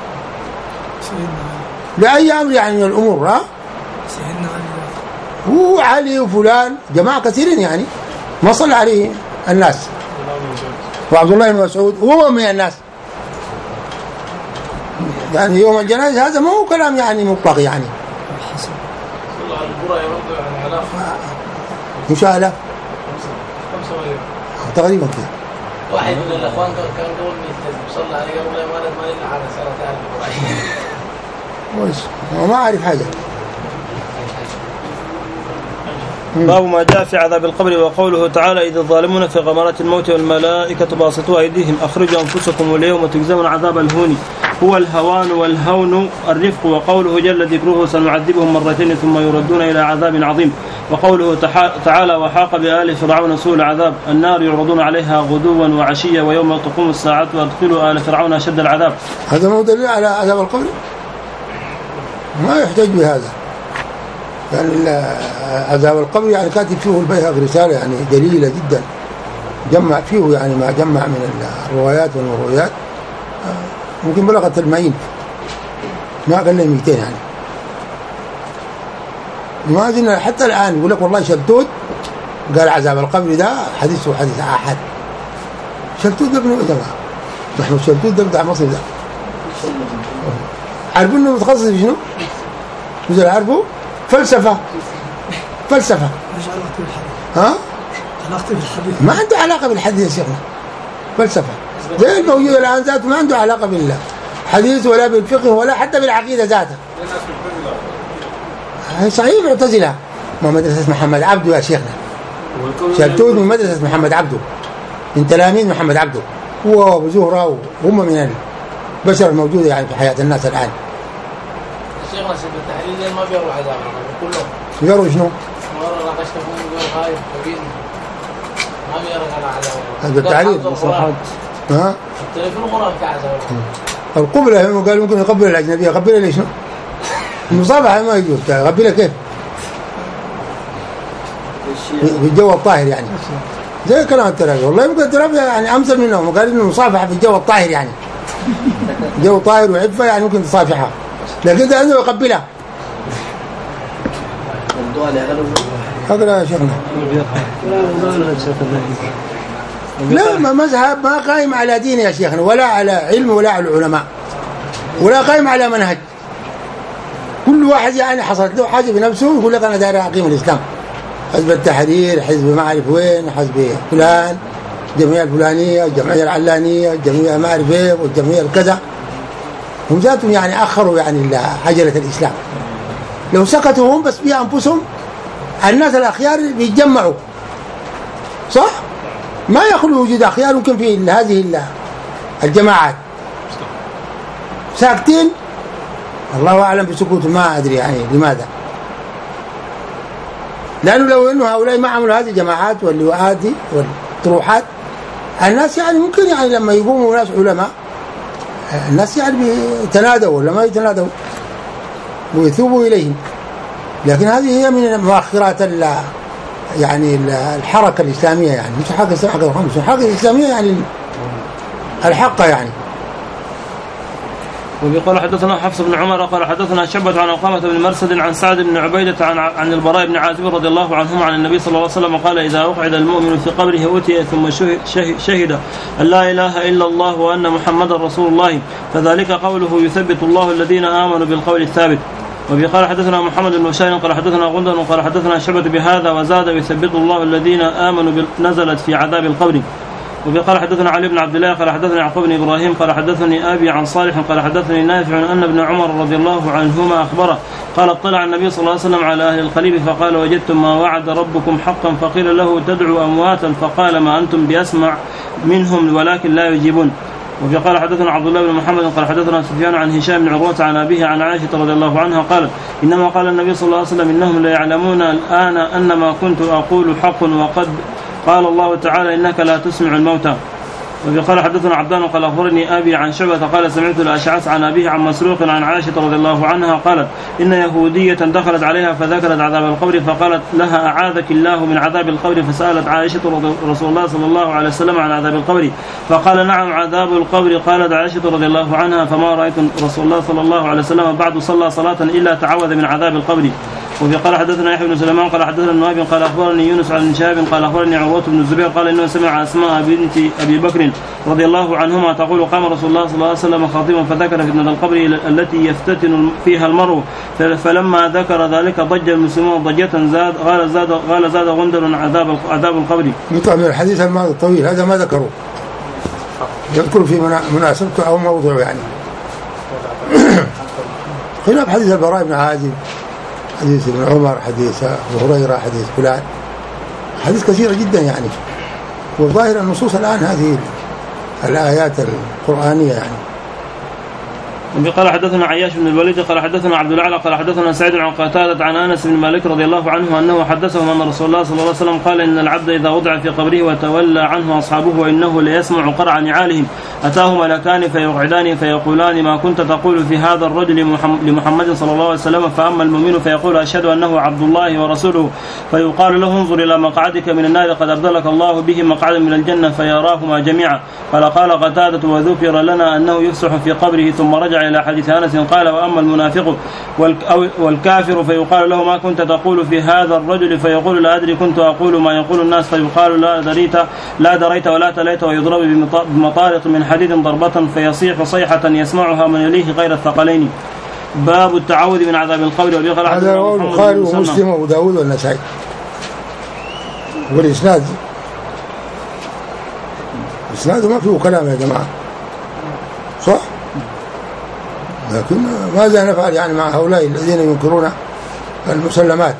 لأي أمر يعني من الأمور. ها هو علي وفلان جماعة كثيرين يعني ما صلى عليه الناس وعبد الله بن مسعود وهو من الناس يعني يوم الجنائز هذا ما هو كلام يعني مطلق يعني مش آلاف تقريبا كده. واحد من الأخوان كان يقول صلى عليه قبل ما ما يلحق على سنة كويس وما أعرف حاجة. باب ما جاء في عذاب القبر وقوله تعالى إذ الظالمون في غمرات الموت والملائكة باسطوا أيديهم أخرجوا أنفسكم واليوم تجزون عذاب الهون هو الهوان والهون الرفق وقوله جل ذكره سنعذبهم مرتين ثم يردون إلى عذاب عظيم وقوله تعالى وحاق بآل فرعون سوء العذاب النار يعرضون عليها غدوا وعشيا ويوم تقوم الساعة وادخلوا آل فرعون أشد العذاب. هذا مو دليل على عذاب القبر ما يحتاج بهذا يعني عذاب القبر يعني كاتب فيه البيهقي رسالة يعني دليلة جدا جمع فيه يعني ما جمع من الروايات والمرويات ممكن بلغت المئين ما أقل من مئتين يعني ما أظن حتى الآن يقول لك والله شلتوت قال عذاب القبر ده حديثه حديث أحد شلتوت ده ابن أدمى نحن شلتوت ده بتاع مصر ده عارفين إنه متخصص في شنو؟ مش عارفه؟ فلسفة فلسفة مش علاقة بالحديث. ها؟ علاقة بالحديث ما عنده علاقة بالحديث يا شيخنا فلسفة زي الموجود الآن ذاته ما عنده علاقة بالحديث ولا بالفقه ولا حتى بالعقيدة ذاته. صحيح معتزلة ما مدرسة محمد عبده يا شيخنا شلتوت من مدرسة محمد عبده من تلاميذ محمد عبده هو وابو زهرة وهم من البشر الموجودة يعني في حياة الناس الآن. شيخنا سيد التحليل ما بيروح عذاب كلهم بيروح شنو؟ مرة ناقشتهم بيروح خايف فقير ما بيروح على عذاب هذا التعليل مصلحات ها؟ التليفون غرف بتاع عذاب القبلة هم قال ممكن يقبل الأجنبية قبلها ليش شنو؟ المصابحة ما يجوز قبلها كيف؟ بالجو الطاهر يعني زي كلام الترابي والله يمكن الترابي يعني أمثل منهم قال إنه المصافحة في الجو الطاهر يعني جو طاهر وعفة يعني ممكن تصافحها لكن ده أنه يقبلها هذا يا شيخنا لا ما مذهب ما قائم على دين يا شيخنا ولا على علم ولا على العلماء ولا قائم على منهج. كل واحد يعني حصلت له حاجة بنفسه يقول لك أنا داير أقيم الإسلام حزب التحرير حزب ما أعرف وين حزب فلان الجمعية الفلانية الجمعية العلانية الجمعية ما أعرف إيه والجمعية الكذا هم ذاتهم يعني أخروا يعني عجلة الإسلام. لو سكتوا هم بس بأنفسهم الناس الأخيار بيتجمعوا صح ما يخلو وجود أخيار ممكن في هذه الجماعات ساكتين الله أعلم بسكوت ما أدري يعني لماذا لأنه لو أنه هؤلاء ما عملوا هذه الجماعات واللواءات دي والطروحات الناس يعني ممكن يعني لما يقوموا ناس علماء الناس يعني بيتنادوا ولا ما يتنادوا ويثوبوا إليهم. لكن هذه هي من مؤخرات يعني الحركة الإسلامية يعني مش حركة الإسلامية الحركة الإسلامية يعني الحقة يعني. وقال حدثنا حفص بن عمر قال حدثنا شعبة عن عقامة بن مرسد عن سعد بن عبيدة عن عن البراء بن عازب رضي الله عنهما عن النبي صلى الله عليه وسلم قال إذا أقعد المؤمن في قبره أتي ثم شهد أن لا إله إلا الله وأن محمدا رسول الله فذلك قوله يثبت الله الذين آمنوا بالقول الثابت. وقال حدثنا محمد بن بشار قال حدثنا غندر قال حدثنا شعبة بهذا وزاد يثبت الله الذين آمنوا نزلت في عذاب القبر. وقال حدثنا علي بن عبد الله قال حدثنا يعقوب بن إبراهيم قال حدثني أبي عن صالح قال حدثني نافع أن ابن عمر رضي الله عنهما أخبره قال اطلع النبي صلى الله عليه وسلم على أهل الخليب فقال وجدتم ما وعد ربكم حقا فقيل له تدعو أمواتا فقال ما أنتم بأسمع منهم ولكن لا يجيبون. وقال حدثنا عبد الله بن محمد قال حدثنا سفيان عن هشام بن عروة عن أبيه عن عائشة رضي الله عنها قالت إنما قال النبي صلى الله عليه وسلم إنهم لا يعلمون الآن أن ما كنت أقول حق وقد قال الله تعالى إنك لا تسمع الموتى. وقال حدثنا عبدان قال أخبرني أبي عن شعبة قال سمعت الأشعث عن أبيه عن مسروق عن عائشة رضي الله عنها قالت إن يهودية دخلت عليها فذكرت عذاب القبر فقالت لها أعاذك الله من عذاب القبر فسألت عائشة رسول الله صلى الله عليه وسلم عن عذاب القبر فقال نعم عذاب القبر. قالت عائشة رضي الله عنها فما رأيت رسول الله صلى الله عليه وسلم بعد صلى صلاة إلا تعوذ من عذاب القبر. وقال حدثنا يحيى بن سليمان قال حدثنا النواب قال أخبرني يونس عن شهاب قال أخبرني عروة بن الزبير قال إنه سمع أسماء بنت أبي بكر رضي الله عنهما تقول قام رسول الله صلى الله عليه وسلم خاطبا فذكر فتنة القبر التي يفتتن فيها المرء فلما ذكر ذلك ضج المسلمون ضجة زاد قال زاد قال زاد غندر عذاب عذاب القبر. نطلع من الحديث الماضي الطويل هذا ما ذكروا يذكر في مناسبته أو موضوع يعني خلاف حديث البراء بن عازب حديث ابن عمر حديث أبو هريرة حديث فلان حديث كثيرة جدا يعني. والظاهر النصوص الآن هذه الآيات القرآنية يعني. قال حدثنا عياش بن الوليد قال حدثنا عبد الأعلى قال حدثنا سعيد عن قتادة عن أنس بن مالك رضي الله عنه أنه حدثهم أن رسول الله صلى الله عليه وسلم قال إن العبد إذا وضع في قبره وتولى عنه أصحابه وإنه ليسمع قرع نعالهم أتاه ملكان فيقعدان فيقولان ما كنت تقول في هذا الرجل لمحمد صلى الله عليه وسلم فأما المؤمن فيقول أشهد أنه عبد الله ورسوله فيقال له انظر إلى مقعدك من النار قد أبدلك الله به مقعدا من الجنة فيراهما جميعا. قال قال قتادة وذكر لنا أنه يفسح في قبره ثم رجع إلى حديث أنس قال وأما المنافق والكافر فيقال له ما كنت تقول في هذا الرجل فيقول لا أدري كنت أقول ما يقول الناس فيقال لا دريت لا دريت ولا تليت ويضرب بمطارق من حديد ضربة فيصيح صيحة يسمعها من يليه غير الثقلين. باب التعوذ من عذاب القبر. هذا رواه البخاري ومسلم وأبو داود والنسائي والإسناد إسناده ما فيه كلام يا جماعة صح لكن ماذا نفعل يعني مع هؤلاء الذين ينكرون المسلمات.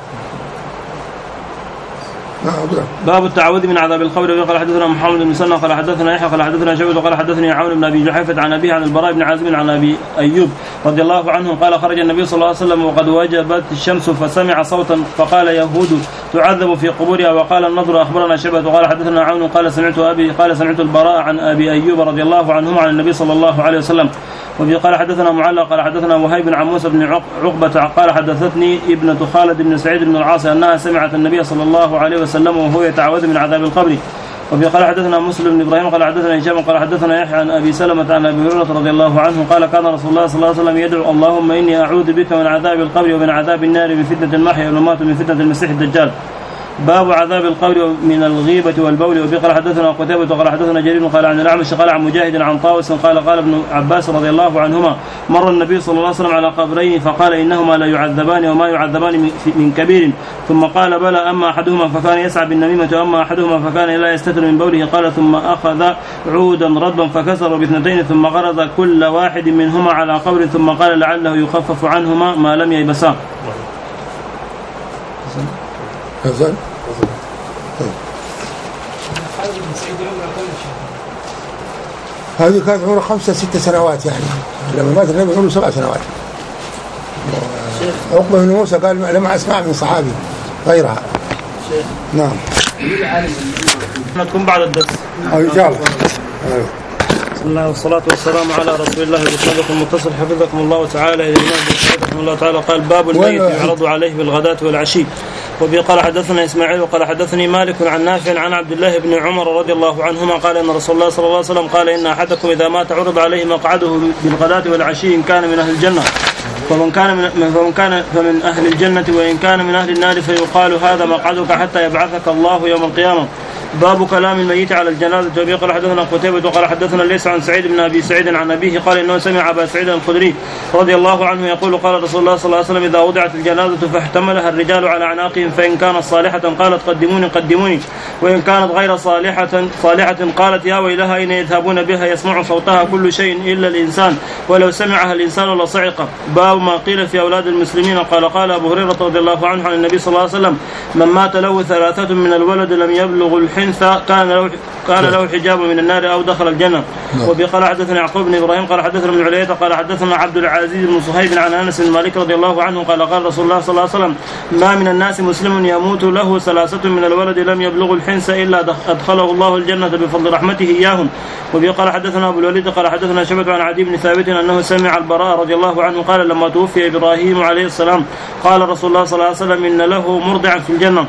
باب التعوذ من عذاب القبر. وقال حدثنا محمد بن مسنى قال حدثنا يحيى قال حدثنا شعبة قال حدثني عون بن ابي جحيفة عن ابيه عن البراء بن عازب عن ابي ايوب رضي الله عنه قال خرج النبي صلى الله عليه وسلم وقد وجبت الشمس فسمع صوتا فقال يهود تعذب في قبورها. وقال النضر اخبرنا شعبة قال حدثنا عون قال سمعت ابي قال سمعت البراء عن ابي ايوب رضي الله عنهما عن النبي صلى الله عليه وسلم. وفي قال حدثنا معلق قال حدثنا وهيب عن موسى بن عقبة قال حدثتني ابنة خالد بن سعيد بن العاص أنها سمعت النبي صلى الله عليه وسلم وهو يتعوذ من عذاب القبر. وفي قال حدثنا مسلم بن إبراهيم قال حدثنا هشام قال حدثنا يحيى عن أبي سلمة عن أبي هريرة رضي الله عنه قال كان رسول الله صلى الله عليه وسلم يدعو اللهم إني أعوذ بك من عذاب القبر ومن عذاب النار من فتنة المحيا والممات من فتنة المسيح الدجال. باب عذاب القبر من الغيبة والبول. وبي قال حدثنا قتيبة قال حدثنا جرير قال عن الأعمش قال عن مجاهد عن طاووس قال قال ابن عباس رضي الله عنهما مر النبي صلى الله عليه وسلم على قبرين فقال إنهما لا يعذبان وما يعذبان من كبير ثم قال بلى أما أحدهما فكان يسعى بالنميمة وأما أحدهما فكان لا يستتر من بوله. قال ثم أخذ عودا ردا فكسر باثنتين ثم غرز كل واحد منهما على قبر ثم قال لعله يخفف عنهما ما لم ييبسا. حسن هذه كانت عمره خمسة ستة سنوات يعني لما مات النبي عمره سبع سنوات. عقبة بن موسى قال لما أسمع من صحابي غيرها شيخ نعم نكون بعد الدرس أو إجابة. أيوه. بسم الله والصلاة والسلام على رسول الله بسنده المتصل حفظكم الله تعالى. إلى الإمام رحمه الله تعالى قال باب الميت يعرض عليه بالغداة والعشي. وبه قال حدثنا إسماعيل وقال حدثني مالك عن نافع عن عبد الله بن عمر رضي الله عنهما قال إن رسول الله صلى الله عليه وسلم قال إن أحدكم إذا مات عرض عليه مقعده بالغداة والعشي إن كان من أهل الجنة فمن كان من فمن كان فمن أهل الجنة وإن كان من أهل النار فيقال هذا مقعدك حتى يبعثك الله يوم القيامة. باب كلام الميت على الجنازة. وبه قال حدثنا قتيبة وقال حدثنا ليس عن سعيد بن أبي سعيد عن أبيه قال إنه سمع أبا سعيد الخدري رضي الله عنه يقول قال رسول الله صلى الله عليه وسلم إذا وضعت الجنازة فاحتملها الرجال على أعناقهم فإن كانت صالحة قالت قدموني قدموني وإن كانت غير صالحة صالحة قالت يا ويلها أين يذهبون بها يسمع صوتها كل شيء إلا الإنسان ولو سمعها الإنسان لصعق. باب ما قيل في أولاد المسلمين. قال قال أبو هريرة رضي الله عنه عن النبي صلى الله عليه وسلم من مات له ثلاثة من الولد لم يبلغ الحنث كان له كان له حجاب من النار أو دخل الجنة. وبه قال حدثنا يعقوب بن إبراهيم قال حدثنا ابن علية قال حدثنا عبد العزيز بن صهيب عن أنس بن مالك رضي الله عنه قال قال رسول الله صلى الله عليه وسلم ما من الناس مسلم يموت له ثلاثة من الولد لم يبلغ الحنث إلا أدخله الله الجنة بفضل رحمته إياهم. وبه قال حدثنا أبو الوليد قال حدثنا شعبة عن عدي بن ثابت أنه سمع البراء رضي الله عنه قال لما توفي إبراهيم عليه السلام قال رسول الله صلى الله عليه وسلم إن له مرضعا في الجنة.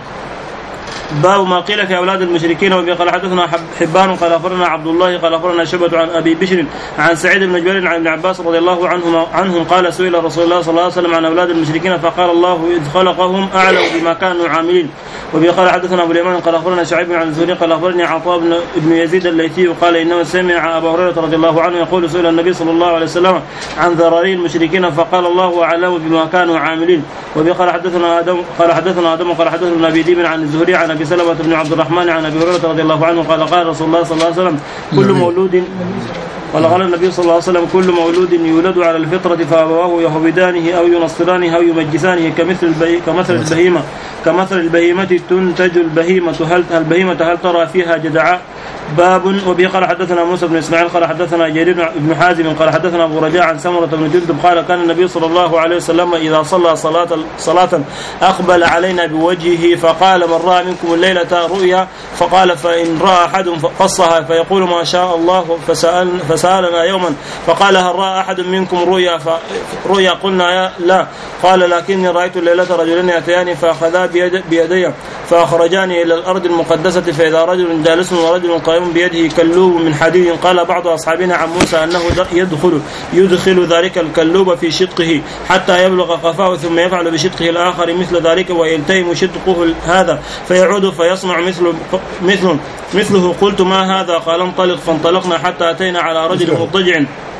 باب ما قيل في أولاد المشركين. وبه قال حدثنا حبان قال أخبرنا عبد الله قال أخبرنا شعبة عن أبي بشر عن سعيد بن جبير عن ابن عباس رضي الله عنهم عنهم قال سئل رسول الله صلى الله عليه وسلم عن أولاد المشركين فقال الله إذ خلقهم أعلم بما كانوا عاملين. وبه قال حدثنا أبو اليمان قال أخبرنا شعيب عن الزهري قال أخبرني عطاء بن يزيد الليثي قال إنه سمع أبا هريرة رضي الله عنه يقول سئل النبي صلى الله عليه وسلم عن ذراري المشركين فقال الله أعلم بما كانوا عاملين. وبه قال حدثنا آدم قال حدثنا آدم قال حدثنا أبي ذئب عن الزهري عن أبي سلمة بن عبد الرحمن عن أبي هريرة رضي الله عنه قال قال رسول الله صلى الله عليه وسلم كل مولود قال قال النبي صلى الله عليه وسلم كل مولود يولد على الفطرة فأبواه يهودانه أو ينصرانه أو يمجسانه كمثل البهي كمثل البهيمة كمثل البهيمة تنتج البهيمة هل البهيمة هل ترى فيها جدعاء. باب. وبه قال حدثنا موسى بن إسماعيل قال حدثنا جرير بن حازم قال حدثنا أبو رجاء عن سمرة بن جندب قال كان النبي صلى الله عليه وسلم إذا صلى صلاة صلاة أقبل علينا بوجهه فقال من رأى منكم الليلة رؤيا فقال فإن رأى أحد قصها فيقول ما شاء الله فسأل فسألنا يوما فقال هل رأى أحد منكم رؤيا رؤيا قلنا لا قال لكني رأيت الليلة رجلين يأتيان فأخذا بيد بيدي فأخرجاني إلى الأرض المقدسة فإذا رجل جالس ورجل قائم بيده كلوب من حديد قال بعض أصحابنا عن موسى أنه يدخل يدخل ذلك الكلوب في شدقه حتى يبلغ قفاه ثم يفعل بشدقه الآخر مثل ذلك ويلتئم شدقه هذا فيعود فيصنع مثل مثل مثله. قلت ما هذا قال انطلق فانطلقنا حتى أتينا على رجل مضطجع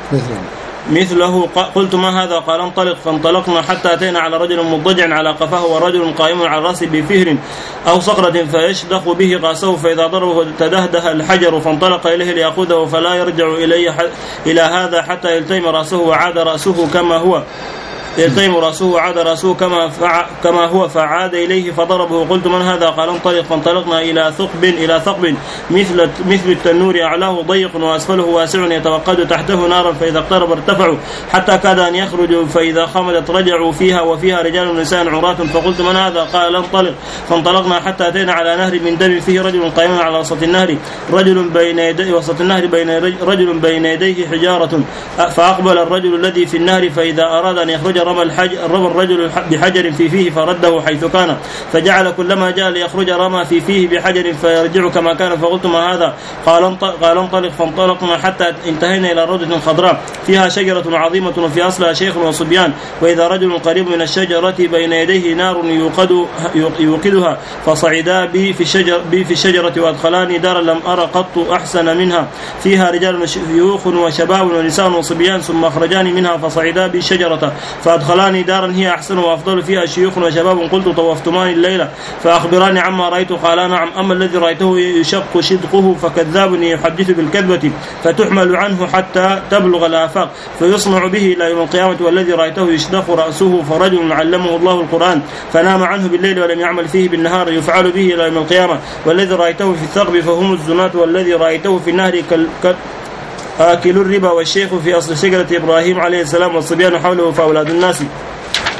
مثله قلت ما هذا قال انطلق فانطلقنا حتى أتينا على رجل مضطجع على قفاه ورجل قائم على رأسه بفهر أو صقرة فيشدق به رأسه فإذا ضربه تدهده الحجر فانطلق إليه ليأخذه فلا يرجع إليه إلى هذا حتى يلتئم رأسه وعاد رأسه كما هو يلتئم رأسه وعاد رأسه كما كما هو فعاد إليه فضربه. قلت من هذا قال انطلق فانطلقنا إلى ثقب إلى ثقب مثل مثل التنور أعلاه ضيق وأسفله واسع يتوقد تحته نارا فإذا اقترب ارتفعوا حتى كاد أن يخرجوا فإذا خمدت رجعوا فيها وفيها رجال ونساء عراة. فقلت من هذا قال انطلق فانطلقنا حتى أتينا على نهر من دم فيه رجل قائم على وسط النهر رجل بين يديه وسط النهر بين رجل بين يديه حجارة فأقبل الرجل الذي في النهر فإذا أراد أن يخرج رمى رمى الرجل بحجر في فيه فرده حيث كان فجعل كلما جاء ليخرج رمى في فيه بحجر فيرجع كما كان. فقلت ما هذا قال قال انطلق فانطلقنا حتى انتهينا إلى روضة خضراء فيها شجرة عظيمة وفي أصلها شيخ وصبيان وإذا رجل قريب من الشجرة بين يديه نار يوقد يوقدها فصعدا بي في الشجر بي في الشجرة وأدخلاني دارا لم أرى قط أحسن منها فيها رجال شيوخ وشباب ونساء وصبيان ثم أخرجاني منها فصعدا بي الشجرة فأدخلاني دارا هي أحسن وأفضل فيها شيوخ وشباب. قلت طوفتمان الليلة فأخبراني عما رأيت قال نعم أما الذي رأيته يشق شدقه فكذاب يحدث بالكذبة فتحمل عنه حتى تبلغ الآفاق فيصنع به إلى يوم القيامة والذي رأيته يشدق رأسه فرجل علمه الله القرآن فنام عنه بالليل ولم يعمل فيه بالنهار يفعل به إلى يوم القيامة والذي رأيته في الثغب فهم الزناة والذي رأيته في النهر كال آكل الربا والشيخ في أصل شجرة إبراهيم عليه السلام والصبيان حوله فأولاد الناس.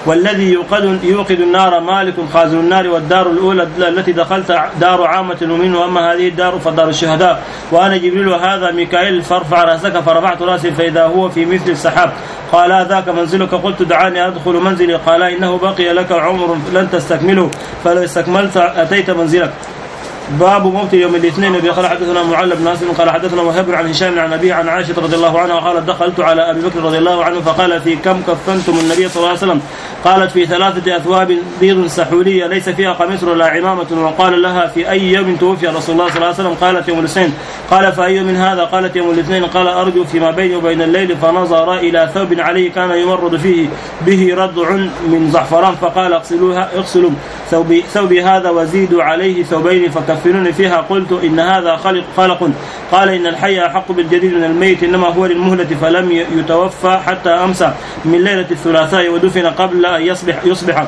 والذي يوقد يوقد النار مالك خازن النار، والدار الأولى التي دخلت دار عامة المؤمنين، وأما هذه الدار فدار الشهداء. وأنا جبريل وهذا ميكائيل، فارفع رأسك، فرفعت رأسي فإذا هو في مثل السحاب. قال ذاك منزلك؟ قلت دعاني أدخل منزلي. قال إنه بقي لك عمر لن تستكمله، فلو استكملت أتيت منزلك. باب موت يوم الاثنين. قال حدثنا معل بن ناصر قال حدثنا وهب عن هشام عن أبيه عن عائشة رضي الله عنها قالت دخلت على أبي بكر رضي الله عنه فقال في كم كفنتم النبي صلى الله عليه وسلم؟ قالت في ثلاثة أثواب بيض سحولية ليس فيها قميص ولا عمامة. وقال لها في أي يوم توفي رسول الله صلى الله عليه وسلم؟ قالت يوم الاثنين. قال فأي يوم هذا؟ قالت يوم الاثنين. قال أرجو فيما بيني وبين الليل، فنظر إلى ثوب عليه كان يمرد فيه به ردع من زعفران، فقال اغسلوها اغسلوا ثوبي, ثوبي هذا وزيدوا عليه ثوبين فكفنوني فيها. قلت إن هذا خلق, خلق. قال إن الحي أحق بالجديد من الميت، إنما هو للمهلة، فلم يتوفى حتى أمسى من ليلة الثلاثاء ودفن قبل أن يصبح, يصبح.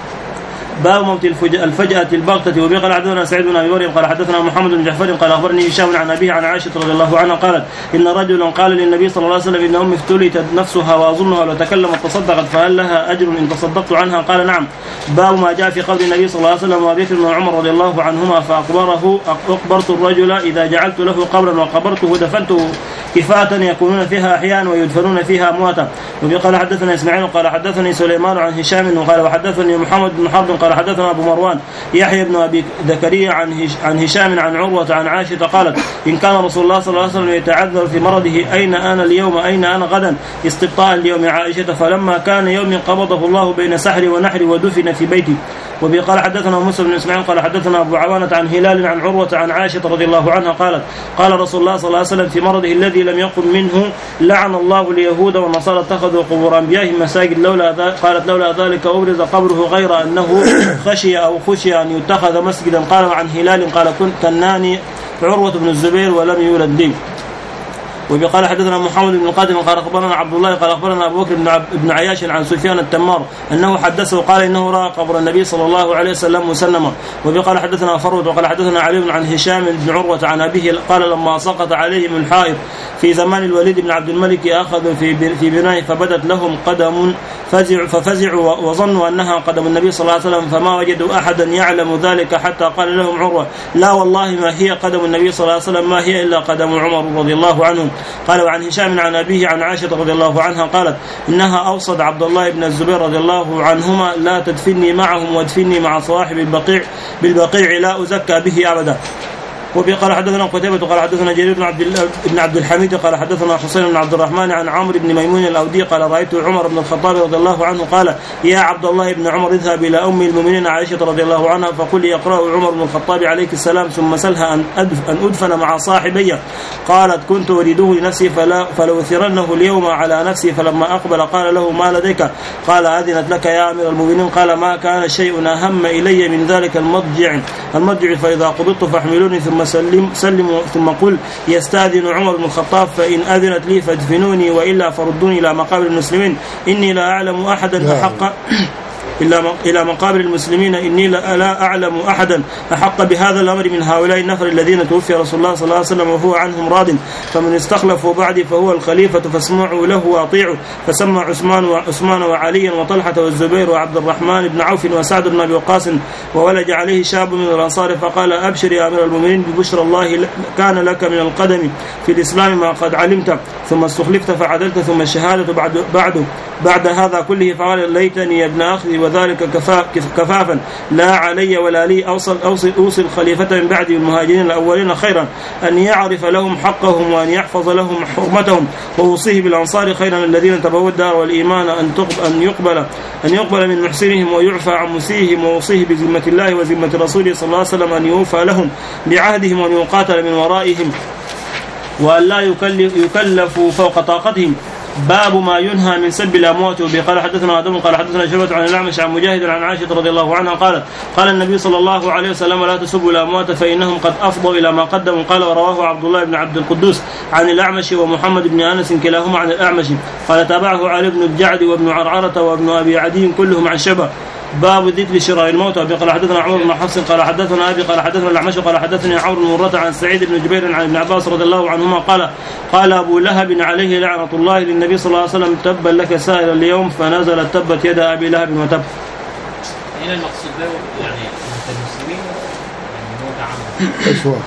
باب موت الفجأة البغتة. وبه قال حدثنا سعيد بن أبي مريم قال حدثنا محمد بن جعفر قال أخبرني هشام عن أبيه عن عائشة رضي الله عنها قالت إن رجلا قال للنبي صلى الله عليه وسلم إن أمي افتلتت نفسها وأظنها لو تكلمت تصدقت فهل لها أجر إن تصدقت عنها؟ قال نعم. باب ما جاء في قول النبي صلى الله عليه وسلم وأبي بكر وعمر رضي الله عنهما فأخبره أقبرت الرجل إذا جعلت له قبرا وقبرته دفنته كفاة يكونون فيها أحياء ويدفنون فيها أمواتا. وبه قال حدثنا إسماعيل قال حدثني سليمان عن هشام وقال وحدثني محمد بن حرب قال حدثنا أبو مروان يحيى بن أبي ذكريا عن عن هشام عن عروة عن عائشة قالت إن كان رسول الله صلى الله عليه وسلم يتعذر في مرضه أين أنا اليوم أين أنا غدا استبطاء اليوم عائشة، فلما كان يوم قبضه الله بين سحر ونحر ودفن في بيتي. وبه قال حدثنا موسى بن إسماعيل قال حدثنا أبو عوانة عن هلال عن عروة عن عائشة رضي الله عنها قالت قال رسول الله صلى الله عليه وسلم في مرضه الذي لم يقم منه لعن الله اليهود والنصارى اتخذوا قبور أنبيائهم مساجد. لولا قالت لولا ذلك أبرز قبره غير أنه خشي أو خشي أن يتخذ مسجدا. قال عن هلال قال كنت كناني عروة بن الزبير ولم يولد لي. وقال حدثنا محمد بن القاسم قال أخبرنا عبد الله قال أخبرنا أبو بكر بن عياش عن سفيان التمار أنه حدثه قال إنه رأى قبر النبي صلى الله عليه وسلم مسنما. وقال حدثنا فروة وقال حدثنا علي عن هشام بن عروة عن أبيه قال لما سقط عليهم الحائط في زمان الوليد بن عبد الملك أخذوا في في بنائه فبدت لهم قدم فزع ففزعوا وظنوا أنها قدم النبي صلى الله عليه وسلم، فما وجدوا أحدا يعلم ذلك حتى قال لهم عروة لا والله ما هي قدم النبي صلى الله عليه وسلم ما هي إلا قدم عمر رضي الله عنه. قال وعن هشام عن أبيه عن عائشة رضي الله عنها قالت إنها أوصت عبد الله بن الزبير رضي الله عنهما لا تدفني معهم وادفني مع صاحب البقيع بالبقيع لا أزكى به أبدا. وبه قال حدثنا قتيبة قال حدثنا جرير بن عبد بن عبد الحميد قال حدثنا حسين بن عبد الرحمن عن عمرو بن ميمون الأودي قال رأيت عمر بن الخطاب رضي الله عنه قال يا عبد الله بن عمر اذهب إلى أم المؤمنين عائشة رضي الله عنها فقل يقرأ عمر بن الخطاب عليك السلام ثم سلها أن أدفن مع صاحبي. قالت كنت أريده لنفسي فلا فلأثرنه اليوم على نفسي. فلما أقبل قال له ما لديك؟ قال أذنت لك يا أمير المؤمنين. قال ما كان شيء أهم إلي من ذلك المضجع المضجع فإذا قبضت فاحملوني ثم سلم سلم ثم قل يستأذن عمر بن الخطاب فإن أذنت لي فادفنوني وإلا فردوني إلى مقابر المسلمين إني لا أعلم أحدا أحق إلى مقابر المسلمين إني لا أعلم أحدا أحق بهذا الأمر من هؤلاء النفر الذين توفي رسول الله صلى الله عليه وسلم وهو عنهم راض، فمن استخلفوا بعدي فهو الخليفة فاسمعوا له وأطيعوا. فسمى عثمان وعثمان وعليا وطلحة والزبير وعبد الرحمن بن عوف وسعد بن أبي وقاص وولج عليه شاب من الأنصار فقال أبشر يا أمير المؤمنين ببشرى الله كان لك من القدم في الإسلام ما قد علمت ثم استخلفت فعدلت ثم الشهادة بعد بعد بعد هذا كله. فقال ليتني يا ابن أخي وذلك كفافا لا علي ولا لي أوصل, أوصل, أوصل خليفة من بعد المهاجرين الأولين خيرا أن يعرف لهم حقهم وأن يحفظ لهم حرمتهم وأوصيه بالأنصار خيرا الذين تبوا الدار والإيمان أن أن يقبل أن يقبل من محسنهم ويعفى عن مسيئهم وأوصيه بذمة الله وذمة رسوله صلى الله عليه وسلم أن يوفى لهم بعهدهم وأن يقاتل من ورائهم وأن لا يكلف يكلفوا فوق طاقتهم. باب ما ينهى من سب الأموات. وبه قال حدثنا آدم قال حدثنا شعبة عن الأعمش عن مجاهد عن عائشة رضي الله عنها قالت قال النبي صلى الله عليه وسلم لا تسبوا الأموات فإنهم قد أفضوا إلى ما قدموا. قال ورواه عبد الله بن عبد القدوس عن الأعمش ومحمد بن أنس كلاهما عن الأعمش قال تابعه علي بن الجعد وابن عرعرة وابن أبي عدي كلهم عن شبه باب ذكر شراء الموتى. قال حدثنا عمر بن حفص قال حدثنا ابي قال حدثنا الاعمش قال حدثني عمرو بن مرة عن سعيد بن جبير عن ابن عباس رضي الله عنهما قال قال ابو لهب عليه لعنة الله للنبي صلى الله عليه وسلم تبا لك سائل اليوم فنزل تبت يد ابي لهب وتب. هنا المقصود له يعني المسلمين يعني ايش هو؟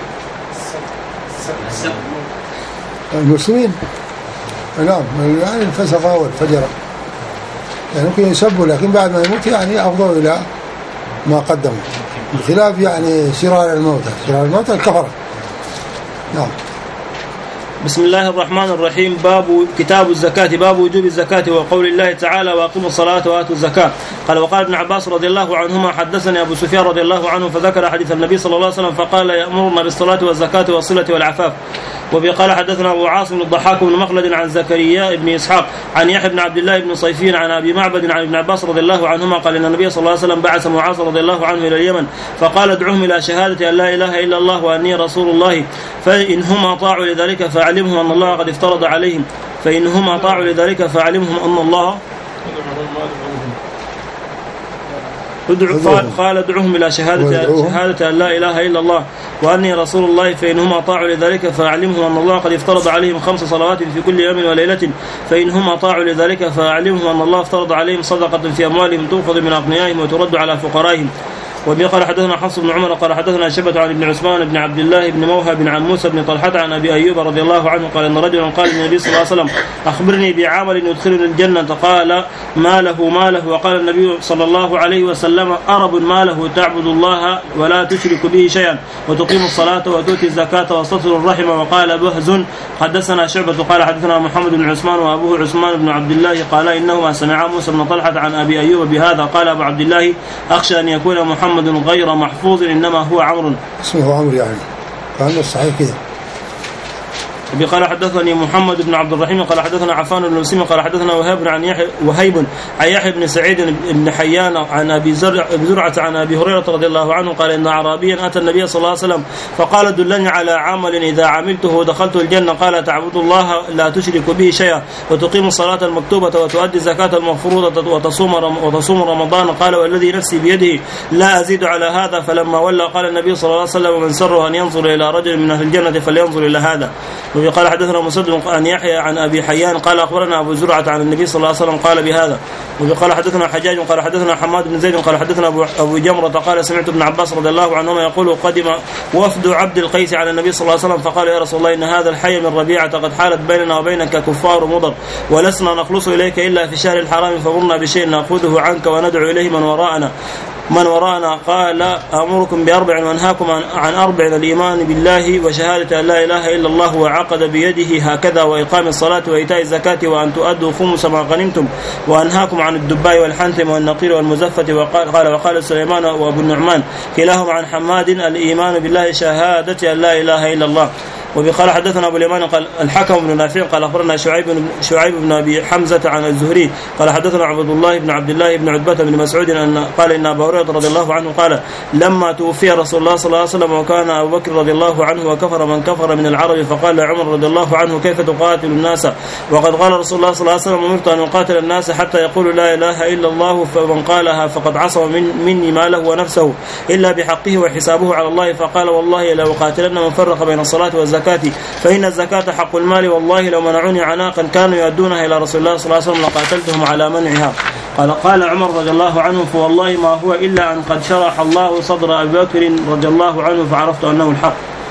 السب المسلمين نعم يعني الفسقة والفجر يعني ممكن يسبوا لكن بعد ما يموت يعني أفضل إلى ما قدموا بخلاف يعني سرار الموتى سرار الموتى الكفرة. نعم. بسم الله الرحمن الرحيم. باب كتاب الزكاة. باب وجوب الزكاة وقول الله تعالى وأقيموا الصلاة وآتوا الزكاة. قال وقال ابن عباس رضي الله عنهما حدثني أبو سفيان رضي الله عنه فذكر حديث النبي صلى الله عليه وسلم فقال يأمرنا بالصلاة والزكاة والصلة والعفاف. وبقال حدثنا أبو عاصم الضحاك بن مخلد عن زكريا بن إسحاق عن يحيى بن عبد الله بن صيفين عن أبي معبد عن ابن عباس رضي الله عنهما قال إن النبي صلى الله عليه وسلم بعث معاذ رضي الله عنه إلى اليمن فقال ادعوهم إلى شهادة أن لا إله إلا الله وأني رسول الله فإنهم أطاعوا لذلك فأعلمهم أن الله قد افترض عليهم فإنهم أطاعوا لذلك فأعلمهم أن الله قال ادعوهم إلى شهادة, شهادة أن لا إله إلا الله وأني رسول الله فإنهم أطاعوا لذلك فأعلمهم أن الله قد افترض عليهم خمس صلوات في كل يوم وليلة فإنهم أطاعوا لذلك فأعلمهم أن الله افترض عليهم صدقة في أموالهم تؤخذ من أغنيائهم وترد على فقرائهم. وبه قال حدثنا حفص بن عمر قال حدثنا شعبة عن ابن عثمان بن عبد الله بن موهب عن موسى بن طلحة عن أبي أيوب رضي الله عنه قال إن رجلا قال للنبي صلى الله عليه وسلم أخبرني بعمل يدخلني الجنة قال ما له ما له وقال النبي صلى الله عليه وسلم أرب ما له تعبد الله ولا تشرك به شيئا وتقيم الصلاة وتؤتي الزكاة وتصل الرحم. وقال بهز حدثنا شعبة قال حدثنا محمد بن عثمان وأبوه عثمان بن عبد الله قال إنهما سمعا موسى بن طلحة عن أبي أيوب بهذا قال أبو عبد الله أخشى أن يكون محمد غير محفوظ إنما هو عمرو اسمه عمرو يعني كان الصحيح كذا. قال حدثني محمد بن عبد الرحيم قال حدثنا عفان بن مسلم قال حدثنا وهيب عن يحيى وهيب عن يحيى بن سعيد بن حيان عن ابي زرع زرعه عن ابي هريره رضي الله عنه قال ان اعرابيا اتى النبي صلى الله عليه وسلم فقال دلني على عمل اذا عملته دخلت الجنه قال تعبد الله لا تشرك به شيئا وتقيم الصلاه المكتوبه وتؤدي الزكاه المفروضه وتصوم وتصوم رمضان قال والذي نفسي بيده لا ازيد على هذا. فلما ولى قال النبي صلى الله عليه وسلم من سره ان ينظر الى رجل من اهل الجنه فلينظر الى هذا. قال حدثنا مسدد عن يحيى عن ابي حيان قال اخبرنا ابو زرعه عن النبي صلى الله عليه وسلم قال بهذا. وقال حدثنا حجاج قال حدثنا حماد بن زيد قال حدثنا ابو ابو جمره قال سمعت ابن عباس رضي الله عنهما يقول قدم وفد عبد القيس على النبي صلى الله عليه وسلم فقال يا رسول الله ان هذا الحي من ربيعه قد حالت بيننا وبينك كفار مضر ولسنا نخلص اليك الا في الشهر الحرام فمرنا بشيء ناخذه عنك وندعو اليه من وراءنا من وراءنا. قال أمركم بأربع وأنهاكم عن أربع الإيمان بالله وشهادة أن لا إله إلا الله وعقد بيده هكذا وإقام الصلاة وإيتاء الزكاة وأن تؤدوا خمس ما غنمتم وأنهاكم عن الدباء والحنتم والنقير والمزفة. وقال قال وقال سليمان وأبو النعمان كلاهما عن حماد الإيمان بالله شهادة أن لا إله إلا الله. وبقال حدثنا ابو اليمان قال الحكم بن نافع قال اخبرنا شعيب بن شعيب بن ابي حمزه عن الزهري قال حدثنا عبد الله بن عبد الله بن عتبه بن مسعود ان قال ان ابا هريره رضي الله عنه قال لما توفي رسول الله صلى الله عليه وسلم وكان ابو بكر رضي الله عنه وكفر من كفر من العرب فقال لعمر رضي الله عنه كيف تقاتل الناس وقد قال رسول الله صلى الله عليه وسلم امرت ان اقاتل الناس حتى يقولوا لا اله الا الله فمن قالها فقد عصم من مني ماله ونفسه الا بحقه وحسابه على الله. فقال والله لو قاتلن من فرق بين الصلاه والزكاه فإن الزكاة حق المال والله لو منعوني عناقا كانوا يؤدونها إلى رسول الله صلى الله عليه وسلم لقاتلتهم على منعها. قال قال عمر رضي الله عنه فوالله ما هو إلا أن قد شرح الله صدر أبي بكر رضي الله عنه فعرفت أنه الحق.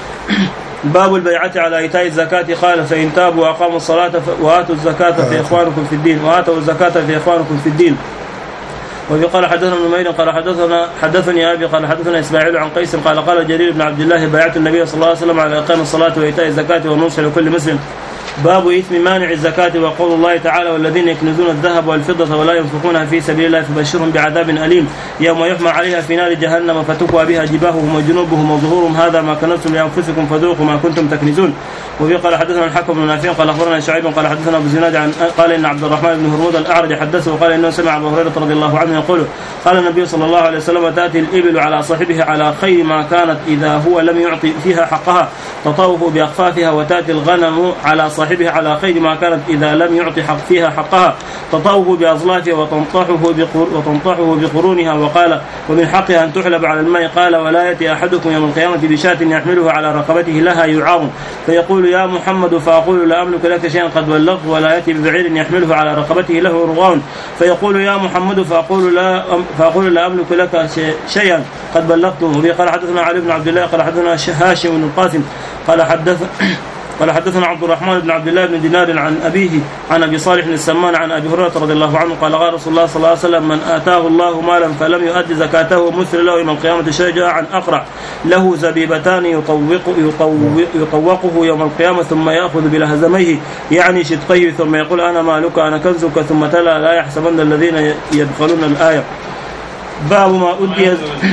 باب البيعة على إيتاء الزكاة قال فإن تابوا وأقاموا الصلاة وآتوا الزكاة في إخوانكم في الدين وآتوا الزكاة في إخوانكم في الدين. وفي قال حدثنا ابن نمير قال حدثنا حدثني ابي قال حدثنا اسماعيل عن قيس قال قال جرير بن عبد الله بايعت النبي صلى الله عليه وسلم على اقام الصلاه وايتاء الزكاه والنصح لكل مسلم. باب إثم مانع الزكاة وقول الله تعالى والذين يكنزون الذهب والفضة ولا ينفقونها في سبيل الله فبشرهم بعذاب أليم يوم يحمى عليها في نار جهنم فتكوى بها جباههم وجنوبهم وظهورهم هذا ما كنزتم لأنفسكم فذوقوا ما كنتم تكنزون. وفي قال حدثنا الحكم بن نافع قال أخبرنا شعيب قال حدثنا أبو زناد عن قال إن عبد الرحمن بن هرمز الأعرج حدثه وقال إنه سمع أبو هريرة رضي الله عنه يقول قال النبي صلى الله عليه وسلم تأتي الإبل على صاحبها على خير ما كانت إذا هو لم يعطي فيها حقها تطوف بأخفافها وتأتي الغنم على صاحبها صاحبها على خير ما كانت إذا لم يعطي حق فيها حقها تطوه بأظلافها وتنطحه وتنطحه بقرونها. وقال ومن حقها أن تحلب على الماء. قال ولا يأتي أحدكم يوم القيامة بشاة يحملها على رقبته لها يعاظ فيقول يا محمد فأقول لا أملك لك شيئا قد بلغت. ولا يأتي ببعير يحمله على رقبته له رغاء فيقول يا محمد فأقول لا فأقول لا أملك لك شيئا قد بلغته. وبه قال حدثنا علي بن عبد الله قال حدثنا هاشم بن القاسم قال حدث قال حدثنا عبد الرحمن بن عبد الله بن دينار عن أبيه عن أبي صالح السمان عن أبي هريرة رضي الله عنه قال قال رسول الله صلى الله عليه وسلم من آتاه الله مالا فلم يؤد زكاته مثل له يوم القيامة شجاعا أقرع له زبيبتان يطوق يطوق يطوقه يوم القيامة ثم يأخذ بلهزميه يعني شدقيه ثم يقول أنا مالك أنا كنزك ثم تلا لا يحسبن الذين يدخلون الآية. باب ما أدي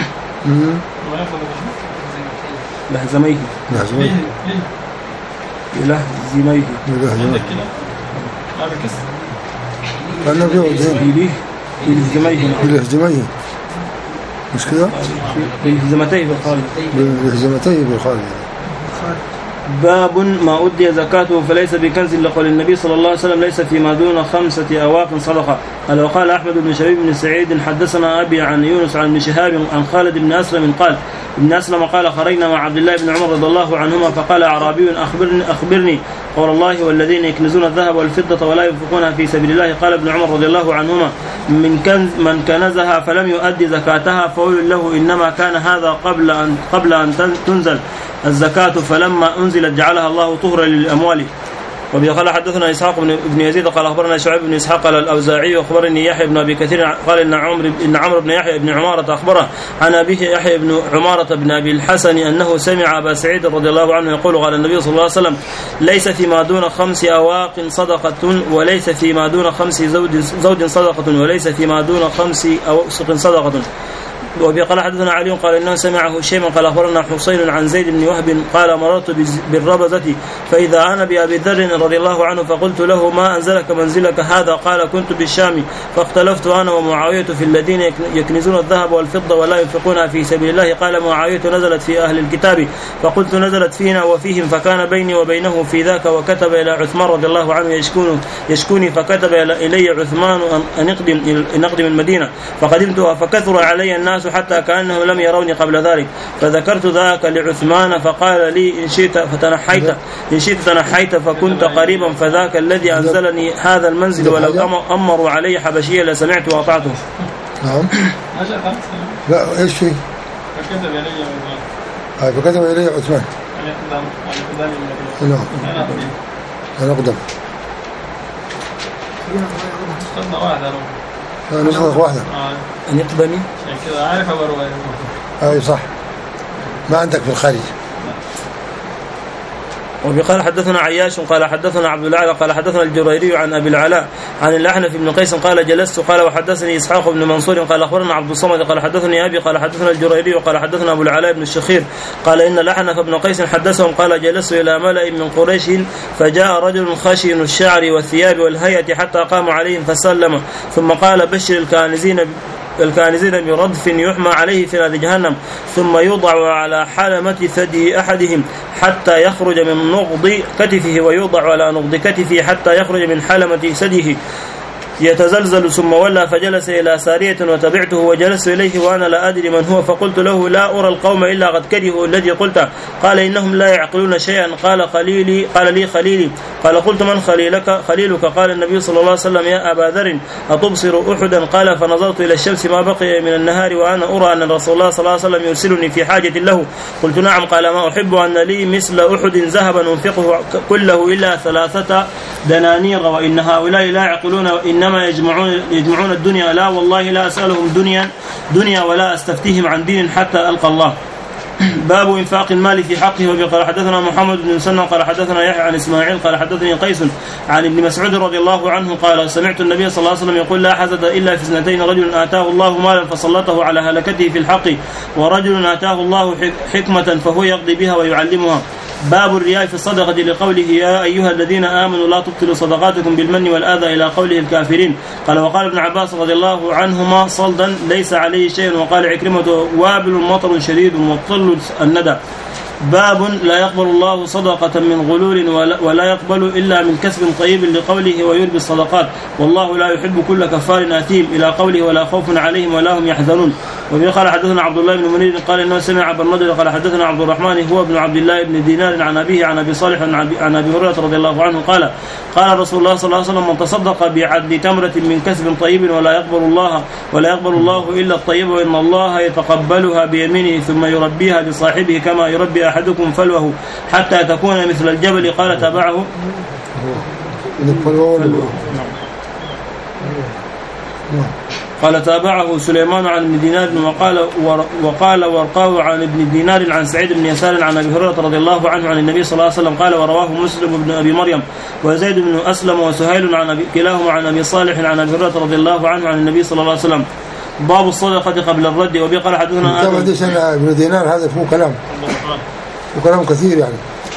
لهزميه لهزميه لهزميه كان في وجهين لهزميه مش كده لهزمتيه بالخالد لهزمتيه بالخالد. باب ما أدي زكاته فليس بكنز لقول النبي صلى الله عليه وسلم ليس فيما دون خمسة أواق صدقة. قال وقال أحمد بن شبيب بن سعيد حدثنا أبي عن يونس عن ابن شهاب عن خالد بن أسلم قال ابن أسلم قال خرجنا مع عبد الله بن عمر رضي الله عنهما فقال أعرابي أخبرني, أخبرني قول الله والذين يكنزون الذهب والفضة ولا ينفقونها في سبيل الله. قال ابن عمر رضي الله عنهما من كنز من كنزها فلم يؤدي زكاتها فقول له إنما كان هذا قبل أن قبل أن تنزل الزكاة فلما أنزلت جعلها الله طهرا للأموال. وبقال حدثنا إسحاق بن يزيد قال أخبرنا شعيب بن إسحاق قال الأوزاعي أخبرني يحيى بن أبي كثير قال إن عمرو إن عمرو بن يحيى بن عمارة أخبره عن أبيه يحيى بن عمارة بن أبي الحسن أنه سمع أبا سعيد رضي الله عنه يقول قال النبي صلى الله عليه وسلم ليس فيما دون خمس أواق صدقة وليس فيما دون خمس زوج زوج صدقة وليس فيما دون خمس أوسق صدقة. وبي قال حدثنا علي قال إنه سمعه شيئا قال أخبرنا حسين عن زيد بن وهب قال مررت بالربزة فإذا أنا بأبي ذر رضي الله عنه فقلت له ما أنزلك منزلك هذا قال كنت بالشام فاختلفت أنا ومعاوية في الذين يكنزون الذهب والفضة ولا ينفقونها في سبيل الله. قال معاوية نزلت في أهل الكتاب فقلت نزلت فينا وفيهم فكان بيني وبينه في ذاك وكتب إلى عثمان رضي الله عنه يشكون يشكوني فكتب إلي عثمان أن أقدم أن أقدم المدينة فقدمتها فكثر علي الناس حتى كأنهم لم يروني قبل ذلك فذكرت ذاك لعثمان فقال لي إن شئت فتنحيت إن شئت تنحيت فكنت قريبا فذاك الذي أنزلني هذا المنزل ولو أمروا علي حبشية لسمعت وأطعته. نعم لا إيش فيه فكتب إلي هاي فكتب إلي عثمان نعم أنا أقدم قدنا واحدة نسخة واحدة أن يقدمي كذا عارف أبروه أي صح ما عندك في الخارج. وبقال حدثنا عياش قال حدثنا عبد الأعلى قال حدثنا الجريري عن أبي العلاء عن الأحنف بن قيس قال جلست قال وحدثني إسحاق بن منصور قال أخبرنا عبد الصمد قال حدثني أبي قال حدثنا الجريري وقال حدثنا أبو العلاء بن الشخير قال إن الأحنف بن قيس حدثهم قال جلست إلى ملأ من قريش فجاء رجل خشن الشعر والثياب والهيئة حتى قام عليهم فسلم ثم قال بشر الكانزين الكانزين بردف يحمى عليه في نار جهنم ثم يوضع على حلمة ثدي أحدهم حتى يخرج من نقض كتفه ويوضع على نقض كتفه حتى يخرج من حلمة ثديه يتزلزل ثم ولى فجلس إلى سارية وتبعته وجلست إليه وأنا لا أدري من هو فقلت له لا أرى القوم إلا قد كرهوا الذي قلت. قال إنهم لا يعقلون شيئا. قال خليلي قال لي خليلي قال قلت من خليلك خليلك قال النبي صلى الله عليه وسلم يا أبا ذر أتبصر أحدا قال فنظرت إلى الشمس ما بقي من النهار وأنا أرى أن الرسول الله صلى الله عليه وسلم يرسلني في حاجة له. قلت نعم. قال ما أحب أن لي مثل أحد ذهبا أنفقه كله إلا ثلاثة دنانير وإن هؤلاء لا يعقلون وإنما يجمعون يجمعون الدنيا لا والله لا أسألهم دنيا دنيا ولا أستفتيهم عن دين حتى ألقى الله. باب إنفاق المال في حقه. وقال حدثنا محمد بن مسنى قال حدثنا يحيى عن إسماعيل قال حدثني قيس عن ابن مسعود رضي الله عنه قال سمعت النبي صلى الله عليه وسلم يقول لا حسد إلا في اثنتين رجل آتاه الله مالا فسلطه على هلكته في الحق ورجل آتاه الله حكمة فهو يقضي بها ويعلمها. باب الرياء في الصدقة لقوله يا أيها الذين آمنوا لا تبطلوا صدقاتكم بالمن والآذى إلى قوله الكافرين. قال وقال ابن عباس رضي الله عنهما صلدا ليس عليه شيء. وقال عكرمة وابل مطر شديد وطل الندى. باب لا يقبل الله صدقة من غلول ولا يقبل إلا من كسب طيب لقوله ويربي الصدقات والله لا يحب كل كفار آثيم إلى قوله ولا خوف عليهم ولا هم يحزنون. وبه قال حدثنا عبد الله بن منير قال إنه سمع أبا النضر قال حدثنا عبد الرحمن هو ابن عبد الله بن دينار عن أبيه عن أبي صالح عن أبي هريرة رضي الله عنه قال قال رسول الله صلى الله عليه وسلم من تصدق بعدل تمرة من كسب طيب ولا يقبل الله ولا يقبل الله إلا الطيب وإن الله يتقبلها بيمينه ثم يربيها بصاحبه كما يربي أحدكم فلوه حتى تكون مثل الجبل. قال تابعه قال تابعه سليمان عن ابن دينار وقال وقال ورقاه عن ابن دينار عن سعيد بن يسار عن ابي هريره رضي الله عنه عن النبي صلى الله عليه وسلم قال ورواه مسلم بن ابي مريم وزيد بن اسلم وسهيل عن ابي كلاهما عن ابي صالح عن ابي هريره رضي الله عنه عن النبي صلى الله عليه وسلم. باب الصدقه قبل الرد. وبه قال حدثنا ابن دينار هذا فيه كلام وكلام كثير يعني.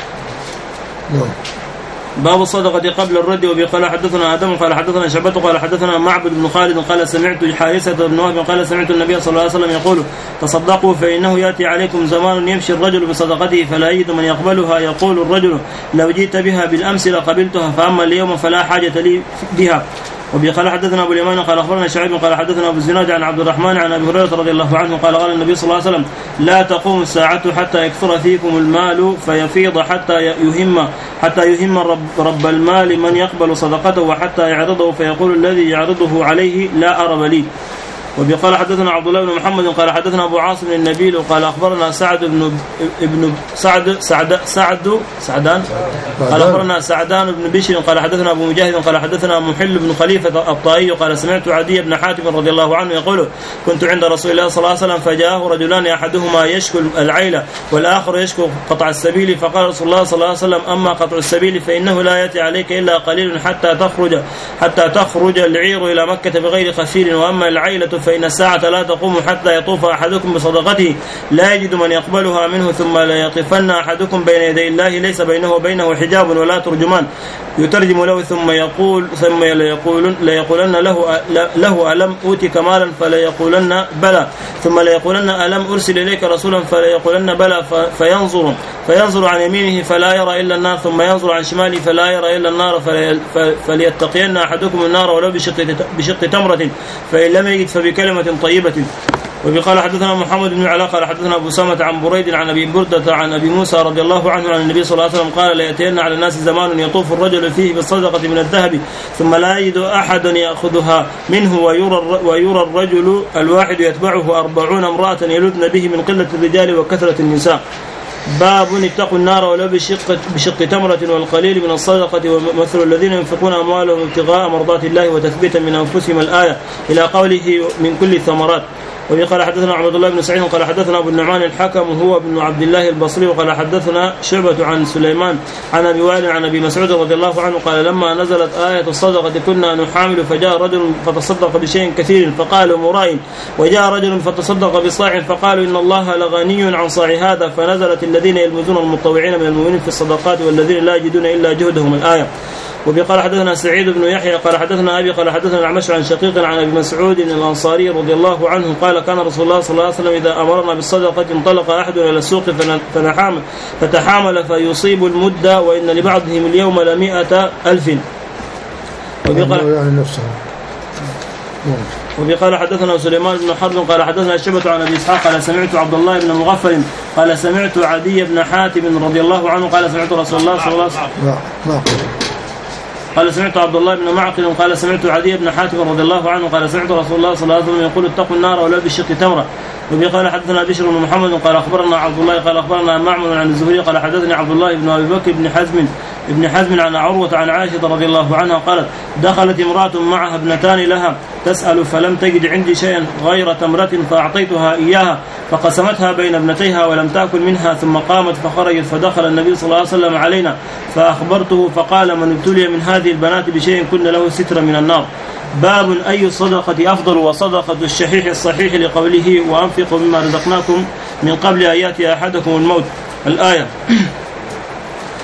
نعم. باب الصدقة قبل الرد. وبه قال حدثنا آدم قال حدثنا شعبة قال حدثنا معبد بن خالد قال سمعت حارثة بن وهب قال سمعت النبي صلى الله عليه وسلم يقول تصدقوا فإنه يأتي عليكم زمان يمشي الرجل بصدقته فلا يجد من يقبلها يقول الرجل لو جئت بها بالأمس لقبلتها فأما اليوم فلا حاجة لي بها. وبه قال حدثنا أبو اليمان قال أخبرنا شعيب قال حدثنا أبو الزناد عن عبد الرحمن عن أبي هريرة رضي الله عنه قال قال النبي صلى الله عليه وسلم لا تقوم الساعة حتى يكثر فيكم المال فيفيض حتى يهم حتى يهم رب, رب المال من يقبل صدقته وحتى يعرضه فيقول الذي يعرضه عليه لا أرب لي. وبه قال حدثنا عبد الله بن محمد قال حدثنا أبو عاصم النبيل وقال أخبرنا سعد بن ابن سعد سعد سعد سعدان قال أخبرنا سعدان بن بشر قال حدثنا أبو مجاهد قال حدثنا محل بن خليفة الطائي قال سمعت عدي بن حاتم رضي الله عنه يقول كنت عند رسول الله صلى الله عليه وسلم فجاءه رجلان أحدهما يشكو العيلة والآخر يشكو قطع السبيل فقال رسول الله صلى الله عليه وسلم أما قطع السبيل فإنه لا يأتي عليك إلا قليل حتى تخرج حتى تخرج العير إلى مكة بغير خفير وأما العيلة فإن الساعة لا تقوم حتى يطوف أحدكم بصدقته لا يجد من يقبلها منه ثم لا يقفن أحدكم بين يدي الله ليس بينه وبينه حجاب ولا ترجمان يترجم له ثم يقول ثم لا يقولن لا يقولن له له ألم أوتك مالا فلا يقولن بلى ثم لا يقولن ألم أرسل إليك رسولا فلا يقولن بلى فينظر فينظر عن يمينه فلا يرى إلا النار ثم ينظر عن شماله فلا يرى إلا النار فليتقين أحدكم النار ولو بشق بشق تمرة فإن لم يجد فبكلمة طيبة. وبقال حدثنا محمد بن علاء قال حدثنا أبو سامة عن بريد عن أبي بردة عن أبي موسى رضي الله عنه عن النبي صلى الله عليه وسلم قال ليأتين على الناس زمان يطوف الرجل فيه بالصدقة من الذهب ثم لا يجد أحد يأخذها منه ويرى, ويرى الرجل الواحد يتبعه أربعون امرأة يلذن به من قلة الرجال وكثرة النساء. باب اتقوا النار ولو بشق, بشق تمرة والقليل من الصدقة ومثل الذين ينفقون أموالهم ابتغاء مرضات الله وتثبيتا من أنفسهم الآية إلى قوله من كل الثمرات. وقال حدثنا عبد الله بن سعيد قال حدثنا أبو النعمان الحكم هو ابن عبد الله البصري وقال حدثنا شعبة عن سليمان عن أبي وائل عن أبي مسعود رضي الله عنه قال لما نزلت آية الصدقة كنا نحامل فجاء رجل فتصدق بشيء كثير فقالوا مراء وجاء رجل فتصدق بصاع فقالوا إن الله لغني عن صاع هذا فنزلت الذين يلمزون المتطوعين من المؤمنين في الصدقات والذين لا يجدون إلا جهدهم الآية. وبقال حدثنا سعيد بن يحيى قال حدثنا أبي قال حدثنا الأعمش عن شقيق عن أبي مسعود الأنصاري رضي الله عنه قال كان رسول الله صلى الله عليه وسلم إذا أمرنا بالصدقة انطلق أحدنا إلى السوق فنحامل فتحامل فيصيب المدة وإن لبعضهم اليوم لمئة ألف. وبقال وبقال حدثنا سليمان بن حرب قال حدثنا شعبة عن أبي إسحاق قال سمعت عبد الله بن مغفل قال سمعت عدي بن حاتم رضي الله عنه قال سمعت رسول الله صلى الله عليه وسلم قال سمعت عبد الله بن معقل قال سمعت عدي بن حاتم رضي الله عنه قال سمعت رسول الله صلى الله عليه وسلم يقول اتقوا النار ولو بشق تمرة. وبه قال حدثنا بشر بن محمد قال أخبرنا عبد الله قال أخبرنا معمر عن الزهري قال حدثني عبد الله بن أبي بكر بن حزم ابن حزم عن عروة عن عائشة رضي الله عنها قالت دخلت امرأة معها ابنتان لها تسأل فلم تجد عندي شيئا غير تمرة فأعطيتها إياها فقسمتها بين ابنتيها ولم تأكل منها ثم قامت فخرجت فدخل النبي صلى الله عليه وسلم علينا فأخبرته فقال من ابتلي من هذه البنات بشيء كن له ستر من النار. باب أي الصدقة أفضل وصدقة الشحيح الصحيح لقوله وأنفقوا مما رزقناكم من قبل أن يأتي أحدكم الموت الآية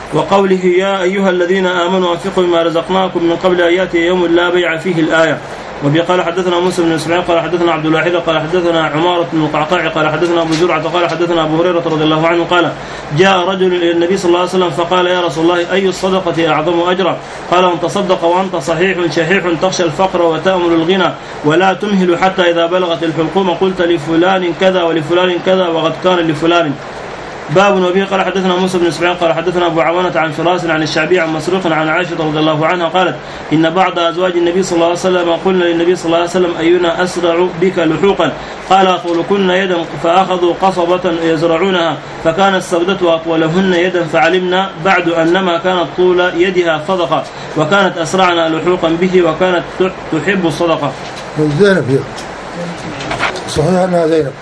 وقوله يا أيها الذين آمنوا أنفقوا مما رزقناكم من قبل أن يأتي يوم لا بيع فيه الآية. وبه قال حدثنا موسى بن اسماعيل قال حدثنا عبد الواحد قال حدثنا عمارة بن القعقاع قال حدثنا ابو زرعة قال حدثنا ابو هريرة رضي الله عنه قال جاء رجل الى النبي صلى الله عليه وسلم فقال يا رسول الله اي الصدقة اعظم اجرا؟ قال ان تصدق وانت صحيح شحيح تخشى الفقر وتأمل الغنى ولا تمهل حتى اذا بلغت الحلقوم قلت لفلان كذا ولفلان كذا وقد كان لفلان. باب. وبه قال حدثنا موسى بن اسماعيل قال حدثنا ابو عوانة عن فراس عن الشعبي عن مسروق عن عائشة رضي الله عنها قالت ان بعض ازواج النبي صلى الله عليه وسلم قلنا للنبي صلى الله عليه وسلم اينا اسرع بك لحوقا؟ قال اطولكن يدا فاخذوا قصبة يزرعونها فكانت السودة اطولهن يدا فعلمنا بعد انما كانت طول يدها صدقة وكانت اسرعنا لحوقا به وكانت تحب الصدقة. زينب هي صحيح انها زينب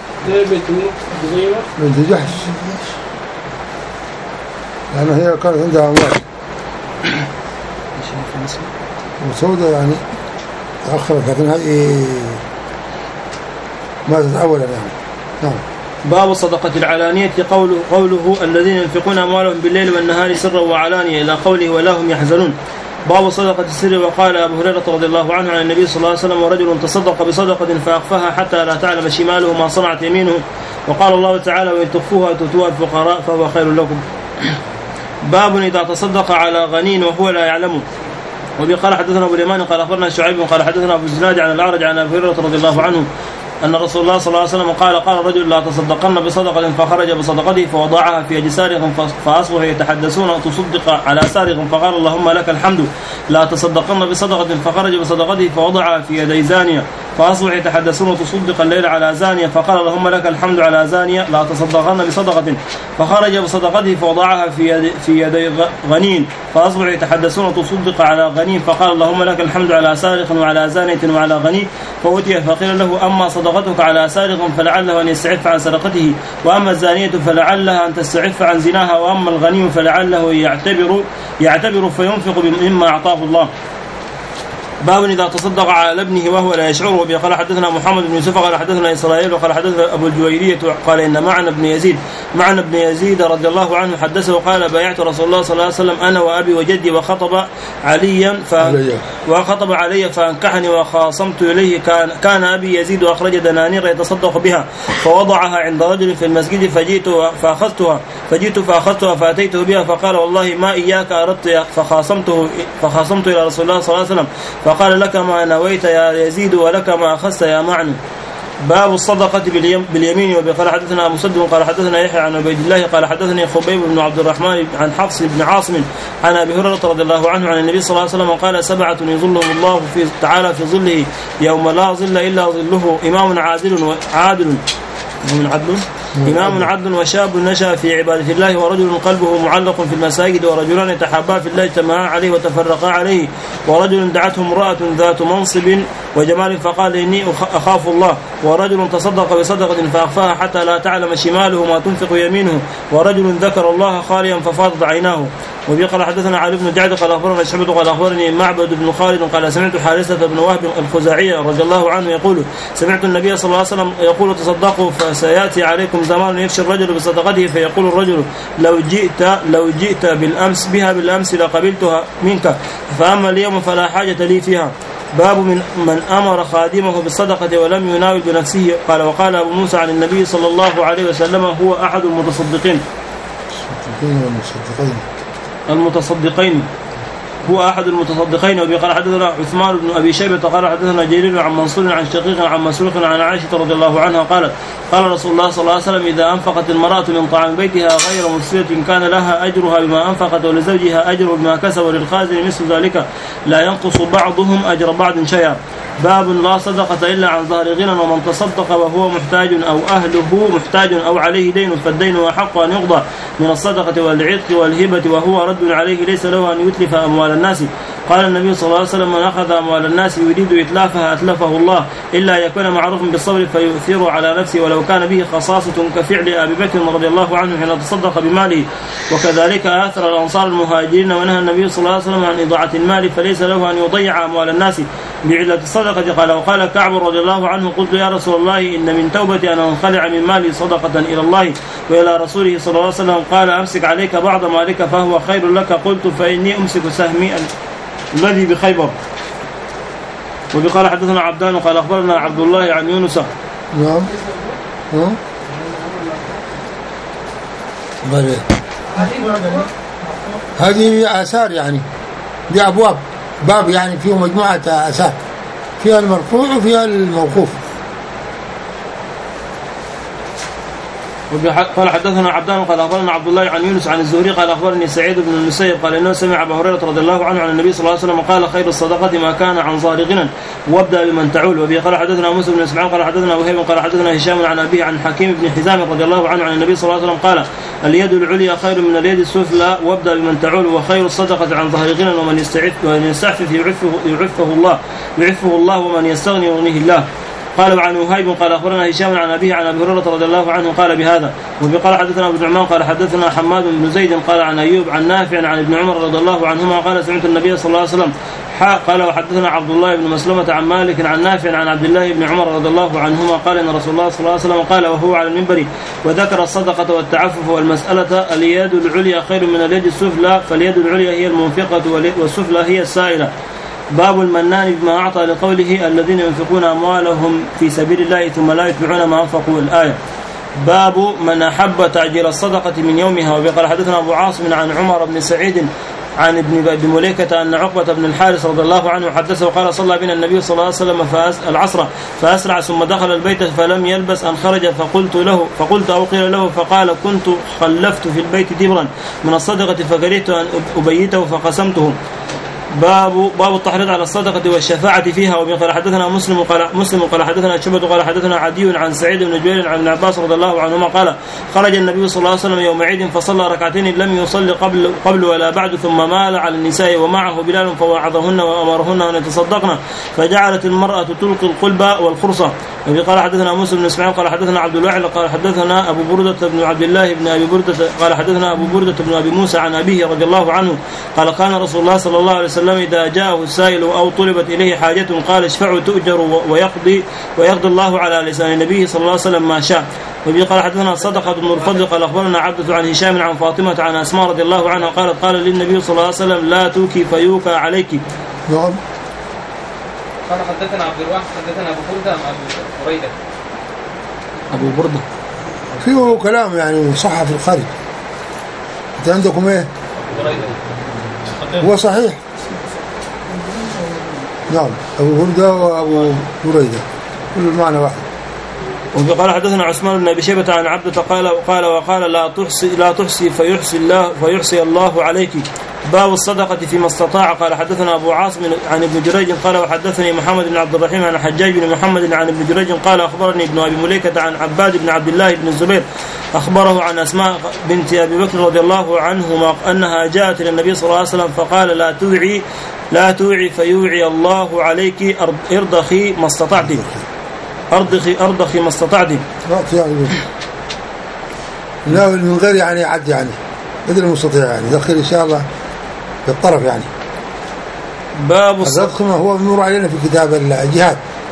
بنت جحش لأنها هي كانت عندها أموال وسودة يعني تأخرت لكن هذه ماتت أولا يعني. نعم. باب الصدقة العلانية قوله, قوله الذين ينفقون أموالهم بالليل والنهار سرا وعلانية إلى قوله ولا هم يحزنون. باب صدقة السر. وقال أبو هريرة رضي الله عنه عن النبي صلى الله عليه وسلم ورجل تصدق بصدقة فأخفاها حتى لا تعلم شماله ما صنعت يمينه وقال الله تعالى وإن تخفوها تؤتوها الفقراء فهو خير لكم. باب إذا تصدق على غني وهو لا يعلمه. وبه قال حدثنا أبو اليمان قال أخبرنا شعيب قال حدثنا أبو الزناد عن الأعرج عن أبي هريرة رضي الله عنه أن رسول الله صلى الله عليه وسلم قال قال الرجل لا تصدقن بصدقة فخرج بصدقته فوضعها في يد سارق فأصبحوا يتحدثون تصدق على سارق فقال اللهم لك الحمد. لا تصدقن بصدقة فخرج بصدقته فوضعها في يدي زانية فأصبحوا يتحدثون تصدق الليل على زانية فقال اللهم لك الحمد على زانية. لا تصدقن بصدقة فخرج بصدقته فوضعها في يد في يدي غنين فأصبحوا يتحدثون تصدق على غنين فقال اللهم لك الحمد على سارق وعلى زانية وعلى غني فأتي فقيل له أما صدقتك على سارق فلعله أن يستعف عن سرقته وأما الزانية فلعلها أن تستعف عن زناها وأما الغني فلعله يعتبر يعتبر فينفق مما أعطاه الله. باب إذا تصدق على ابنه وهو لا يشعر. وبه قال حدثنا محمد بن يوسف قال حدثنا إسرائيل وقال حدثنا أبو الجويرية قال إن معنا بن يزيد معنا بن يزيد رضي الله عنه حدثه قال بايعت رسول الله صلى الله عليه وسلم أنا وأبي وجدي وخطب عليا ف... وخطب علي فأنكحني وخاصمت إليه كان كان أبي يزيد وأخرج دنانير يتصدق بها فوضعها عند رجل في المسجد فجئت فأخذتها فجئت فأخذتها فأتيته بها فقال والله ما إياك أردت فخاصمته فخاصمت إلى رسول الله صلى الله عليه وسلم فقال لك ما نويت يا يزيد ولك ما أخذت يا معن. باب الصدقة باليمين. وقال حدثنا مسدد قال حدثنا يحيى عن عبيد الله قال حدثني خبيب بن عبد الرحمن عن حفص بن عاصم عن أبي هريرة رضي الله عنه عن النبي صلى الله عليه وسلم قال سبعة يظلهم الله في تعالى في ظله يوم لا ظل إلا ظله إمام عادل وعادل من عدل إمام عدل وشاب نشأ في عبادة الله ورجل قلبه معلق في المساجد ورجلان يتحابا في الله اجتمعا عليه وتفرقا عليه ورجل دعته امرأة ذات منصب وجمال فقال إني أخاف الله ورجل تصدق بصدقة فأخفاها حتى لا تعلم شماله ما تنفق يمينه ورجل ذكر الله خاليا ففاضت عيناه. وبه قال حدثنا علي بن جعد قال أخبرنا شعبة قال أخبرني معبد بن خالد قال سمعت حارثة بن وهب الخزاعي رضي الله عنه يقول سمعت النبي صلى الله عليه وسلم يقول تصدقوا فسيأتي عليكم زمان يفشي الرجل بصدقته فيقول الرجل لو جئت لو جئت بالأمس بها بالأمس لقبلتها منك فأما اليوم فلا حاجة لي فيها. باب من من أمر خادمه بالصدقة ولم يناول بنفسه. قال وقال أبو موسى عن النبي صلى الله عليه وسلم هو أحد المتصدقين المتصدقين هو أحد المتصدقين. وبه قال حدثنا عثمان بن أبي شيبة قال حدثنا جرير عن منصور عن شقيق عن مسروق عن عائشة رضي الله عنها قالت قال رسول الله صلى الله عليه وسلم إذا أنفقت المرأة من طعام بيتها غير مفسدة كان لها أجرها بما أنفقت ولزوجها أجر بما كسب وللخازن مثل ذلك لا ينقص بعضهم أجر بعض شيئا. باب لا صدقة إلا عن ظهر غنى ومن تصدق وهو محتاج أو أهله محتاج أو عليه دين فالدين أحق أن يقضى من الصدقة والعتق والهبة وهو رد عليه ليس له أن يتلف أموال الناس. قال النبي صلى الله عليه وسلم من أخذ أموال الناس يريد إتلافها أتلفه الله إلا يكون معروف بالصبر فيؤثر على نفسه ولو كان به خصاصة كفعل أبي بكر رضي الله عنه حين تصدق بماله وكذلك آثر الأنصار المهاجرين ونهى النبي صلى الله عليه وسلم عن إضاعة المال فليس له أن يضيع أموال الناس بعلة الصدقة. قال وقال كعب رضي الله عنه قلت يا رسول الله إن من توبتي أن أنخلع من مالي صدقة إلى الله وإلى رسوله صلى الله عليه وسلم قال أمسك عليك بعض مالك فهو خير لك قلت فإني أمسك سهمي الذي بخيبر. وبه قال حدثنا عبدان قال أخبرنا عبد الله عن يونس. نعم. ها؟ هذه آثار يعني، دي أبواب، باب يعني فيه مجموعة آثار، فيها المرفوع وفيها الموقوف. قال حدثنا عبدان قال أخبرنا عبد الله عن يونس عن الزهري قال أخبرني سعيد بن المسيب قال إنه سمع أبا هريرة رضي الله عنه عن النبي صلى الله عليه وسلم قال خير الصدقة ما كان عن ظهر غنى وابدأ بمن تعول. وبه قال حدثنا موسى بن اسماعيل قال حدثنا وهيب قال حدثنا هشام عن أبيه عن حكيم بن حزام رضي الله عنه عن النبي صلى الله عليه وسلم قال اليد العليا خير من اليد السفلى وابدأ بمن تعول وخير الصدقة عن ظهر غنى ومن يستعف ومن يستعفف يعفه, يعفه الله يعفه الله ومن يستغني يغنيه الله. قال عن وهيب قال أخبرنا هشام عن أبيه عن أبي هريرة رضي الله عنه قال بهذا. وقال حدثنا أبو نعمان قال حدثنا حماد بن زيد قال عن أيوب عن نافع عن ابن عمر رضي الله عنهما قال سمعت النبي صلى الله عليه وسلم قال وحدثنا عبد الله بن مسلمة عن مالك عن نافع عن عبد الله بن عمر رضي الله عنهما قال إن رسول الله صلى الله عليه وسلم قال وهو على المنبر وذكر الصدقة والتعفف والمسألة اليد العليا خير من اليد السفلى فاليد العليا هي المنفقة والسفلى هي السائلة. باب المنان بما أعطى لقوله الذين ينفقون أموالهم في سبيل الله ثم لا يتبعون ما أنفقوا الآية. باب من أحب تعجيل الصدقة من يومها. وقال حدثنا أبو عاصم عن عمر بن سعيد عن ابن مليكة أن عقبة بن الحارث رضي الله عنه حدثه قال صلى بنا النبي صلى الله عليه وسلم العصر فأسرع ثم دخل البيت فلم يلبس أن خرج فقلت له فقلت أو قيل له فقال كنت خلفت في البيت دبرا من الصدقة فكرهت أن أبيته فقسمته. باب باب التحريض على الصدقة والشفاعة فيها. وقال حدثنا مسلم قال مسلم قال حدثنا شعبة قال حدثنا عدي عن سعيد بن جبير عن ابن عباس رضي الله عنهما قال خرج النبي صلى الله عليه وسلم يوم عيد فصلى ركعتين لم يصلي قبل قبل ولا بعد ثم مال على النساء ومعه بلال فوعظهن وأمرهن أن يتصدقن فجعلت المرأة تلقي القلب والخرصة. وقال حدثنا موسى بن اسماعيل قال حدثنا عبد الواحد قال حدثنا أبو بردة بن عبد الله بن أبي بردة قال حدثنا أبو بردة بن أبي موسى عن أبيه رضي الله عنه قال كان رسول الله صلى الله عليه وسلم إذا جاءه السائل أو طلبت إليه حاجة قال اشفعوا تؤجر ويقضي ويقضي الله على لسان النبي صلى الله عليه وسلم ما شاء. وقال حدثنا صدقة بن الفضل قال أخبرنا عبدة عن هشام عن فاطمة عن أسماء رضي الله عنها قالت قال للنبي صلى الله عليه وسلم لا توكي فيوكى عليك. نعم. قال حدثنا عبد الواحد حدثنا أبو بردة أم أبو بريدة؟ أبو بردة فيه كلام يعني صح في الخارج. أنت عندكم إيه؟ هو صحيح. نعم أبو بردة وأبو بريدة كل المعنى واحد. وقال حدثنا عثمان بن أبي شيبة عن عبدة قال وقال وقال لا تحصي لا تحصي فيحصي الله فيحصي الله عليك. باب الصدقة فيما استطاع. قال حدثنا أبو عاصم عن ابن جريج قال وحدثني محمد بن عبد الرحيم عن حجاج بن محمد عن ابن جريج قال أخبرني ابن أبي مليكة عن عباد بن عبد الله بن الزبير أخبره عن أسماء بنت أبي بكر رضي الله عنهما أنها جاءت إلى النبي صلى الله عليه وسلم فقال لا توعي لا توعي فيوعي الله عليك ارضخي ما استطعت ارضخي ارضخي ما استطعت. لا من غير يعني عد يعني بدل المستطيع يعني دخل إن شاء الله في الطرف يعني. باب الرضخ ما هو منور علينا في كتاب الجهاد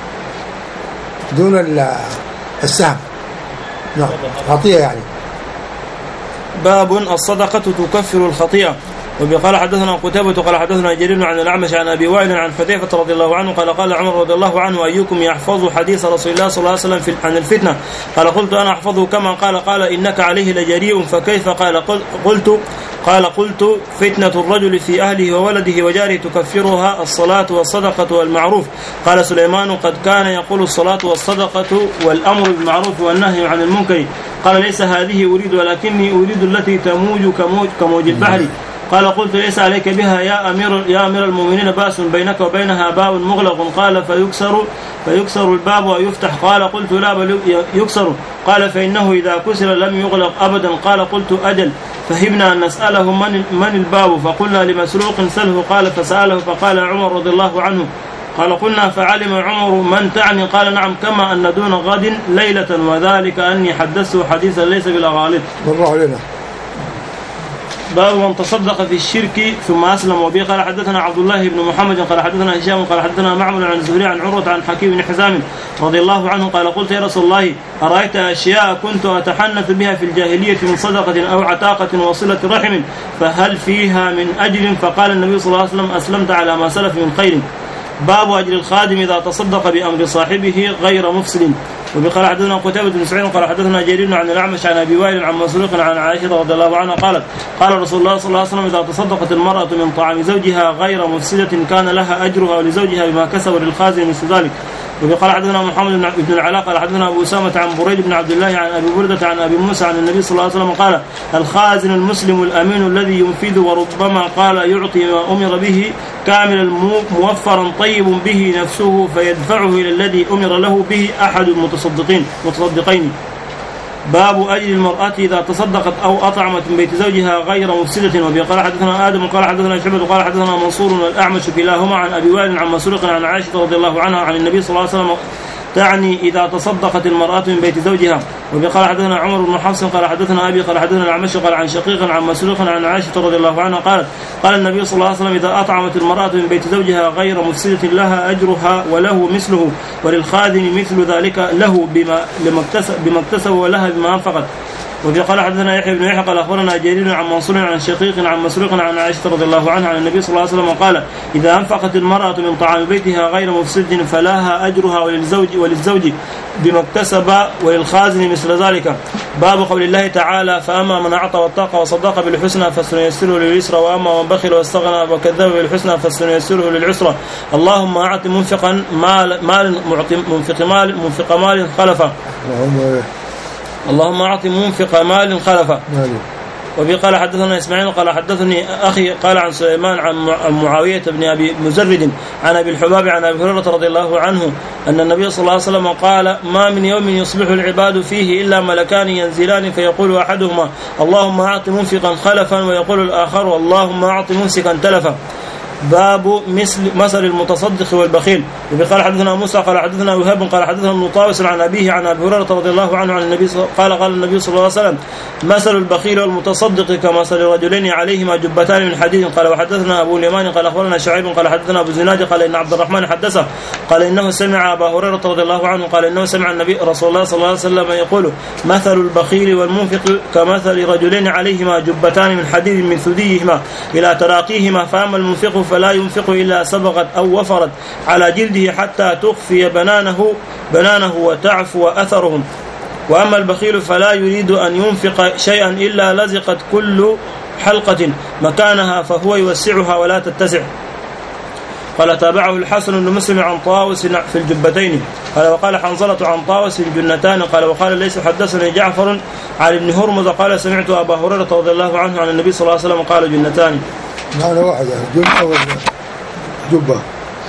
دون السهم. نعم خطيئة يعني. باب الصدقة تكفر الخطيئة. وقال حدثنا قتيبة قال حدثنا جرير عن الأعمش عن أبي وائل عن حذيفة رضي الله عنه قال قال عمر رضي الله عنه أيكم يحفظ حديث رسول الله صلى الله عليه وسلم عن الفتنة قال قلت أنا أحفظه كما قال قال إنك عليه لجريء فكيف قال قلت قال قلت فتنة الرجل في أهله وولده وجاره تكفرها الصلاة والصدقة والمعروف. قال سليمان قد كان يقول الصلاة والصدقة والأمر بالمعروف والنهي عن المنكر. قال ليس هذه أريد ولكني أريد التي تموج كموج, كموج البحر. قال قلت ليس عليك بها يا أمير يا أمير المؤمنين بأس بينك وبينها باب مغلق. قال فيكسر فيكسر الباب ويفتح. قال قلت لا بل يكسر. قال فإنه إذا كسر لم يغلق أبدا. قال قلت أجل. فهمنا أن نسأله من من الباب فقلنا لمسروق سله. قال فسأله فقال عمر رضي الله عنه. قال قلنا فعلم عمر من تعني. قال نعم كما أن دون غد ليلة وذلك أني حدثته حديثا ليس بالأغاليط. والله علينا. باب من تصدق في الشرك ثم أسلم. وبه قال حدثنا عبد الله بن محمد قال حدثنا هشام قال حدثنا معمر عن الزهري عن عروة عن حكيم بن حزام رضي الله عنه قال قلت يا رسول الله أرأيت أشياء كنت أتحنث بها في الجاهلية من صدقة أو عتاقة وصلة رحم فهل فيها من أجر؟ فقال النبي صلى الله عليه وسلم أسلمت على ما سلف من خير. باب أجر الخادم إذا تصدق بأمر صاحبه غير مفسد. وبقال حدثنا قتيبة بن سعيد قال حدثنا جرير عن الأعمش عن أبي وائل عن مسروق عن عائشة رضي الله عنها قالت قال رسول الله صلى الله عليه وسلم إذا تصدقت المرأة من طعام زوجها غير مفسدة كان لها أجرها ولزوجها بما كسب وللخازن مثل ذلك. وقال حدثنا محمد بن العلاء قال حدثنا أبو أسامة عن بريد بن عبد الله عن أبي بردة عن أبي موسى عن النبي صلى الله عليه وسلم قال الخازن المسلم الأمين الذي ينفذ وربما قال يعطي ما أمر به كاملا موفرا طيب به نفسه فيدفعه إلى الذي أمر له به أحد المتصدقين متصدقين. باب أجر المرأة إذا تصدقت أو أطعمت من بيت زوجها غير مفسدة. وبه قال حدثنا آدم قال حدثنا شعبة قال حدثنا منصور والأعمش كلاهما عن أبي وائل عن مسروق عن عائشة رضي الله عنها عن النبي صلى الله عليه وسلم تعني إذا تصدقت المرأة من بيت زوجها. وبه قال حدثنا عمر بن حفص قال حدثنا أبي قال حدثنا الأعمش قال عن شقيق عن مسروق عن عائشة رضي الله عنها قالت قال النبي صلى الله عليه وسلم إذا أطعمت المرأة من بيت زوجها غير مفسدة لها أجرها وله مثله وللخادم مثل ذلك له بما بما اكتسب ولها بما أنفقت. وفي قال حدثنا يحيى بن يحيى قال أخبرنا جرير عن منصور عن شقيق عن مسروق عن عائشة رضي الله عنها عن النبي صلى الله عليه وسلم قال إذا أنفقت المرأة من طعام بيتها غير مفسد فلها أجرها وللزوج وللزوج بما اكتسب وللخازن مثل ذلك. باب قول الله تعالى فأما من أعطى واتقى وصدق بالحسنى فسنيسره لليسرى وأما من بخل واستغنى وكذب بالحسنى فسنيسره للعسرى. اللهم أعط منفقا مال مال منفق مال منفق مال خلفا اللهم أعط منفق مال خلفا. وبي قال حدثنا إسماعيل قال حدثني أخي قال عن سليمان عن معاوية بن أبي مزرد عن أبي الحباب عن أبي هريرة رضي الله عنه أن النبي صلى الله عليه وسلم قال ما من يوم يصبح العباد فيه إلا ملكان ينزلان فيقول أحدهما اللهم أعط منفقا خلفا ويقول الآخر اللهم أعط ممسكا تلفا. باب مثل مثل المتصدق والبخيل. وقال حدثنا موسى قال حدثنا وهاب قال حدثنا ابن طاووس عن أبيه عن أبي هريرة رضي الله عنه عن النبي قال قال النبي صلى الله عليه وسلم مثل البخيل والمتصدق كمثل رجلين عليهما جبتان من حديد. قال وحدثنا أبو اليمان قال أخبرنا شعيب قال حدثنا أبو زناد قال إن عبد الرحمن حدثه قال إنه سمع أبا هريرة رضي الله عنه قال إنه سمع النبي رسول الله صلى الله عليه وسلم يقول مثل البخيل والمنفق كمثل رجلين عليهما جبتان من حديد من ثديهما إلى تراقيهما فأما المنفق فلا ينفق إلا سبغت أو وفرت على جلده حتى تخفي بنانه بنانه وتعفو أثرهم وأما البخيل فلا يريد أن ينفق شيئا إلا لزقت كل حلقة مكانها فهو يوسعها ولا تتسع. قال تابعه الحسن بن مسلم عن طاووس في الجبتين قال وقال حنظلة عن طاووس الجنتان قال وقال ليس حدثني جعفر عن ابن هرمز قال سمعت أبا هريرة رضي الله عنه عن النبي صلى الله عليه وسلم قال جنتان معنى واحدة جنة ولا جبة.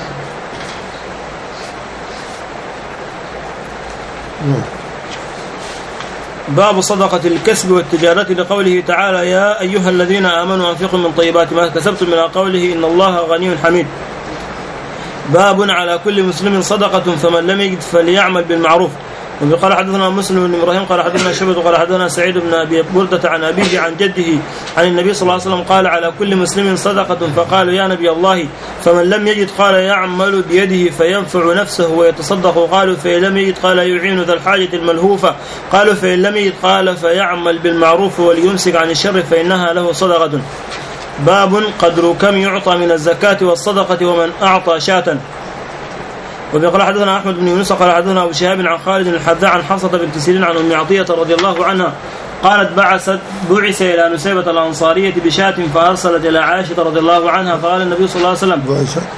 باب صدقة الكسب والتجارة لقوله تعالى يا أيها الذين آمنوا أنفقوا من طيبات ما كسبتم من قوله إن الله غني حميد. باب على كل مسلم صدقة فمن لم يجد فليعمل بالمعروف. وقال حدثنا مسلم بن إبراهيم قال حدثنا شعبة قال حدثنا سعيد بن أبي بردة عن أبيه عن جده عن النبي صلى الله عليه وسلم قال على كل مسلم صدقة فقالوا يا نبي الله فمن لم يجد قال يعمل بيده فينفع نفسه ويتصدق قالوا فإن لم يجد قال يعين ذا الحاجة الملهوفة قالوا فإن لم يجد قال فيعمل بالمعروف وليمسك عن الشر فإنها له صدقة. باب قدر كم يعطى من الزكاة والصدقة ومن أعطى شاة. وقال حدثنا أحمد بن يونس قال حدثنا أبو شهاب عن خالد الحذاء عن حفصة بنت سيرين عن أم عطية رضي الله عنها قالت بعثت بعث إلى نسيبة الأنصارية بشاة فأرسلت إلى عائشة رضي الله عنها فقال النبي صلى الله عليه وسلم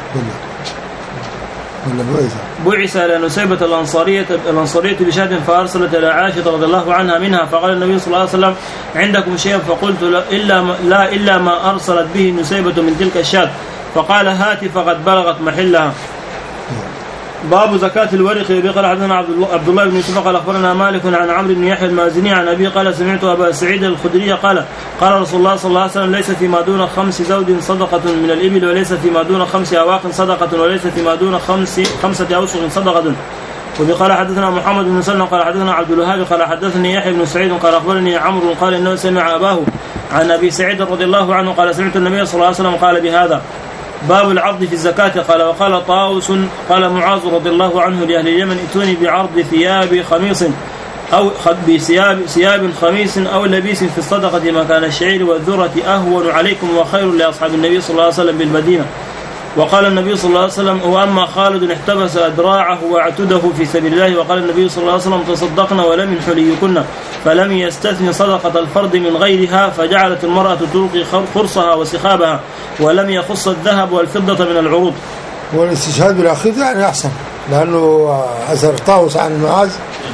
بعث إلى نسيبة الأنصارية الأنصارية بشاة فأرسلت إلى عائشة رضي الله عنها منها فقال النبي صلى الله عليه وسلم عندكم شيء فقلت لا إلا ما, لا إلا ما أرسلت به نسيبة من تلك الشاة فقال هات فقد بلغت محلها. باب زكاة الورق. قال حدثنا عبد الله بن يوسف قال أخبرنا مالك عن عمرو بن يحيى المازني عن أبي قال سمعت أبا سعيد الخدري قال قال رسول الله صلى الله عليه وسلم ليس فيما دون خمس زود صدقة من الإبل وليس فيما دون خمس أواق صدقة وليس فيما دون خمس خمسة أوسق صدقة. وقال حدثنا محمد بن سلمة قال حدثنا عبد الوهاب قال حدثني يحيى بن سعيد قال أخبرني عمرو قال إنه سمع أباه عن أبي سعيد رضي الله عنه قال سمعت النبي صلى الله عليه وسلم قال بهذا. باب العرض في الزكاة. قال وقال طاووس قال معاذ رضي الله عنه لأهل اليمن ائتوني بعرض ثياب خميص أو بثياب ثياب خميس أو لبيس في الصدقة مكان الشعير والذرة أهون عليكم وخير لأصحاب النبي صلى الله عليه وسلم بالمدينة. وقال النبي صلى الله عليه وسلم: وأما خالد احتبس أدراعه واعتده في سبيل الله. وقال النبي صلى الله عليه وسلم: تصدقنا ولم من حليكن، فلم يستثن صدقة الفرد من غيرها، فجعلت المرأة تلقي خرصها وسخابها، ولم يخص الذهب والفضة من العروض. والاستشهاد بالأخير يعني أحسن، لأنه أثر طاووس عن معاذ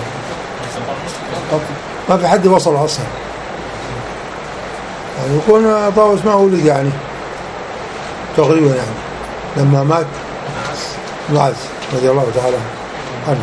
ما في حد وصل أصلا، يعني يكون طاووس ما ولد يعني تقريبا يعني لما مات معاذ رضي الله تعالى عنه.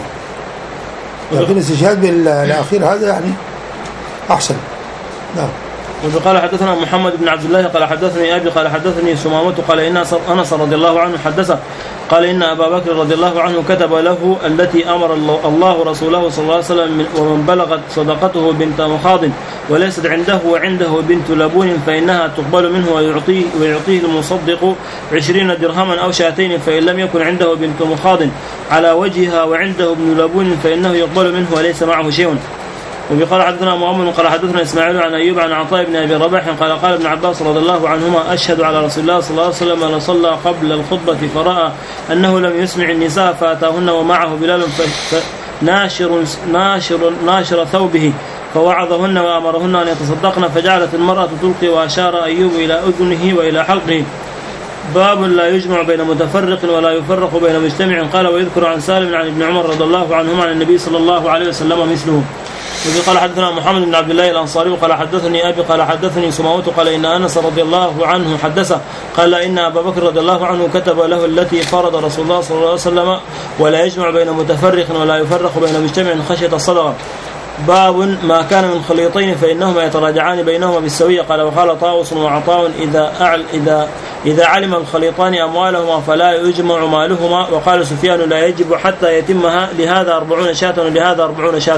لكن الاستشهاد بالأخير هذا يعني أحسن. نعم. وقال حدثنا محمد بن عبد الله قال حدثني أبي قال حدثني سمامة قال إن أنس رضي الله عنه حدثه قال إن أبا بكر رضي الله عنه كتب له التي أمر الله رسوله صلى الله عليه وسلم: ومن بلغت صدقته بنت مخاض وليست عنده وعنده بنت لبون فإنها تقبل منه ويعطيه, ويعطيه المصدق عشرين درهما أو شاتين، فإن لم يكن عنده بنت مخاض على وجهها وعنده ابن لبون فإنه يقبل منه وليس معه شيء. وقال حدثنا مؤمن قال حدثنا إسماعيل عن أيوب عن عطاء بن أبي رباح قال قال ابن عباس رضي الله عنهما: أشهد على رسول الله صلى الله عليه وسلم لصلى قبل الخطبة فرأى أنه لم يسمع النساء فأتاهن ومعه بلال ناشر, ناشر, ناشر ثوبه فوعظهن وأمرهن أن يتصدقن، فجعلت المرأة تلقي، وأشار أيوب إلى أذنه وإلى حلقه. باب لا يجمع بين متفرق ولا يفرق بين مجتمع. قال: ويذكر عن سالم عن ابن عمر رضي الله عنهما عن النبي صلى الله عليه وسلم مثله. قال حدثنا محمد بن عبد الله الأنصاري قال حدثني أبي قال حدثني سماوة قال إن أنس رضي الله عنه حدثه قال إن أبا بكر رضي الله عنه كتب له التي فرض رسول الله صلى الله عليه وسلم: ولا يجمع بين متفرق ولا يفرق بين مجتمع خشية الصدقة. باب ما كان من خليطين فإنهما يتراجعان بينهما بالسوية. قال: وقال طاووس وعطاء: إذا أعل إذا إذا علم الخليطان أموالهما فلا يجمع مالهما. وقال سفيان: لا يجب حتى يتمها، لهذا أربعون شاة ولهذا أربعون شاة.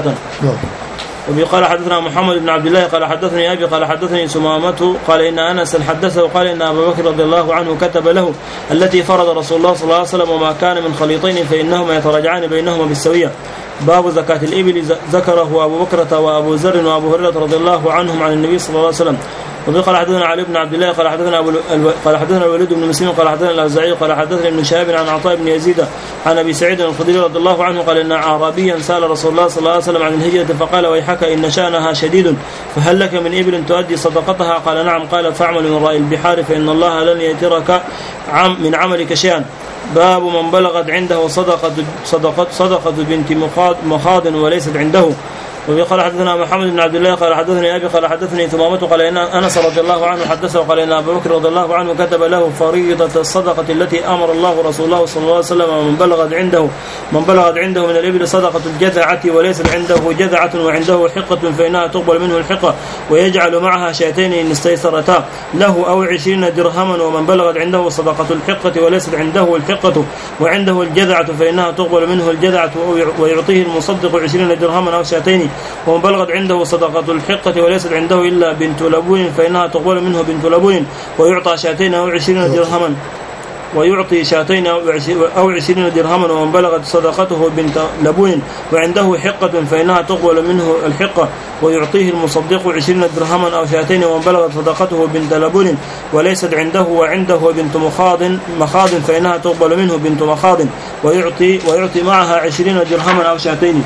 وقال حدثنا محمد بن عبد الله قال حدثني أبي قال حدثني سمامة قال إن أنس حدثه وقال إن أبا بكر رضي الله عنه كتب له التي فرض رسول الله صلى الله عليه وسلم: وما كان من خليطين فإنهما يتراجعان بينهما بالسوية. باب زكاة الإبل ذكره أبو بكرة وأبو ذر وأبو هريرة رضي الله عنهم عن النبي صلى الله عليه وسلم. وقال حدثنا علي بن عبد الله قال حدثنا أبو قال حدثنا الوليد بن مسلم قال حدثنا الأوزاعي قال حدثنا ابن شهاب عن عطاء بن يزيد عن أبي سعيد الخدري رضي الله عنه قال إن أعرابيا سأل رسول الله صلى الله عليه وسلم عن الهجرة فقال: ويحك إن شأنها شديد، فهل لك من إبل تؤدي صدقتها؟ قال: نعم. قال: فاعمل من رأي البحار فإن الله لن يترك من عملك شيئا. باب من بلغت عنده صدقة صدقة صدقة بنت مخاض وليست عنده. وقال حدثنا محمد بن عبد الله قال حدثني أبي قال حدثني ثمامة قال إن أنس رضي الله عنه حدثه وقال إن أبا بكر رضي الله عنه كتب له فريضة الصدقة التي أمر الله رسول الله صلى الله عليه وسلم: من بلغت عنده من بلغت عنده من الإبل صدقة الجذعة وليس عنده جذعة وعنده حقة فإنها تقبل منه الحقة، ويجعل معها شاتين إن استيسرتا له أو عشرين درهما. ومن بلغت عنده صدقة الحقة وليست عنده الحقة وعنده الجذعة فإنها تقبل منه الجذعة ويعطيه المصدق عشرين درهما أو شاتين. ومن بلغت عنده صدقة الحقة وليست عنده إلا بنت لبون فإنها تقبل منه بنت لبون ويعطى شاتين أو عشرين درهما ويعطي شاتين أو عشرين درهما. ومن بلغت صدقته بنت لبون وعنده حقة فإنها تقبل منه الحقة ويعطيه المصدق عشرين درهما أو شاتين. ومن بلغت صدقته بنت لبون وليست عنده وعنده بنت مخاض مخاض فإنها تقبل منه بنت مخاض ويعطي ويعطي معها عشرين درهما أو شاتين.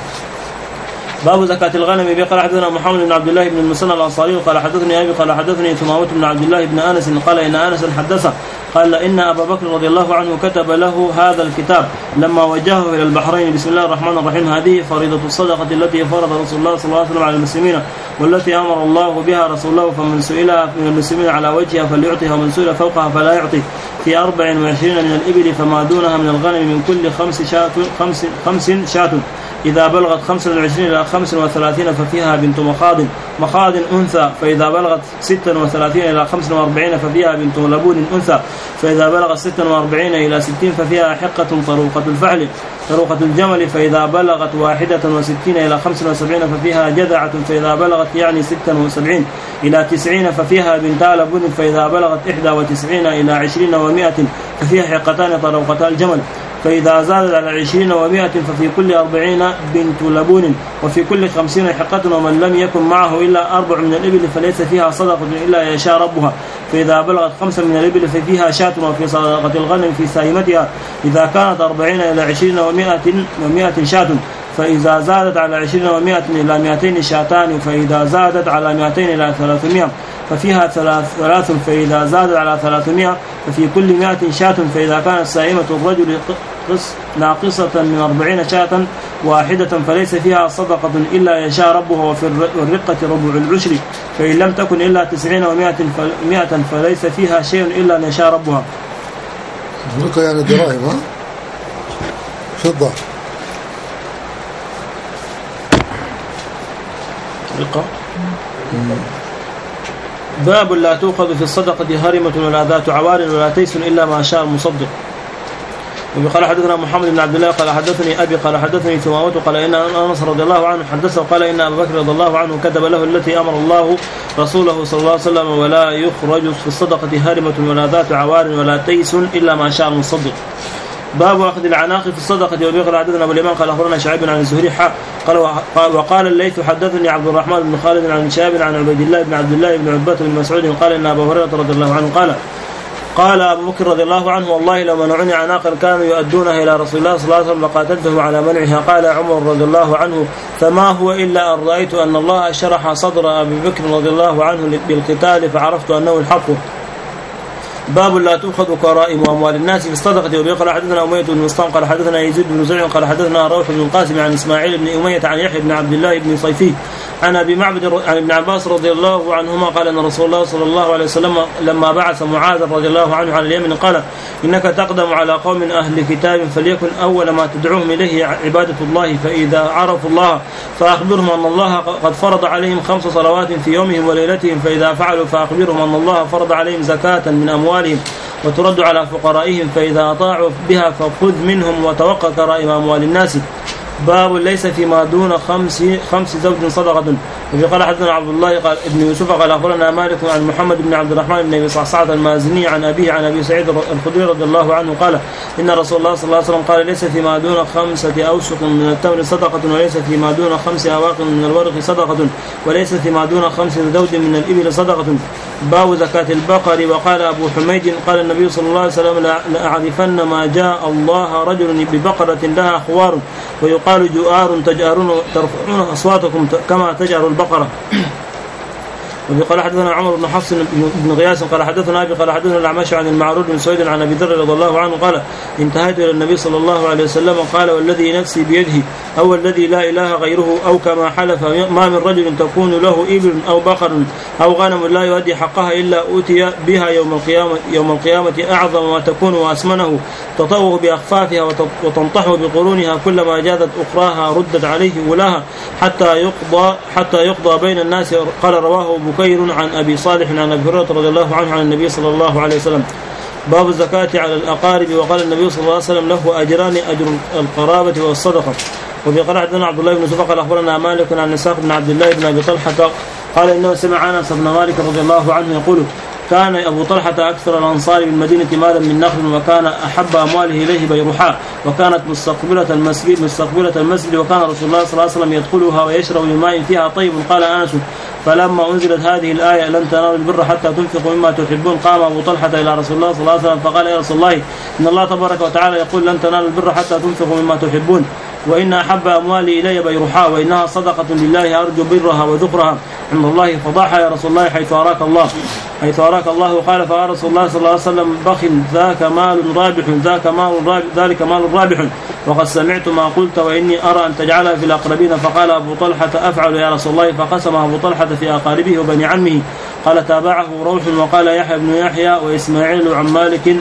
باب زكاة الغنم. قال حدثنا محمد بن عبد الله بن المثنى الأنصاري قال حدثني أبي قال حدثني ثمامة بن عبد الله بن أنس قال إن أنس حدثه قال إن أبا بكر رضي الله عنه كتب له هذا الكتاب لما وجهه إلى البحرين: بسم الله الرحمن الرحيم، هذه فريضة الصدقة التي فرض رسول الله صلى الله عليه وسلم على المسلمين والتي أمر الله بها رسول الله، فمن سئلها من المسلمين على وجهها فليعطيها ومن سئل فوقها فلا يعطي، في أربع وعشرين من الإبل فما دونها من الغنم من كل خمس شاة خمس, خمس شاة إذا بلغت خمسة وعشرين إلى خمس وثلاثين ففيها بنت مخاض مخاض أنثى، فإذا بلغت ستة وثلاثين إلى خمس وأربعين ففيها بنت لبون أنثى، فإذا بلغت ستة وأربعين إلى ستين ففيها حقة طروقة الفحل طروقة الجمل، فإذا بلغت واحدة وستين إلى خمس وسبعين ففيها جذعة، فإذا بلغت يعني ستة وسبعين إلى تسعين ففيها بنتا لبون، فإذا بلغت إحدى وتسعين إلى عشرين ومائة ففيها حقتان طروقتا الجمل. فإذا زادت على عشرين ومائة ففي كل أربعين بنت لبون وفي كل خمسين حقة ومن لم يكن معه إلا أربع من الإبل فليس فيها صدقة إلا يشاء ربها فإذا بلغت خمسة من الإبل ففيها شاة وفي صدقة الغنم في سائمتها إذا كانت أربعين إلى عشرين ومائة ومائة شاة فإذا زادت على عشرين ومائة إلى مائتين شاتان فإذا زادت على مائتين إلى ثلاثمائة ففيها ثلاث فإذا زادت على ثلاثمائة ففي كل مائة شاة فإذا كانت سائمة الرجل ناقصة من أربعين شاة واحدة فليس فيها صدقة إلا يشاء ربها وفي الرقة ربع العشر فإن لم تكن إلا تسعين ومائة فليس فيها شيء إلا يشاء ربها. الرقة يعني دراهم ها فضة رقة. باب لا تؤخذ في الصدقة هرمة ولا ذات عوار ولا تيس إلا ما شاء المصدق. وقال حدثنا محمد بن عبد الله قال حدثني أبي قال حدثني ثمامة قال إن أنس رضي الله عنه حدثه قال إن أبا بكر رضي الله عنه كتب له التي أمر الله رسوله صلى الله عليه وسلم ولا يخرج في الصدقة هرمة ولا ذات عوار ولا تيس إلا ما شاء المصدق. باب أخذ العناق في الصدقة. وبيقول حدثنا أبو اليمان قال أخبرنا شعيب عن الزهري حق قال وقال الليث حدثني عبد الرحمن بن خالد عن شهاب عن عبيد الله بن عبد الله بن عتبة بن مسعود قال إن أبا هريرة رضي الله عنه قال قال أبو بكر رضي الله عنه والله لو منعني عناقا كانوا يؤدونها إلى رسول الله صلى الله عليه وسلم لقاتلتهم على منعها. قال عمر رضي الله عنه فما هو إلا أن رأيت أن الله شرح صدر أبي بكر رضي الله عنه بالقتال فعرفت أنه الحق. باب لا تؤخذ كرائم واموال الناس في الصدقه. وبيقول حدثنا اميه بن مسطام قال حدثنا يزيد بن زرع قال حدثنا روح بن القاسم عن اسماعيل بن اميه عن يحيى بن عبد الله بن صيفي عن ابي معبد عن ابن عباس رضي الله عنهما قال ان رسول الله صلى الله عليه وسلم لما بعث معاذ رضي الله عنه على اليمن قال انك تقدم على قوم اهل كتاب فليكن اول ما تدعوهم اليه عباده الله فاذا عرفوا الله فاخبرهم ان الله قد فرض عليهم خمس صلوات في يومهم وليلتهم فاذا فعلوا فاخبرهم ان الله فرض عليهم زكاه من اموالهم وترد على فقرائهم فإذا أطاعوا بها فخذ منهم وتوقع كرائم أموال الناس. باب ليس فيما دون خمس خمس زوج صدقة. وفي قال حدثنا عبد الله قال ابن يوسف قال أخبرنا مالك عن محمد بن عبد الرحمن بن أبي صعصعة المازني عن أبيه عن أبي سعيد الخدري رضي الله عنه قال إن رسول الله صلى الله عليه وسلم قال ليس فيما دون خمسة أوسق من التمر صدقة وليس فيما دون خمس أواق من الورق صدقة وليس فيما دون خمس زوج من الإبل صدقة. باب زكاة البقر. وقال أبو حميد قال النبي صلى الله عليه وسلم لأعرفن ما جاء الله رجل ببقرة لها خوار ويقال جؤار تجأرون ترفعون أصواتكم كما تجأر البقرة. وقال حدثنا عمر بن حفص بن غياث قال حدثنا أبي قال حدثنا الأعمش عن المعرور بن سويد عن أبي ذر رضي الله عنه قال انتهيت إلى النبي صلى الله عليه وسلم قال والذي نفسي بيده أو الذي لا إله غيره أو كما حلف ما من رجل تكون له إبل أو بقر أو غنم لا يؤدي حقها إلا أوتي بها يوم القيامة يوم القيامة أعظم ما تكون وأسمنه تطوه بأخفافها وتنطح بقرونها كلما جاذت أخراها ردت عليه ولاها حتى يقضى حتى يقضى بين الناس. قال رواه بكير عن أبي صالح عن أبي هريرة رضي الله عنه عن النبي صلى الله عليه وسلم. باب الزكاة على الأقارب. وقال النبي صلى الله عليه وسلم له أجران أجر القرابة والصدقة. وفي قال حدثنا عبد الله بن زبير قال أخبرنا مالك عن إسحاق بن عبد الله بن أبي طلحة قال إنه سمع أنس بن مالك رضي الله عنه يقول كان أبو طلحة أكثر الأنصار بالمدينة مالا من نخل وكان أحب أمواله إليه بيرحاء وكانت مستقبلة المسجد مستقبلة المسجد وكان رسول الله صلى الله عليه وسلم يدخلها ويشرب بماء فيها طيب. قال أنس فلما أنزلت هذه الآية لن تنالوا البر حتى تنفقوا مما تحبون قام أبو طلحة إلى رسول الله صلى الله عليه وسلم فقال يا رسول الله إن الله تبارك وتعالى يقول لن تنالوا البر حتى تنفقوا مما تحبون وإن أحب أموالي إلي بيرحاء وإنها صدقة لله أرجو برها وذكرها عند الله فضاحى يا رسول الله حيث أراك الله حيث أراك الله. قال فقال رسول الله صلى الله عليه وسلم بخل ذاك مال رابح ذاك مال رابح ذلك مال رابح وقد سمعت ما قلت وإني أرى أن تجعلها في الأقربين. فقال أبو طلحة أفعل يا رسول الله فقسمها أبو طلحة في أقاربه وبني عمه. قال تابعه روح وقال يحيى بن يحيى وإسماعيل عن مالك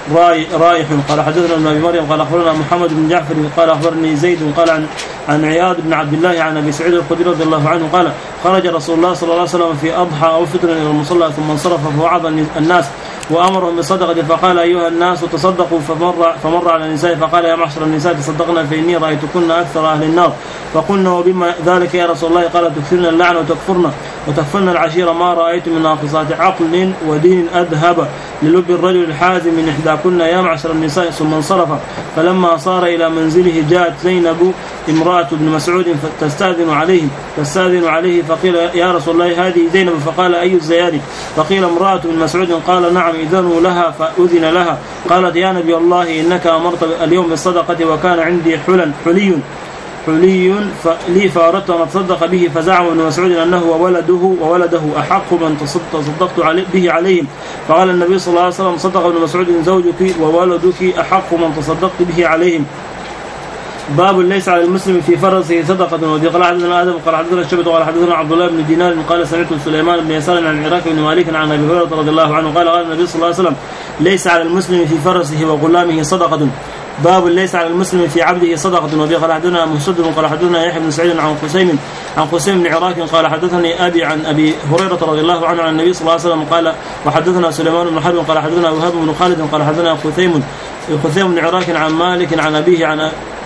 رايح. قال حدثنا ابن ابي مريم قال اخبرنا محمد بن جعفر قال اخبرني زيد قال عن عن عياض بن عبد الله عن ابي سعيد الخدري رضي الله عنه قال خرج رسول الله صلى الله عليه وسلم في اضحى او فطر الى المصلى ثم انصرف فوعظ الناس وامرهم بالصدقه فقال ايها الناس تصدقوا فمر فمر على النساء فقال يا معشر النساء تصدقنا فاني رايتكن اكثر اهل النار. فقلنا وبما ذلك يا رسول الله؟ قال تكثرن اللعن وتكفرن وتكفرن العشيره ما رايت من ناقصات عقل ودين اذهب للب الرجل الحازم من إحداكن يا معشر النساء ثم انصرف. فلما صار إلى منزله جاءت زينب امرأة ابن مسعود فتستأذن عليه تستأذن عليه فقيل يا رسول الله هذه زينب، فقال أي الزيان؟ فقيل امرأة ابن مسعود، قال نعم إذنوا لها فأذن لها. قالت يا نبي الله إنك أمرت اليوم بالصدقة وكان عندي حلا حلي حلي لي فأردت أن أتصدق به، فزعم ابن مسعود أنه وولده وولده أحق من تصدقت به عليهم. فقال النبي صلى الله عليه وسلم صدق ابن مسعود زوجك وولدك أحق من تصدقت به عليهم. باب ليس على المسلم في فرسه صدقة. وفي قال حدثنا آدم قال حدثنا الشعبة قال حدثنا عبد الله بن دينار قال سمعت سليمان بن يسار عن العراق بن مالك عن أبي هريرة رضي الله عنه قال قال النبي صلى الله عليه وسلم ليس على المسلم في فرسه وغلامه صدقة. باب ليس على المسلم في عبده صدقة. وفي قال حدثنا مسدد قال حدثنا يحيى بن سعيد عن قسيم عن قسيم بن عراق قال حدثني أبي عن أبي هريرة رضي الله عنه عن النبي صلى الله عليه وسلم قال وحدثنا سليمان بن حرب قال حدثنا وهاب بن خالد قال حدثنا قسيم قسيم بن عراق عن مالك عن أبيه عن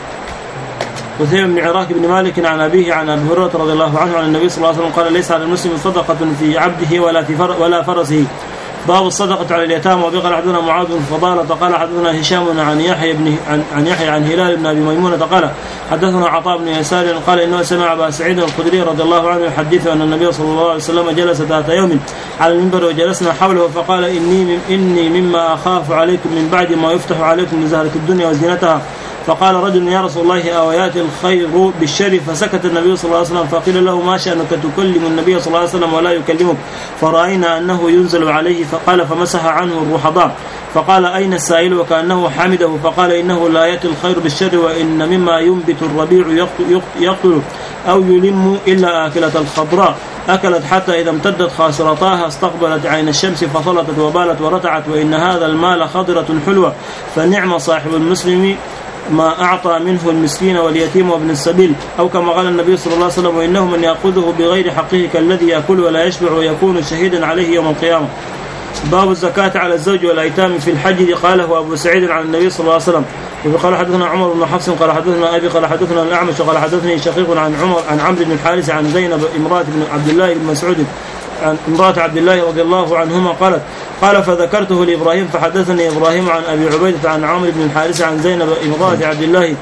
قسيم بن عراق بن مالك عن أبيه عن أبي هريرة رضي الله عنه عن النبي صلى الله عليه وسلم قال ليس على المسلم صدقة في عبده ولا في فر ولا فرسه. باب الصدقة على اليتامى. وبي قال حدثنا معاذ بن فضالة قال حدثنا هشام عن يحيى بن عن, عن يحيى عن هلال بن أبي ميمونة قال حدثنا عطاء بن يسار قال إنه سمع أبا سعيد الخدري رضي الله عنه يحدث أن النبي صلى الله عليه وسلم جلس ذات يوم على المنبر وجلسنا حوله فقال إني إني مما أخاف عليكم من بعد ما يفتح عليكم من زهرة الدنيا وزينتها. فقال رجل يا رسول الله أويات الخير بالشر؟ فسكت النبي صلى الله عليه وسلم فقيل له ما شأنك تكلم النبي صلى الله عليه وسلم ولا يكلمك؟ فرأينا أنه ينزل عليه فقال فمسح عنه الرحضاء. فقال أين السائل؟ وكأنه حمده فقال إنه لا يأتي الخير بالشر وإن مما ينبت الربيع يقتل أو يلم إلا آكلة الخضراء أكلت حتى إذا امتدت خاصرتاها استقبلت عين الشمس فصلتت وبالت ورتعت وإن هذا المال خضرة حلوة فنعم صاحب المسلم ما أعطى منه المسكين واليتيم وابن السبيل أو كما قال النبي صلى الله عليه وسلم وإنه من يأخذه بغير حقه كالذي يأكل ولا يشبع ويكون شهيدا عليه يوم القيامة. باب الزكاة على الزوج والأيتام في الحج قاله أبو سعيد عن النبي صلى الله عليه وسلم. وقال حدثنا عمر بن حفص قال حدثنا أبي قال حدثنا الأعمش قال حدثني شقيق عن عمر عن عمرو بن الحارث عن زينب امرأة بن عبد الله بن مسعود عن امرأة عبد الله رضي الله عنهما قالت قال فذكرته لإبراهيم فحدثني إبراهيم عن أبي عبيدة عن عمرو بن الحارث عن زينب امرأة عبد الله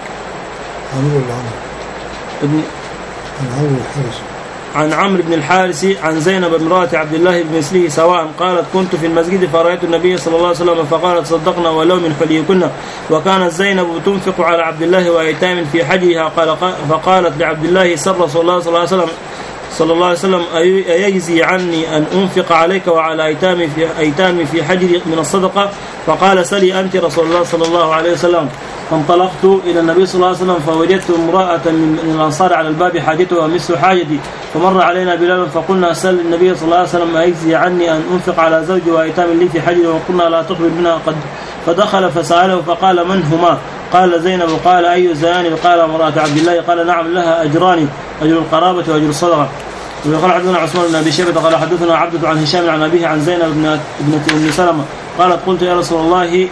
عن عمرو بن الحارث عن زينب امرأة عبد الله بمثله سواء قالت كنت في المسجد فرأيت النبي صلى الله عليه وسلم فقالت صدقنا ولو من حليكن. وكانت زينب تنفق على عبد الله وأيتام في حجها قال فقالت لعبد الله سر رسول الله صلى الله عليه وسلم صلى الله عليه وسلم أيجزي عني أن أنفق عليك وعلى أيتامي في أيتامي في حجري من الصدقة؟ فقال سلي أنت رسول الله صلى الله عليه وسلم. فانطلقت إلى النبي صلى الله عليه وسلم فوجدت امرأة من الأنصار على الباب حاجتها مثل حاجتي فمر علينا بلال فقلنا سل النبي صلى الله عليه وسلم أيجزي عني أن أنفق على زوجي وأيتام لي في حجري وقلنا لا تقبل منها قد فدخل فسأله فقال من هما؟ قال زينب. قال أي زيان؟ قال امرأة عبد الله. قال نعم لها أجران أجر القرابة وأجر الصدقة. وقال حدثنا عثمان بن أبي شيبة قال حدثنا عبدة عن هشام عن أبيه عن زينب ابنة أم سلمة قالت قلت يا رسول الله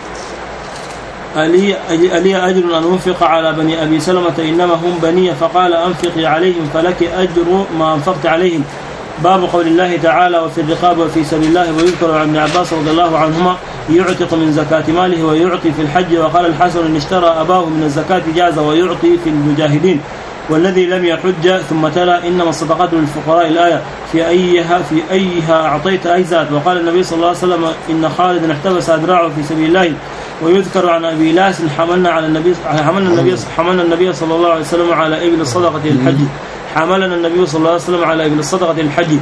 ألي, ألي أجر أن أنفق على بني أبي سلمة إنما هم بني؟ فقال أنفقي عليهم فلك أجر ما أنفقت عليهم. باب قول الله تعالى وفي الرقاب وفي سبيل الله. ويذكر عن ابن عباس رضي الله عنهما يعتق من زكاة ماله ويعطي في الحج. وقال الحسن إن اشترى أباه من الزكاة جاز ويعطي في المجاهدين. والذي لم يحج ثم تلا إنما الصدقات للفقراء الآية في أيها في أيها أعطيت أجزات. وقال النبي صلى الله عليه وسلم إن خالد احتبس أذراعه في سبيل الله. ويذكر عن أبي لاس حملنا على النبي حملنا النبي حملنا النبي صلى الله عليه وسلم على إبل الصدقة للحج حملنا النبي صلى الله عليه وسلم على إبل الصدقة للحج.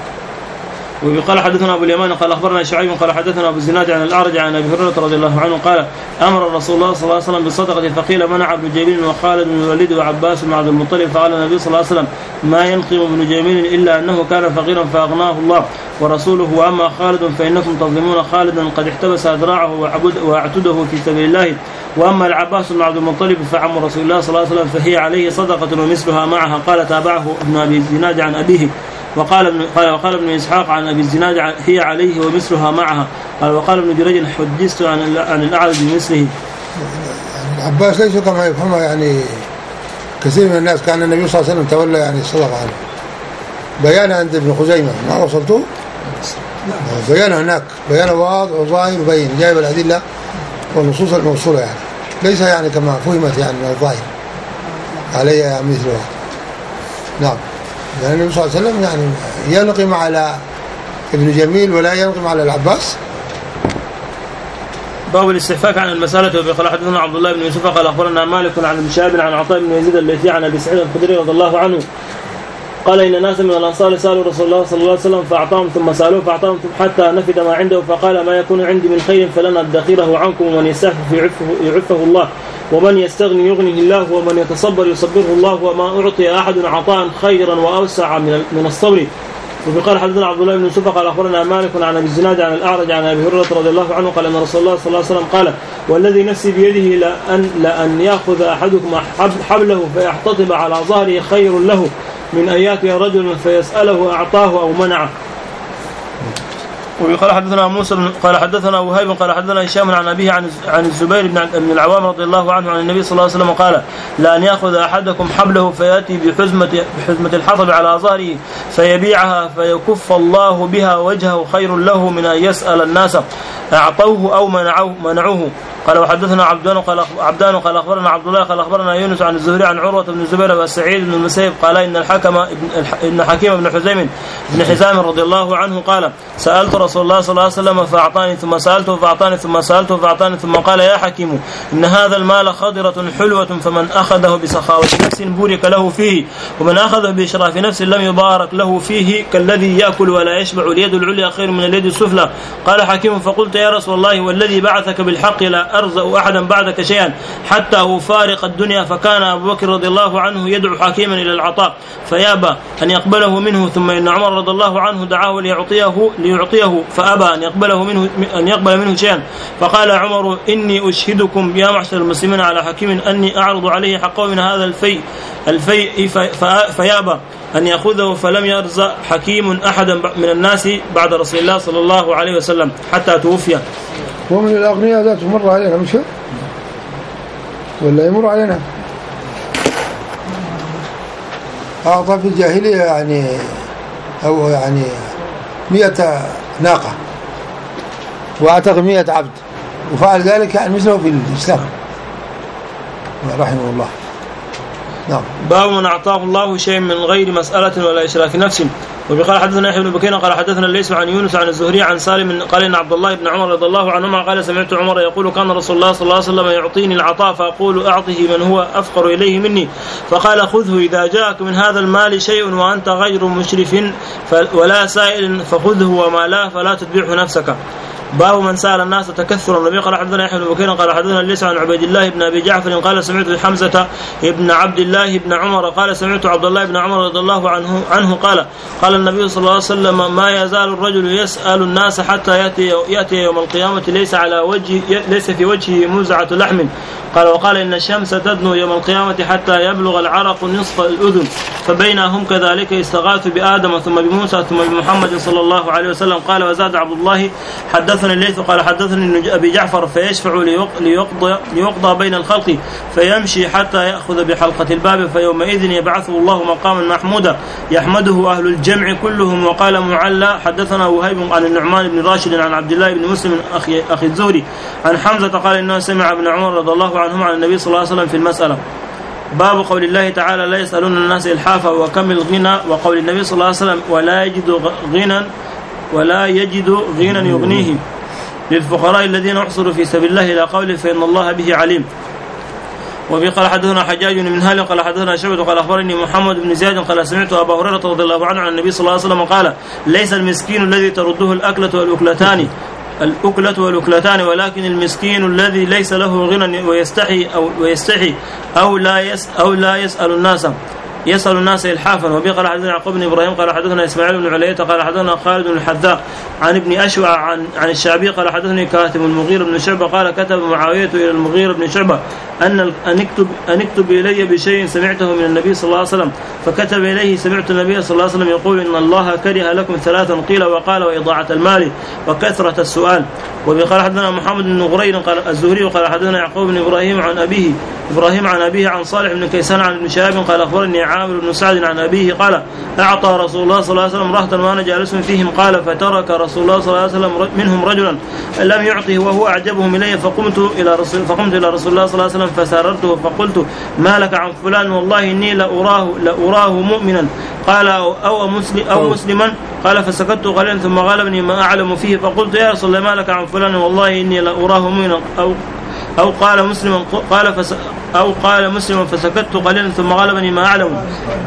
وقال حدثنا أبو اليمان قال أخبرنا شعيب قال حدثنا أبو الزناد عن الأعرج عن أبي هريرة رضي الله عنه قال أمر رسول الله صلى الله عليه وسلم بالصدقة فقيل منع ابن جميل وخالد بن الوليد وعباس بن عبد المطلب. فقال النبي صلى الله عليه وسلم ما ينقم ابن جميل إلا أنه كان فقيرا فأغناه الله ورسوله وأما خالد فإنكم تظلمون خالدا قد احتبس أذراعه واعتده في سبيل الله. وأما العباس بن عبد المطلب فعم رسول الله صلى الله عليه وسلم فهي عليه صدقة ومثلها معها. قال تابعه ابن أبي الزناد عن أبيه. وقال ابن قال وقال ابن إسحاق عن أبي الزناد هي عليه ومثلها معها. قال وقال ابن جريج حدثت عن عن الأعرج بمثله. يعني العباس ليس كما يفهمها يعني كثير من الناس كان النبي صلى الله عليه وسلم تولى يعني الصدقة عنه. بيان عند ابن خزيمة ما وصلته بيانه هناك بيانه واضح وظاهر وبين جايب الأدلة والنصوص الموصولة يعني ليس يعني كما فهمت يعني من الظاهر علي مثلها. نعم لأن النبي صلى الله عليه وسلم يعني ينقم على ابن جميل ولا ينقم على العباس. باب الاستحفاف عن المسألة. وفي قال حدثنا عبد الله بن يوسف قال أخبرنا مالك عن ابن شهاب عن عطاء بن يزيد الليثي عن أبي سعيد الخدري رضي الله عنه قال إن ناس من الأنصار سألوا رسول الله صلى الله عليه وسلم فأعطاهم ثم سألوه فأعطاهم حتى نفد ما عنده فقال ما يكون عندي من خير فلن أدخره عنكم ومن يستحفف يعفه, يعفه الله ومن يستغني يغنيه الله ومن يتصبر يصبره الله وما أعطي أحد عطاء خيرا وأوسع من الصبر. وفي قال حدثنا عبد الله بن يوسف قال أخبرنا مالك عن أبي الزناد عن الأعرج عن أبي هريرة رضي الله عنه قال أن رسول الله صلى الله عليه وسلم قال والذي نفسي بيده لأن, لأن يأخذ أحدكم حبله فيحتطب على ظهره خير له من أن يأتي رجل فيسأله أعطاه أو منعه. وقال حدثنا موسى بن قال حدثنا وهيب قال حدثنا هشام عن أبيه عن عن الزبير بن العوام رضي الله عنه عن النبي صلى الله عليه وسلم قال لأن يأخذ أحدكم حبله فيأتي بحزمة بحزمة الحطب على ظهره فيبيعها فيكف الله بها وجهه خير له من أن يسأل الناس أعطوه أو منعوه منعوه. قال وحدثنا عبدان قال عبدان قال أخبرنا عبد الله قال أخبرنا يونس عن الزهري عن عروة بن الزبير وسعيد بن المسيب قال إن الحكم إن حكيم بن حزيم بن حزام رضي الله عنه قال سألت رسول الله صلى الله عليه وسلم فأعطاني ثم سألته فأعطاني ثم سألته فأعطاني ثم قال يا حكيم إن هذا المال خضرة حلوة فمن أخذه بسخاوة نفس بورك له فيه ومن أخذه بإشراف نفس لم يبارك له فيه كالذي يأكل ولا يشبع اليد العليا خير من اليد السفلى. قال حكيم فقلت يا رسول الله والذي بعثك بالحق لا أرزق أحدا بعدك شيئا حتى أفارق الدنيا. فكان أبو بكر رضي الله عنه يدعو حكيما إلى العطاء فيابى أن يقبله منه ثم إن عمر رضي الله عنه دعاه ليعطيه ليعطيه فأبى أن يقبله منه أن يقبل منه شيئا. فقال عمر إني أشهدكم يا معشر المسلمين على حكيم أني أعرض عليه حقه من هذا الفيء الفيء فيابى أن يأخذه فلم يرزق حكيم أحدا من الناس بعد رسول الله صلى الله عليه وسلم حتى توفي. ومن الأغنياء ذات مر علينا مش ولا يمر علينا أعطى في الجاهلية يعني أو يعني مئة ناقة وأعتقد مئة عبد وفعل ذلك يعني مثله في الإسلام رحمه الله. نعم. باب من أعطاه الله شيء من غير مسألة ولا إشراف نفس. وقال حدثنا يحيى بن بكير قال حدثنا الليث عن يونس عن الزهري عن سالم قال إن عبد الله بن عمر رضي الله عنهما قال سمعت عمر يقول كان رسول الله صلى الله عليه وسلم يعطيني العطاء فأقول أعطه من هو أفقر إليه مني فقال خذه إذا جاءك من هذا المال شيء وأنت غير مشرف ولا سائل فخذه وما لا فلا تتبعه نفسك. باب من سأل الناس تكثرا. النبي قال حدثنا يحيى بن بكير قال حدثنا الليث عن عبيد الله بن أبي جعفر قال سمعت حمزة ابن عبد الله بن عمر قال سمعت عبد الله بن عمر رضي الله عنه عنه قال قال النبي صلى الله عليه وسلم ما يزال الرجل يسأل الناس حتى يأتي يأتي يوم القيامة ليس على وجه ليس في وجهه مزعة لحم. قال وقال إن الشمس تدنو يوم القيامة حتى يبلغ العرق نصف الأذن فبينهم كذلك استغاثوا بآدم ثم بموسى ثم بمحمد صلى الله عليه وسلم. قال وزاد عبد الله حدثني الليث قال حدثني أبي جعفر فيشفع ليقضى, ليقضى بين الخلق فيمشي حتى يأخذ بحلقة الباب فيومئذ يبعثه الله مقاما محمودا يحمده أهل الجمع كلهم. وقال معلى حدثنا وهيب عن النعمان بن راشد عن عبد الله بن مسلم أخي, أخي الزهري عن حمزة قال إنه سمع ابن عمر رضي الله عنهما عن النبي صلى الله عليه وسلم في المسألة. باب قول الله تعالى لا يسألون الناس إلحافا وكم الغنى. وقول النبي صلى الله عليه وسلم ولا يجد غنى ولا يجد غنى يغنيه للفقراء الذين احصروا في سبيل الله إلى قوله فإن الله به عليم. وفي قال حدثنا حجاج بن منهال قال حدثنا شعبة قال أخبرني محمد بن زياد قال سمعت أبا هريرة رضي الله عنه عن النبي صلى الله عليه وسلم قال ليس المسكين الذي ترده الأكلة والأكلتان الأكلة والأكلتان ولكن المسكين الذي ليس له غنى ويستحي أو ويستحي أو لا يس أو لا يسأل الناس يسأل الناس إلحافا. وبي قال حدثنا يعقوب بن إبراهيم قال حدثنا إسماعيل بن علية قال حدثنا خالد بن الحذاء عن ابن أشوع عن عن الشعبي قال حدثني كاتب المغيرة بن شعبة قال كتب معاوية إلى المغيرة بن شعبة أن أن اكتب أن اكتب إلي بشيء سمعته من النبي صلى الله عليه وسلم فكتب إليه سمعت النبي صلى الله عليه وسلم يقول إن الله كره لكم ثلاثا قيل وقال وإضاعة المال وكثرة السؤال. وبي قال حدثنا محمد بن غرير قال الزهري قال حدثنا يعقوب بن إبراهيم عن أبيه إبراهيم عن أبيه عن صالح بن كيسان عن ابن شهاب قال أخبرني عامر بن سعد عن أبيه قال أعطى رسول الله صلى الله عليه وسلم رهطا وأنا جالس فيهم قال فترك رسول الله صلى الله عليه وسلم منهم رجلا لم يعطه وهو أعجبهم إلي فقمت إلى رسول فقمت إلى رسول الله صلى الله عليه وسلم فساررته فقلت ما لك عن فلان والله إني لأراه لأراه مؤمنا قال أو, أو, مسلم أو مسلما قال فسكت قليلا ثم غلبني ما أعلم فيه فقلت يا رسول الله ما لك عن فلان والله إني لأراه مؤمنا أو أو قال مسلم قال فس أو قال مسلم فسكت قليلا ثم غلبني ما أعلم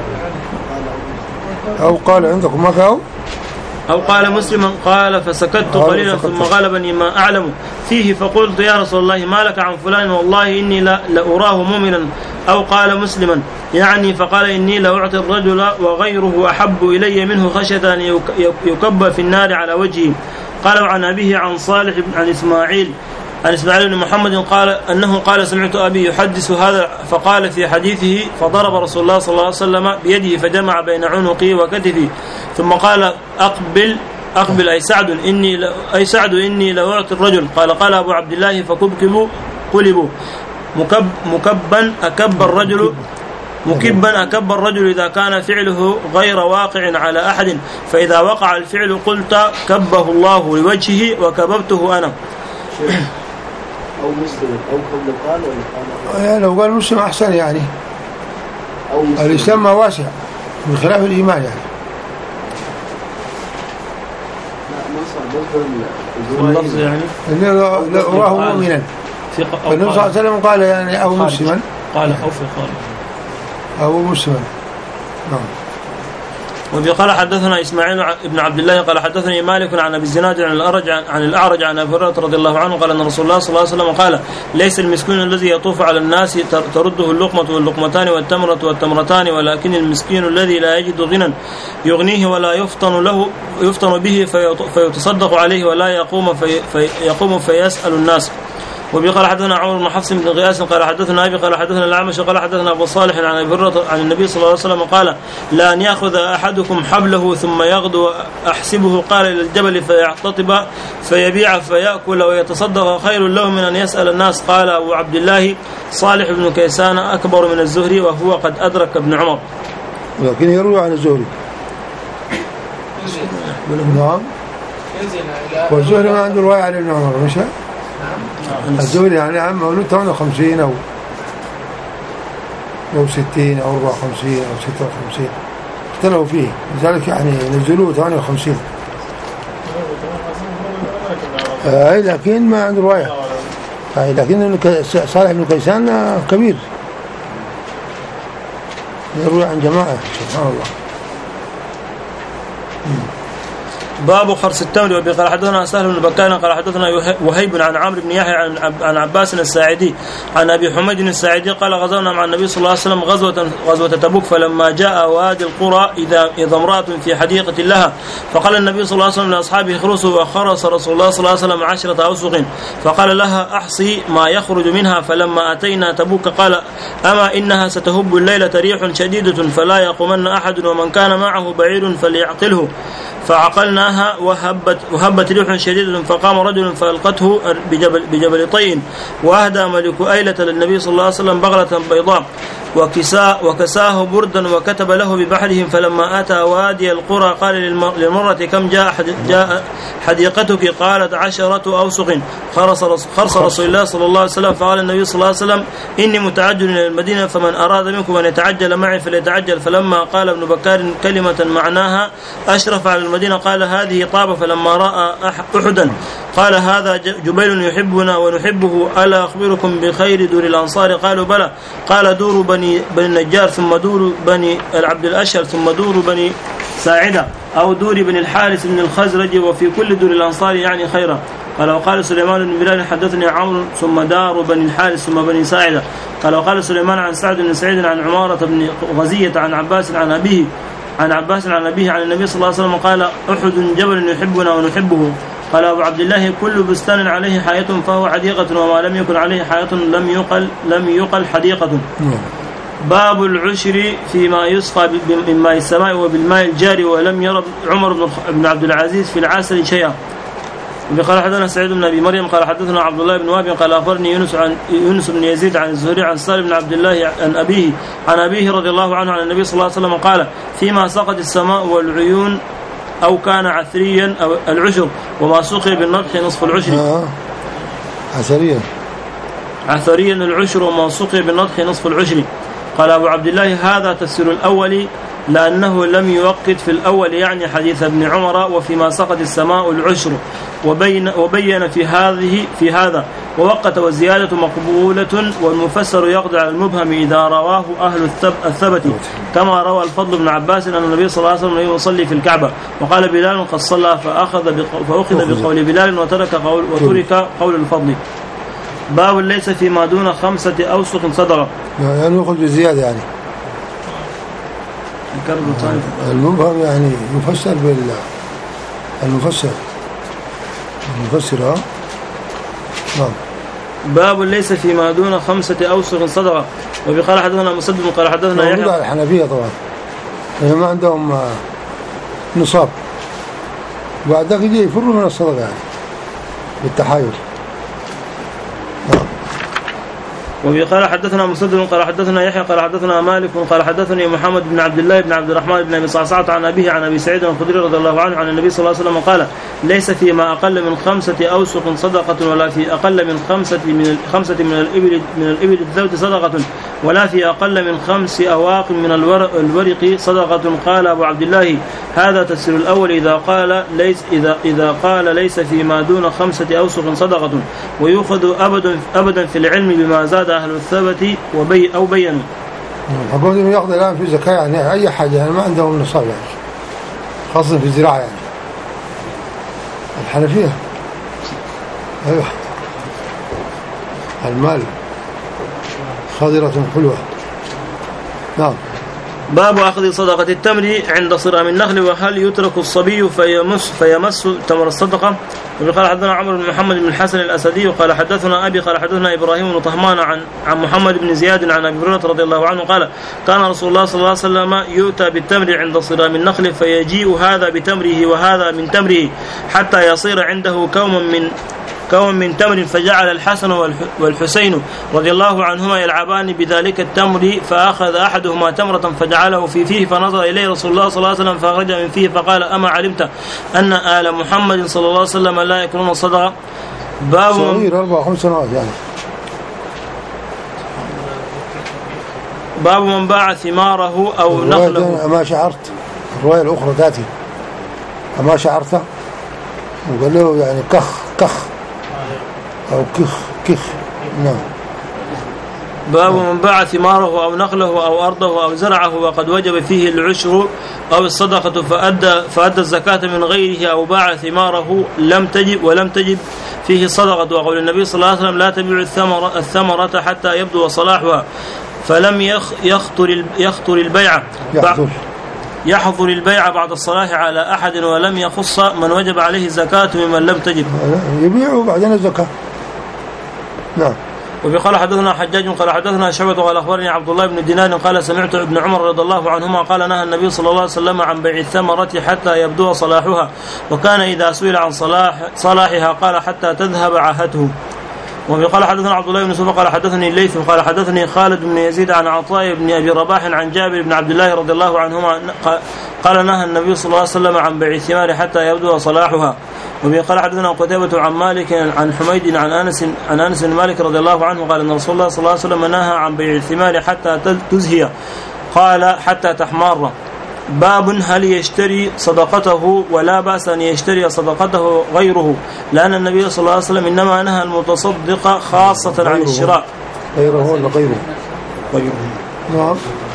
أو قال عندكم ما أو أو قال مسلم قال فسكت قليلا ثم غلبني ما أعلم فيه فقلت يا رسول الله ما لك عن فلان والله إني لأراه مؤمنا أو قال مسلما يعني فقال إني لأعطي الرجل وغيره أحب إلي منه خشية أن يكب في النار على وجهه. قال عن أبيه عن صالح عن إسماعيل عن إسماعيل بن محمد قال أنه قال سمعت أبي يحدث هذا فقال في حديثه فضرب رسول الله صلى الله عليه وسلم بيده فجمع بين عنقي وكتفي ثم قال أقبل أقبل أي سعد إني أي سعد إني لأعطي الرجل قال قال أبو عبد الله فكبكبوا قلبوا مكب مكبا أكب الرجل مكبا أكب الرجل إذا كان فعله غير واقع على أحد فإذا وقع الفعل قلت كبه الله لوجهه وكببته أنا. أو مسلم أو قبل قال ولا يعني لو قال مسلم أحسن يعني أو مسلم الإسلام ما واسع بخلاف الإيمان يعني لا ما صار بس اللفظ يعني إنه لأراه مؤمنا فالنبي صلى الله عليه وسلم قال يعني أو مسلما قال أو في قال أو مسلما نعم. وفي قال حدثنا إسماعيل بن عبد الله قال حدثني مالك عن أبي الزناد عن الأعرج عن الأعرج عن أبي هريرة رضي الله عنه قال أن رسول الله صلى الله عليه وسلم قال ليس المسكين الذي يطوف على الناس ترده اللقمة واللقمتان والتمرة والتمرتان ولكن المسكين الذي لا يجد غنى يغنيه ولا يفطن له يفطن به فيتصدق عليه ولا يقوم في فيقوم فيسأل الناس. وبي قال حدثنا عمر بن حفص بن غياث قال حدثنا أبي قال حدثنا الأعمش قال حدثنا أبو صالح عن أبي هريرة عن النبي صلى الله عليه وسلم قال لا أن يأخذ أحدكم حبله ثم يغدو أحسبه قال إلى الجبل فيحتطب فيبيع فيأكل ويتصدق خير له من أن يسأل الناس. قال أبو عبد الله صالح بن كيسان أكبر من الزهري وهو قد أدرك ابن عمر لكن يروي عن الزهري نعم والزهري ما عنده رواية عن ابن عمر مش الزهري يعني عام مولود ثمانية وخمسين أو أو ستين أو أربعة وخمسين أو ستة وخمسين اختلفوا فيه لذلك يعني نزلوه ثمانية وخمسين أي لكن ما عنده رواية أي لكن صالح بن كيسان كبير يروي عن جماعة سبحان الله. باب خرس التمر. وبي قال حدثنا سهل بن بكار قال حدثنا وهيب عن عمرو بن يحيى عن عن عباس الساعدي عن ابي حميد الساعدي قال غزونا مع النبي صلى الله عليه وسلم غزوه غزوه تبوك فلما جاء وادي القرى اذا اذا امراه في حديقه لها فقال النبي صلى الله عليه وسلم لاصحابه اخرسوا وخرس رسول الله صلى الله عليه وسلم عشرة اوسق فقال لها احصي ما يخرج منها فلما اتينا تبوك قال اما انها ستهب الليله ريح شديده فلا يقومن احد ومن كان معه بعير فليعقله فعقلناها وهبت وهبت ريح شديدة فقام رجل فألقته بجبل, بجبل طين وأهدى ملك أيلة للنبي صلى الله عليه وسلم بغلة بيضاء وكساه, وكساه بردا وكتب له ببحرهم فلما أتى وادي القرى قال للمرة كم جاء, جاء حديقتك قالت عشرة أوسق خرص, خرص رسول الله صلى الله عليه وسلم فقال النبي صلى الله عليه وسلم إني متعجل إلى المدينة فمن أراد منكم أن يتعجل معي فليتعجل فلما قال ابن بكار كلمة معناها أشرف على المدينة قال هذه طاب فلما رأى أحدا قال هذا جبيل يحبنا ونحبه ألا أخبركم بخير دور الأنصار قالوا بلى قال دور بني, بني النجار ثم دور بني العبد الأشهر ثم دور بني ساعدة أو دور بني الحارث بن الخزرج وفي كل دور الأنصار يعني خيرا. قال وقال سليمان بن بلال حدثني عمرو ثم دار بني الحارث ثم بني ساعدة. قال وقال سليمان عن سعد بن سعيد عن عمارة بن غزية عن عباس عن أبيه عن عباس عن أبيه عن النبي صلى الله عليه وسلم قال أحد جبل يحبنا ونحبه. قال أبو عبد الله كل بستان عليه حياة فهو حديقة وما لم يكن عليه حياة لم يقل لم يقل حديقة. باب العشر فيما يسقى من ماء السماء وبالماء الجاري ولم يرى عمر بن عبد العزيز في العسل شيئا. قال حدثنا سعيد بن ابي مريم قال حدثنا عبد الله بن وهب قال اخبرني يونس عن يونس بن يزيد عن الزهري عن سالم بن عبد الله عن ابيه عن ابيه رضي الله عنه عن النبي صلى الله عليه وسلم قال فيما سقط السماء والعيون او كان عثريا او العشر وما سقي بالنضح نصف العشر. آه. عثريا عثريا العشر وما سقي بالنضح نصف العشر. قال ابو عبد الله هذا تفسير الاول لأنه لم يوقت في الأول يعني حديث ابن عمر وفيما سقط السماء العشر وبين, وبين في هذه في هذا ووقت والزيادة مقبولة والمفسر يقضي على المبهم إذا رواه أهل الثبت كما روى الفضل بن عباس أن النبي صلى الله عليه وسلم يصلي في الكعبة وقال بلال قد صلى فأخذ فأخذ بقول بلال وترك قول وترك قول الفضل. باب ليس فيما دون خمسة أوسق صدقة يعني يأخذ بزيادة يعني المبهم يعني يفسر بال المفسر المفسر ها نعم. باب ليس فيما دون خمسة أوسق صدقة. وبقال حدثنا مسدد قال حدثنا يحيى على الحنفية طبعا يعني ما عندهم نصاب بعد ذلك يجي يفروا من الصدقة يعني بالتحايل. وقال حدثنا مسدد قال حدثنا يحيى قال حدثنا مالك قال حدثني محمد بن عبد الله بن عبد الرحمن بن ابي صعصعة عن ابيه عن ابي سعيد الخدري رضي الله عنه عن النبي صلى الله عليه وسلم قال ليس فيما اقل من خمسة اوسق صدقة ولا في اقل من خمسة من خمسة من الابل من الابل الذود صدقة ولا في اقل من خمس اواق من الورق صدقة. قال ابو عبد الله هذا تفسير الاول اذا قال ليس اذا اذا قال ليس فيما دون خمسة اوسق صدقة ويؤخذ ابدا ابدا في العلم بما زاد أهل الثبت وبي أو بينوا. أقول إنه يقضي الآن في زكاة يعني أي حاجة يعني ما عندهم نصاب يعني خاصة في الزراعة يعني الحنفية أيوة المال خضرة حلوة. نعم. باب أخذ صدقة التمر عند صرام النخل وهل يترك الصبي فيمس فيمس تمر الصدقة. وقال حدثنا عمرو بن محمد بن الحسن الأسدي وقال حدثنا أبي قال حدثنا إبراهيم بن طهمان عن عن محمد بن زياد عن أبي هريرة رضي الله عنه قال كان رسول الله صلى الله عليه وسلم يؤتى بالتمر عند صرام النخل فيجيء هذا بتمره وهذا من تمره حتى يصير عنده كوم من كوم من تمر فجعل الحسن والحسين رضي الله عنهما يلعبان بذلك التمر فأخذ أحدهما تمرة فجعله في فيه فنظر إليه رسول الله صلى الله عليه وسلم فأخرج من فيه فقال أما علمت أن آل محمد صلى الله عليه وسلم لا يكرون الصدقة. باب صغير أربع خمس سنوات يعني. باب من باع ثماره أو نخله. أما شعرت الرواية الأخرى تأتي أما شعرت وقال له يعني كخ كخ أو كخ كخ. نعم. باب من باع ثماره أو نخله أو أرضه أو زرعه وقد وجب فيه العشر أو الصدقة فأدى, فأدى الزكاة من غيره أو باع ثماره لم تجب ولم تجب فيه الصدقة. وقول النبي صلى الله عليه وسلم لا تبيع الثمرة, الثمرة حتى يبدو صلاحها فلم يخطر يخطر البيع يحضر البيع بعد الصلاح على أحد ولم يخص من وجب عليه الزكاة ممن لم تجب يبيعوا بعدين الزكاة. نعم. وقال حدثنا حجاج قال حدثنا شعبة قال أخبرني عبد الله بن دينار قال سمعت ابن عمر رضي الله عنهما قال نهى النبي صلى الله عليه وسلم عن بيع الثمرة حتى يبدو صلاحها وكان إذا سئل عن صلاح صلاحها قال حتى تذهب عاهته. وقال حدثنا عبد الله بن يوسف قال حدثني الليث قال حدثني خالد بن يزيد عن عطاء بن أبي رباح عن جابر بن عبد الله رضي الله عنهما قال نهى النبي صلى الله عليه وسلم عن بيع الثمار حتى يبدو صلاحها. وقال حدثنا قتيبة عن مالك عن حميد عن أنس عن أنس بن مالك رضي الله عنه قال أن رسول الله صلى الله عليه وسلم نهى عن بيع الثمار حتى تزهي قال حتى تحمر. باب هل يشتري صدقته ولا بأس أن يشتري صدقته غيره لأن النبي صلى الله عليه وسلم إنما نهى المتصدق خاصة عن الشراء. غيره ولا غيره؟ غيره. نعم.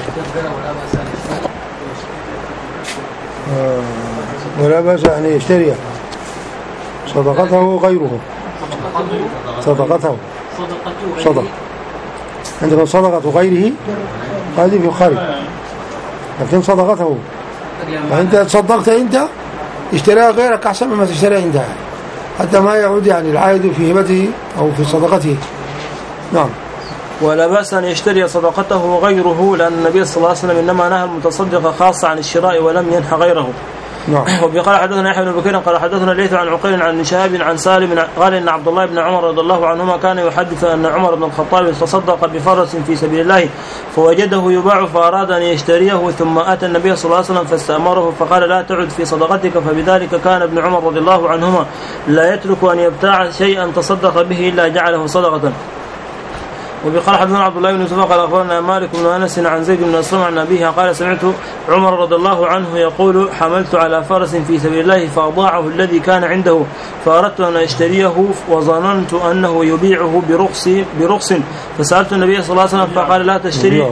ولا بأس أن يشتري صدقته غيره. صدقته صدق عندما صدقة غيره هذه في الخارج لكن صدقته فأنت تصدقت أنت اشتراها غيرك أحسن مما تشتريها أنت حتى ما يعود يعني العائد في هبته أو في صدقته. نعم. ولا بأس أن يشتري صدقته غيره لأن النبي صلى الله عليه وسلم إنما نهى المتصدق خاصة عن الشراء ولم ينهى غيره. نعم. وقال حدثنا يحيى بن بكير قال حدثنا الليث عن عقيل عن شهاب عن سالم قال إن عبد الله بن عمر رضي الله عنهما كان يحدث أن عمر بن الخطاب تصدق بفرس في سبيل الله فوجده يباع فأراد أن يشتريه ثم أتى النبي صلى الله عليه وسلم فاستأمره فقال لا تعد في صدقتك فبذلك كان ابن عمر رضي الله عنهما لا يترك أن يبتاع شيئا تصدق به إلا جعله صدقة. وبقال حدثنا عبد الله بن يوسف قال أخبرنا مالك بن أنس عن زيد بن أسلم عن أبيها قال سمعت عمر رضي الله عنه يقول حملت على فرس في سبيل الله فأضاعه الذي كان عنده فأردت أن أشتريه وظننت أنه يبيعه برخص برخص فسألت النبي صلى الله عليه وسلم فقال لا تشتري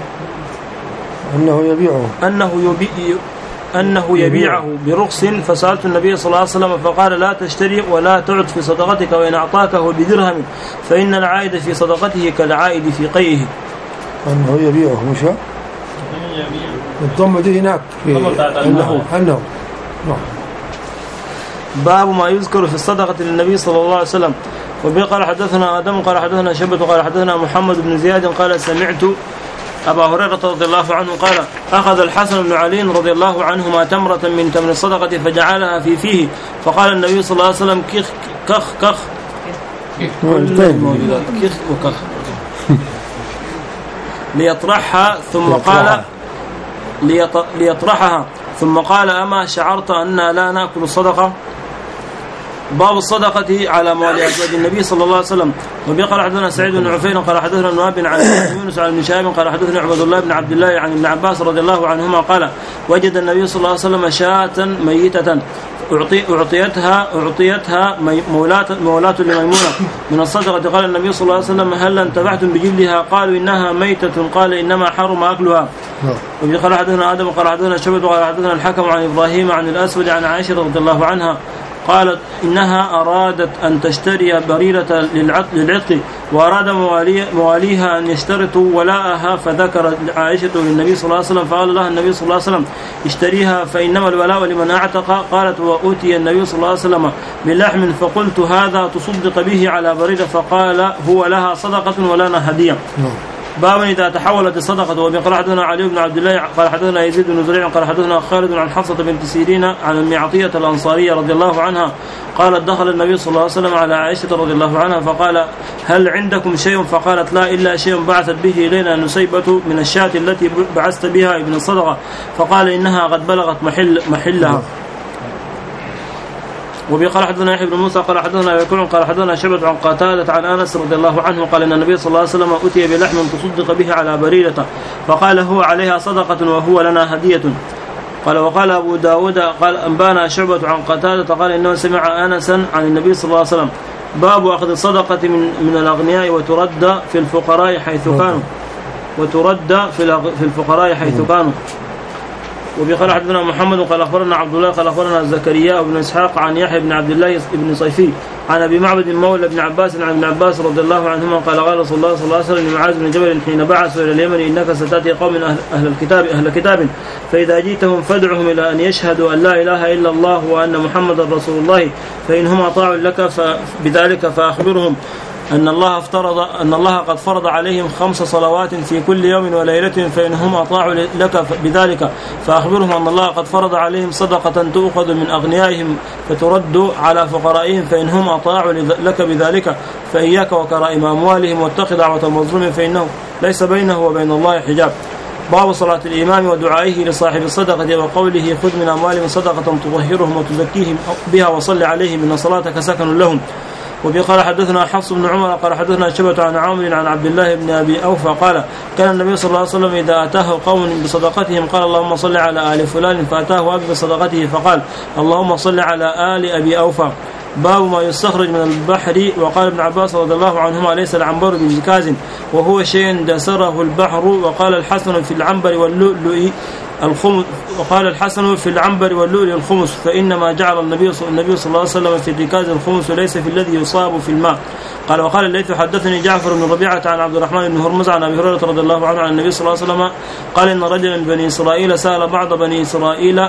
أنه يبيعه أنه يبيع أنه يبيعه برخص فسألت النبي صلى الله عليه وسلم فقال لا تشتري ولا تعد في صدقتك وإن أعطاكه بدرهم فإن العائد في صدقته كالعائد في قيئه. أنه يبيعه مش الضمة دي هناك في أنه أنه باب ما يذكر في الصدقة للنبي صلى الله عليه وسلم. وبقال حدثنا آدم قال حدثنا شبة قال حدثنا محمد بن زياد قال سمعت أبا هريرة رضي الله عنه قال أخذ الحسن بن علي رضي الله عنهما تمرة من تمر الصدقة فجعلها في فيه فقال النبي صلى الله عليه وسلم كخ كخ كخ كخ وكخ ليطرحها ثم قال ليطرحها ثم قال أما شعرت أننا لا نأكل الصدقة. باب الصدقة على موالي أزواج النبي صلى الله عليه وسلم. وبقال حدثنا سعيد بن عفير قال حدثنا نواب عن يونس عن ابن شهاب قال حدثنا عبد الله بن عبد الله عن ابن عباس رضي الله عنهما قال وجد النبي صلى الله عليه وسلم شاة ميتة أعطيتها أعطيتها مولاة مولاة لميمونة من الصدقة. قال النبي صلى الله عليه وسلم هل انتفعتم بجلدها قالوا إنها ميتة قال إنما حرم أكلها. وبقال حدثنا آدم قال حدثنا شبة قال حدثنا الحكم عن إبراهيم عن الأسود عن عائشة رضي الله عنها قالت إنها أرادت أن تشتري بريرة للعتق وأراد مواليها أن يشترطوا ولاءها فذكر عائشة للنبي صلى الله عليه وسلم فقال لها النبي صلى الله عليه وسلم اشتريها فإنما الولاء لمن أعتق. قالت وأوتي النبي صلى الله عليه وسلم بلحم فقلت هذا تصدق به على بريرة فقال هو لها صدقة ولنا هدية. باب إذا تحولت الصدقة. وبقال حدثنا علي بن عبد الله قال حدثنا يزيد بن زريع قال حدثنا خالد عن حفصة بنت سيرين عن أم عطية الأنصارية رضي الله عنها قالت دخل النبي صلى الله عليه وسلم على عائشة رضي الله عنها فقال هل عندكم شيء فقالت لا إلا شيء بعثت به إلينا نسيبة من الشاة التي بعثت بها ابن الصدقة فقال إنها قد بلغت محل محلها. وبقال حدثنا يحيى بن موسى قال حدثنا يكون قال حدثنا شبة عن قتادة عن أنس رضي الله عنه قال إن النبي صلى الله عليه وسلم أتي بلحم تصدق به على بريرة فقال هو عليها صدقة وهو لنا هدية. قال وقال أبو داود قال أنبانا شعبة عن قتادة قال إنه سمع أنسا عن النبي صلى الله عليه وسلم. باب أخذ الصدقة من من الأغنياء وترد في الفقراء حيث كانوا وترد في الفقراء حيث كانوا. وبقال حدثنا محمد قال أخبرنا عبد الله قال أخبرنا زكريا بن إسحاق عن يحيى بن عبد الله بن صيفي عن أبي معبد مولى بن عباس عن ابن عباس رضي الله عنهما قال قال رسول الله صلى الله عليه وسلم لمعاذ بن جبل حين بعثوا إلى اليمن إنك ستأتي قوم أهل الكتاب أهل كتاب فإذا جئتهم فادعهم إلى أن يشهدوا أن لا إله إلا الله وأن محمد رسول الله فإنهم أطاعوا لك بذلك فأخبرهم أن الله افترض أن الله قد فرض عليهم خمس صلوات في كل يوم وليلة فإنهم أطاعوا لك بذلك فأخبرهم أن الله قد فرض عليهم صدقة تؤخذ من أغنيائهم فترد على فقرائهم فإنهم أطاعوا لك بذلك فإياك وكرائم أموالهم واتق دعوة المظلوم فإنه ليس بينه وبين الله حجاب. باب صلاة الإمام ودعائه لصاحب الصدقة وقوله خذ من أموالهم صدقة تطهرهم وتزكيهم بها وصل عليهم إن صلاتك سكن لهم. وبقال حدثنا حفص بن عمر قال حدثنا شبة عن عامر عن عبد الله بن أبي أوفى قال كان النبي صلى الله عليه وسلم إذا أتاه قوم بصدقتهم قال اللهم صل على آل فلان فأتاه أبي بصدقته فقال اللهم صل على آل أبي أوفى. باب ما يستخرج من البحر. وقال ابن عباس رضي الله عنهما ليس العنبر بجكاز وهو شيء دسره البحر. وقال الحسن في العنبر واللؤلؤ الخمس وقال الحسن في العنبر واللؤلؤ الخمس فإنما جعل النبي النبي صلى الله عليه وسلم في الركاز الخمس وليس في الذي يصاب في الماء. قال وقال الليث حدثني جعفر بن ربيعة عن عبد الرحمن بن هرمز عن أبي هريرة رضي الله عنه عن النبي صلى الله عليه وسلم قال إن رجلا من بني إسرائيل سأل بعض بني إسرائيل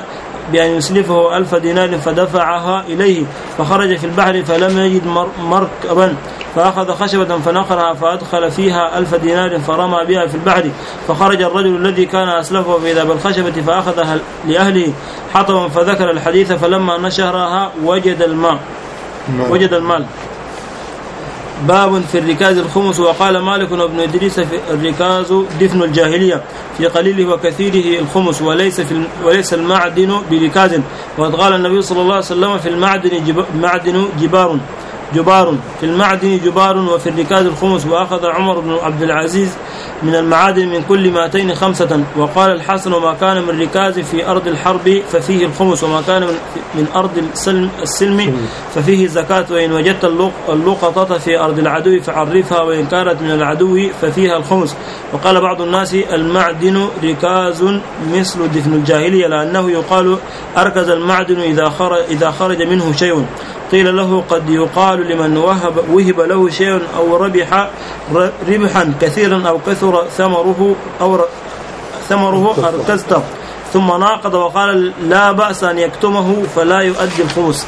بأن يسلفه ألف دينار فدفعها إليه فخرج في البحر فلم يجد مركبا فأخذ خشبة فنقرها فأدخل فيها ألف دينار فرمى بها في البحر فخرج الرجل الذي كان أسلفه فإذا بالخشبة فأخذها لأهله حطبا فذكر الحديث فلما نشرها وجد الماء وجد المال. باب في الركاز الخمس. وقال مالك وابن إدريس في الركاز دفن الجاهلية في قليله وكثيره الخمس وليس في وليس المعدن بركاز. وقد قال النبي صلى الله عليه وسلم في المعدن جب معدن جبار جبار في المعدن جبار وفي الركاز الخمس. وأخذ عمر بن عبد العزيز من المعادن من كل مائتين خمسة. وقال الحسن وما كان من ركاز في أرض الحرب ففيه الخمس وما كان من أرض السلم, السلم ففيه الزكاة. وإن وجدت اللقطة في أرض العدو فعرفها وإن كانت من العدو ففيها الخمس. وقال بعض الناس المعدن ركاز مثل دفن الجاهلية لأنه يقال أركز المعدن إذا خرج, إذا خرج منه شيء. قيل له قد يقال لمن وهب, وهب له شيء أو ربح ربحا كثيرا أو كثر ثمره أو ثمره أركزته ثم ناقض وقال لا بأس أن يكتمه فلا يؤدي الخمس.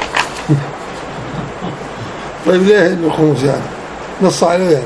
طيب ليه الخمس يعني نص عليه يعني؟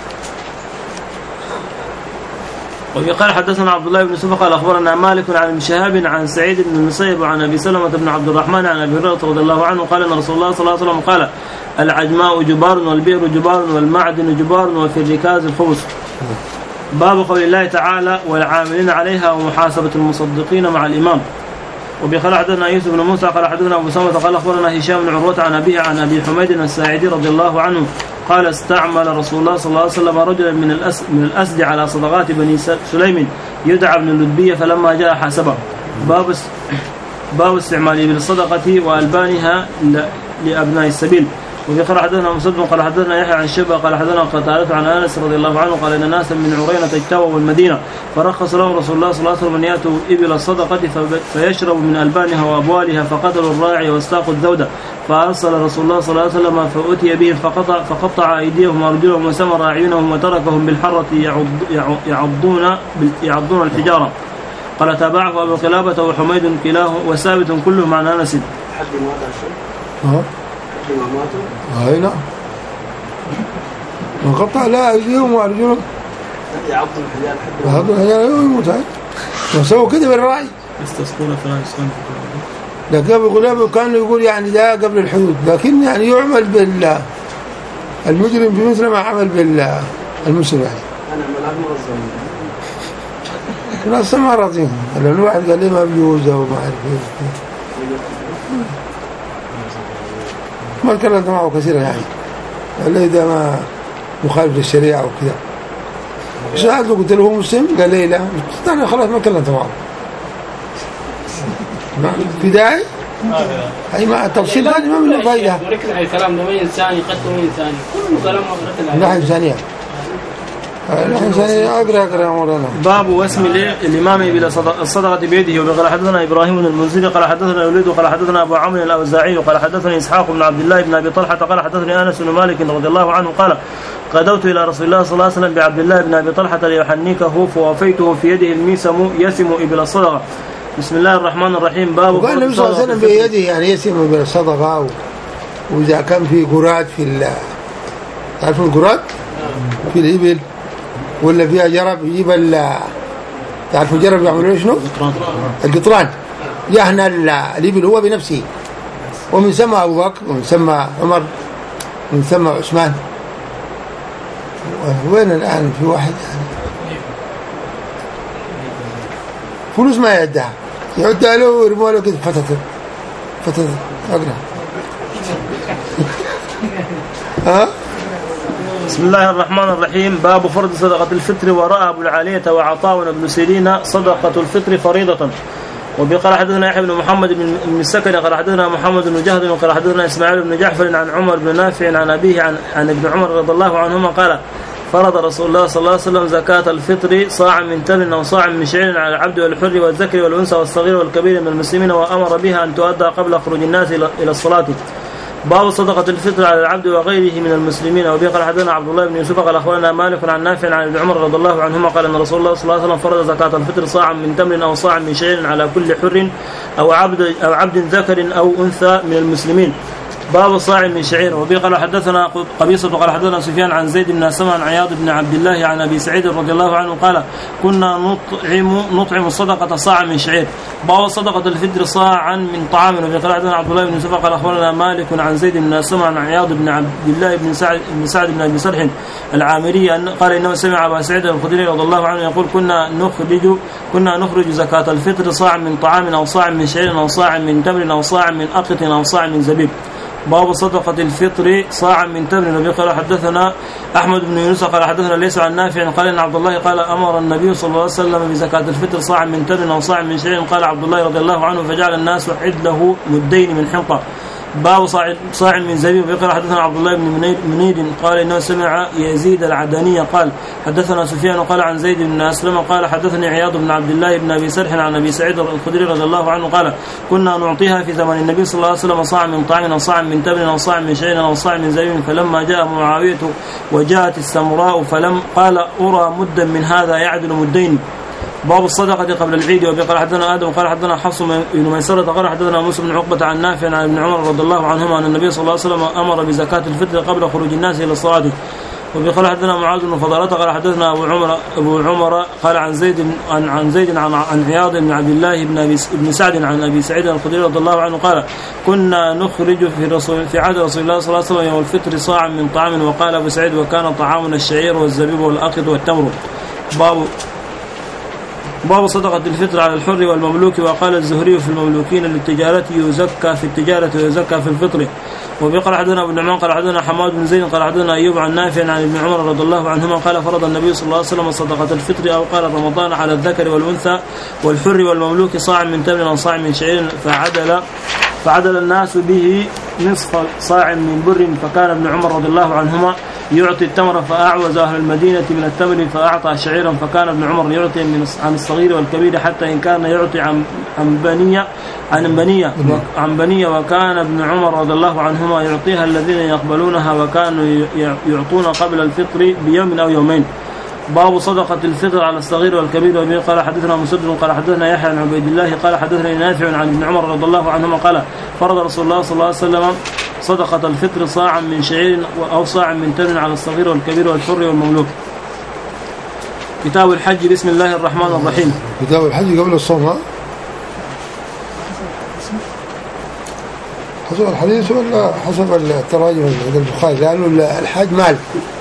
وقال حدثنا عبد الله بن يوسف قال أخبرنا مالك عن ابن شهاب عن سعيد بن المسيب وعن أبي سلمة بن عبد الرحمن عن أبي هريرة رضي الله عنه قال أن رسول الله صلى الله عليه وسلم قال العجماء جبار والبئر جبار والمعدن جبار وفي الركاز الخمس. باب قول الله تعالى والعاملين عليها ومحاسبة المصدقين مع الإمام. وبقال حدثنا يوسف بن موسى قال حدثنا أبو سلمة قال أخبرنا هشام بن عروة عن أبيه عن أبي حميد الساعدي رضي الله عنه قال استعمل رسول الله صلى الله عليه وسلم رجلا من الأس من الأسد على صدقات بني سليم يدعى ابن اللدبية فلما جاء حاسبه. باب باب استعماله بالصدقة وألبانها لأبناء السبيل. وفي قال حدثنا مسدد قال حدثنا يحيى عن شبه قال حدثنا قتادة عن أنس رضي الله عنه قال إن ناسا من عرينة اجتووا المدينة فرخص لهم رسول الله صلى الله عليه وسلم أن يأتوا إبل الصدقة فيشربوا من ألبانها وأبوالها فقتلوا الراعي واستاقوا الذودة فأرسل رسول الله صلى الله عليه وسلم فأتي بهم فقطع, فقطع أيديهم وأرجلهم وسمر أعينهم وتركهم بالحرة يعض يعضون يعضون الحجارة. قال تابعه أبو قلابة وحميد كلاه وثابت كلهم عن أنس. حد ما هاي نعم من قطع لا أيديهم وأرجلهم يعضوا الحجار حد يعضوا الحجار يموت هاي وسووا كده بالراعي يستسقون فلا يسقون. لكن أبو قلابة كان يقول يعني ده قبل الحدود لكن يعني يعمل بالله المجرم بمثل ما عمل بالله المسلم يعني أنا ملاك مرزم الناس ما راضيهم لأن الواحد قال لي ما بيوزه وما عارف ما تكلمت معه كثيرا يعني قال لي ده ما مخالف للشريعة وكذا سألته قلت له هو مسلم قال لي لا أنا خلاص ما تكلمت معه في داعي أي ما التفصيل هذا ما له فائدة ركز على الكلام ده مين ثاني قدم مين ثاني كل كلام ركز عليه ناحية ثانية أقرأ أقرأ مولانا. باب واسم الإمام بلا الصدقة بيده. وقال حدثنا إبراهيم بن المنذر قال حدثنا يوليد قال حدثنا أبو عمرو الأوزاعي قال حدثني إسحاق بن عبد الله بن أبي طلحة قال حدثني أنس بن مالك رضي الله عنه قال غدوت إلى رسول الله صلى الله عليه وسلم بعبد الله بن أبي طلحة ليحنكه فوفيته في يده الميسم يسم إبل الصدقة. بسم الله الرحمن الرحيم. باب وقال النبي صلى الله عليه وسلم بيده يعني يسم إبل الصدقة وإذا كان في قراد في ال تعرفوا القراد في الإبل ولا فيها جرب يجيب ال تعرفوا الجرب يعملون شنو؟ القطران يهنى الإبل هو بنفسه ومن ثم أبو بكر ومن ثم عمر ومن ثم عثمان. وين الآن في واحد يعني فلوس ما يدها يعدها له ويرموها له كده فتت فتت أقرأ ها. بسم الله الرحمن الرحيم. باب فرض صدقة الفطر. ورأى أبو العالية وعطاء بن سيرين صدقة الفطر فريضة. وبقال حدثنا يحيى بن محمد بن السكن قال حدثنا محمد بن جهد وقال حدثنا إسماعيل بن جعفر عن عمر بن نافع عن أبيه عن, عن ابن عمر رضي الله عنهما قال فرض رسول الله صلى الله عليه وسلم زكاة الفطر صاع من تمر أو صاع من شعير على العبد والحر والذكر والأنثى والصغير والكبير من المسلمين وأمر بها أن تؤدى قبل خروج الناس إلى الصلاة. باب صدقة الفطر على العبد وغيره من المسلمين. وبه قال حدثنا عبد الله بن يوسف قال أخبرنا مالك عن نافع عن ابن عمر رضي الله عنهما قال أن رسول الله صلى الله عليه وسلم فرض زكاة الفطر صاعا من تمر أو صاعا من شعير على كل حر أو عبد أو عبد ذكر أو أنثى من المسلمين. باب صاع من شعير. وبه قال حدثنا قبيصة قال حدثنا سفيان عن زيد بن أسلم عن عياض بن عبد الله عن أبي سعيد رضي الله عنه قال كنا نطعم نطعم الصدقة صاعا من شعير. باب صدقة الفطر صاعا من طعام. وبه قال حدثنا عبد الله بن يوسف قال أخبرنا مالك عن زيد بن أسلم عن عياض بن عبد الله بن سعد بن سعد بن أبي سرح العامري أن قال إنه سمع أبا سعيد الخدري رضي الله عنه يقول كنا نخرج كنا نخرج زكاة الفطر صاعا من طعام أو صاع من شعير أو صاع من تمر أو صاع من أقط أو صاع من زبيب. باب صدقة الفطر صاعا من تمر. وبه قال حدثنا أحمد بن يونس قال حدثنا ليس عن نافع قال إن عبد الله قال أمر النبي صلى الله عليه وسلم بزكاة الفطر صاعا من تمر أو صاع من شعير. قال عبد الله رضي الله عنه فجعل الناس عدله مدين من حنطة. باب صاع من زبيب. وبه قال حدثنا عبد الله بن منيد قال إنه سمع يزيد العدني قال حدثنا سفيان قال عن زيد بن أسلم قال حدثني عياض بن عبد الله بن أبي سرح عن أبي سعيد الخدري رضي الله عنه قال كنا نعطيها في زمن النبي صلى الله عليه وسلم صاع من طعام أو صاع من تمر أو صاع من شعير أو صاع من زبيب. فلما جاء معاوية وجاءت السمراء فلم قال أرى مدا من هذا يعدل مدين. باب الصدقة قبل العيد. وبه قال حدثنا آدم قال حدثنا حفص بن ميسرة قال حدثنا موسى بن عقبة عن نافع عن ابن عمر رضي الله عنهما أن النبي صلى الله عليه وسلم أمر بزكاة الفطر قبل خروج الناس إلى الصلاة. وبه قال حدثنا معاذ بن فضالة قال حدثنا أبو عمر أبو عمر قال عن زيد عن عن زيد عن, عن عياض بن عبد الله بن أبي بن سعد عن أبي سعيد الخدري رضي الله عنه قال كنا نخرج في رسول في عهد رسول الله صلى الله عليه وسلم يوم الفطر صاعا من طعام. وقال أبو سعيد وكان طعامنا الشعير والزبيب والأقط والتمر. باب باب صدقة الفطر على الحر والمملوك. وقال الزهري في المملوكين للتجارة يزكى في التجارة ويزكى في الفطر. وبه قال حدثنا ابن نعمان قال حدثنا حماد بن زيد قال حدثنا أيوب عن نافع عن ابن عمر رضي الله عنهما قال فرض النبي صلى الله عليه وسلم صدقة الفطر أو قال رمضان على الذكر والأنثى والحر والمملوك صاع من تمر أو صاع من شعير فعدل فعدل الناس به نصف صاع من بر. فكان ابن عمر رضي الله عنهما يعطي التمر فأعوز أهل المدينة من التمر فأعطى شعيرا. فكان ابن عمر يعطي من عن الصغير والكبير حتى إن كان يعطي عن عن بنية عن بنية عن بنية. وكان ابن عمر رضي الله عنهما يعطيها الذين يقبلونها وكانوا يعطون قبل الفطر بيوم أو يومين. باب صدقة الفطر على الصغير والكبير. وبه قال حدثنا مسدد قال حدثنا يحيى عن عبيد الله قال حدثنا نافع عن ابن عمر رضي الله عنهما قال فرض رسول الله صلى الله عليه وسلم صدقة الفطر صاعا من شعير أو صاعا من تمر على الصغير والكبير والحر والمملوك. كتاب الحج. بسم الله الرحمن الرحيم. كتاب الحج قبل الصوم حسب الحديث ولا حسب التراجم البخاري؟ لأنه الحج مال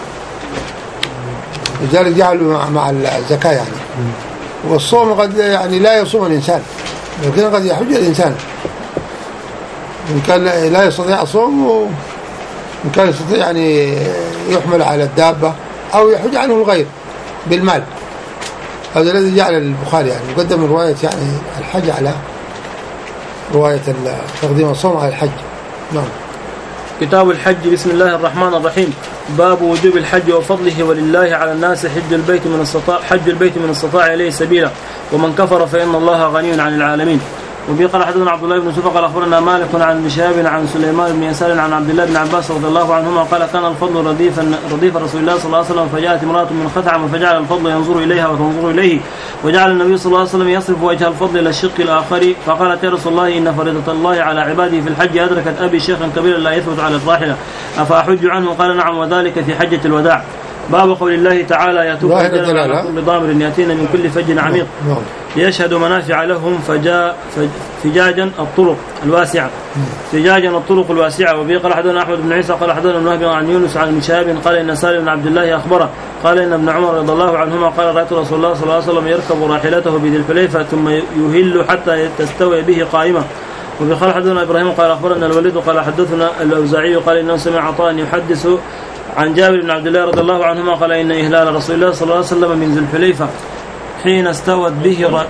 لذلك جعلوا مع الزكاة يعني. والصوم قد يعني لا يصوم الإنسان لكن قد يحج الإنسان إن كان لا يستطيع الصوم وإن كان يستطيع يعني يحمل على الدابة أو يحج عنه الغير بالمال. هذا الذي جعل البخاري يعني يقدم رواية يعني الحج على رواية تقديم الصوم على الحج. نعم. كتاب الحج. بسم الله الرحمن الرحيم. باب وجوب الحج وفضله. ولله على الناس حج البيت من استطاع حج البيت من استطاع إليه سبيلا ومن كفر فإن الله غني عن العالمين. وبه قال حدثنا عبد الله بن يوسف قال أخبرنا مالك عن ابن شهاب عن سليمان بن يسار عن عبد الله بن عباس رضي الله عنهما قال كان الفضل رديف رديف رسول الله صلى الله عليه وسلم فجاءت امرأة من خثعم فجعل الفضل ينظر إليها وتنظر إليه وجعل النبي صلى الله عليه وسلم يصرف وجه الفضل إلى الشق الآخر. فقالت يا رسول الله إن فريضة الله على عباده في الحج أدركت أبي شيخا كبيرا لا يثبت على الراحلة أفأحج عنه؟ قال نعم وذلك في حجة الوداع. باب قول الله تعالى يأتوك على كل ضامر يأتين من كل فج عميق ليشهدوا منافع لهم فجاء فجاجا الطرق الواسعة فجاجا الطرق الواسعة. وبه قال حدثنا أحمد بن عيسى قال حدثنا ابن وهب عن يونس عن ابن شهاب قال إن سالم بن عبد الله أخبره قال إن ابن عمر رضي الله عنهما قال رأيت رسول الله صلى الله عليه وسلم يركب راحلته بذي الحليفة ثم يهل حتى تستوي به قائمة. وبه قال حدثنا إبراهيم قال أخبرنا الوليد قال حدثنا الأوزاعي قال إنه سمع عطاء يحدث عن جابر بن عبد الله رضي الله عنهما قال إن إهلال رسول الله صلى الله عليه وسلم من ذي الحليفة حين استوت به ر...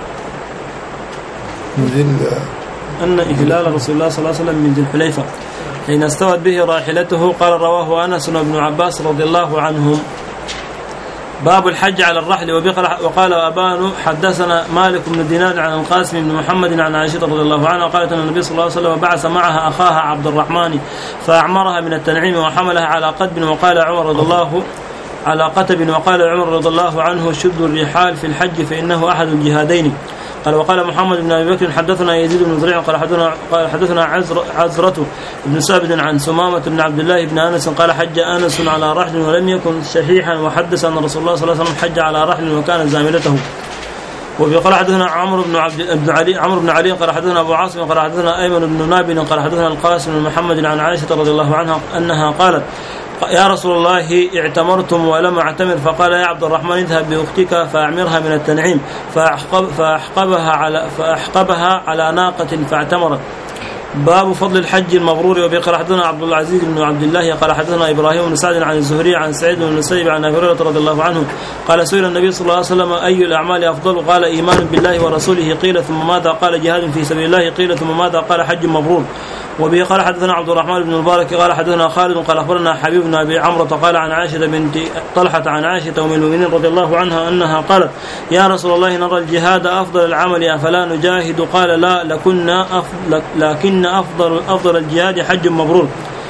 أن إهلال رسول الله صلى الله عليه وسلم من ذي الحليفة حين استوت به راحلته قال رواه أنس بن عباس رضي الله عنهم. باب الحج على الرحل. وقال أبان حدثنا مالك بن دينار عن القاسم بن محمد عن عائشة رضي الله عنها قالت أن النبي صلى الله عليه وسلم بعث معها أخاها عبد الرحمن فأعمرها من التنعيم وحملها على قتب وقال عمر رضي الله على قتب وقال عمر رضي الله عنه شدوا الرحال في الحج فإنه أحد الجهادين. قال وقال محمد بن أبي بكر حدثنا يزيد بن زريع قال حدثنا قال حدثنا عزر عزرة بن ثابت عن سمامة بن عبد الله بن أنس قال حج أنس على رحل ولم يكن شحيحا وحدث أن رسول الله صلى الله عليه وسلم حج على رحل وكانت زاملته. وقال حدثنا عمرو بن عبد بن علي عمرو بن علي قال حدثنا أبو عاصم قال حدثنا أيمن بن نابل قال حدثنا القاسم بن محمد عن عائشة رضي الله عنها أنها قالت يا رسول الله اعتمرتم ولم اعتمر فقال يا عبد الرحمن اذهب بأختك فأعمرها من التنعيم فأحقب فأحقبها على فأحقبها على ناقة فاعتمرت. باب فضل الحج المبرور. وبقال حدثنا عبد العزيز بن عبد الله قال حدثنا إبراهيم بن سعد عن الزهري عن سعيد بن المسيب عن أبي هريرة رضي الله عنه قال سئل النبي صلى الله عليه وسلم أي الأعمال أفضل قال إيمان بالله ورسوله قيل ثم ماذا قال جهاد في سبيل الله قيل ثم ماذا قال حج مبرور. وبه قال حدثنا عبد الرحمن بن المبارك قال حدثنا خالد قال أخبرنا حبيب بن أبي عمرو قال عن عائشة بنت طلحة عن عائشة أم المؤمنين رضي الله عنها أنها قالت يا رسول الله نرى الجهاد أفضل العمل أفلا نجاهد قال لا لكنا أفضل لكن أفضل أفضل الجهاد حج مبرور.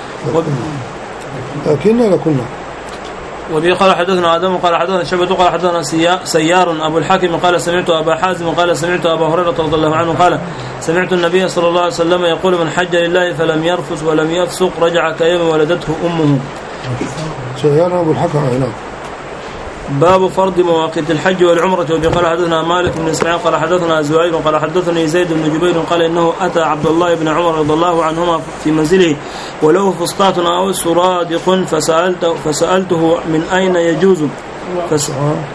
لكن لكنا. وبه قال حدثنا آدم قال حدثنا شعبة قال حدثنا سيار أبو الحاكم قال سمعت أبا حازم قال سمعت أبا هريرة رضي الله عنه قال سمعت النبي صلى الله عليه وسلم يقول من حج لله فلم يرفث ولم يفسق رجع كيوم ولدته أمه. سيار أبو الحكم هنا. باب فرض مواقيت الحج والعمرة. وبه قال حدثنا مالك بن اسماعيل قال حدثنا زهير قال حدثني زيد بن جبير قال إنه أتى عبد الله بن عمر رضي الله عنهما في منزله وله فسطاط أو سرادق فسألته, فسألته من أين يجوز فس...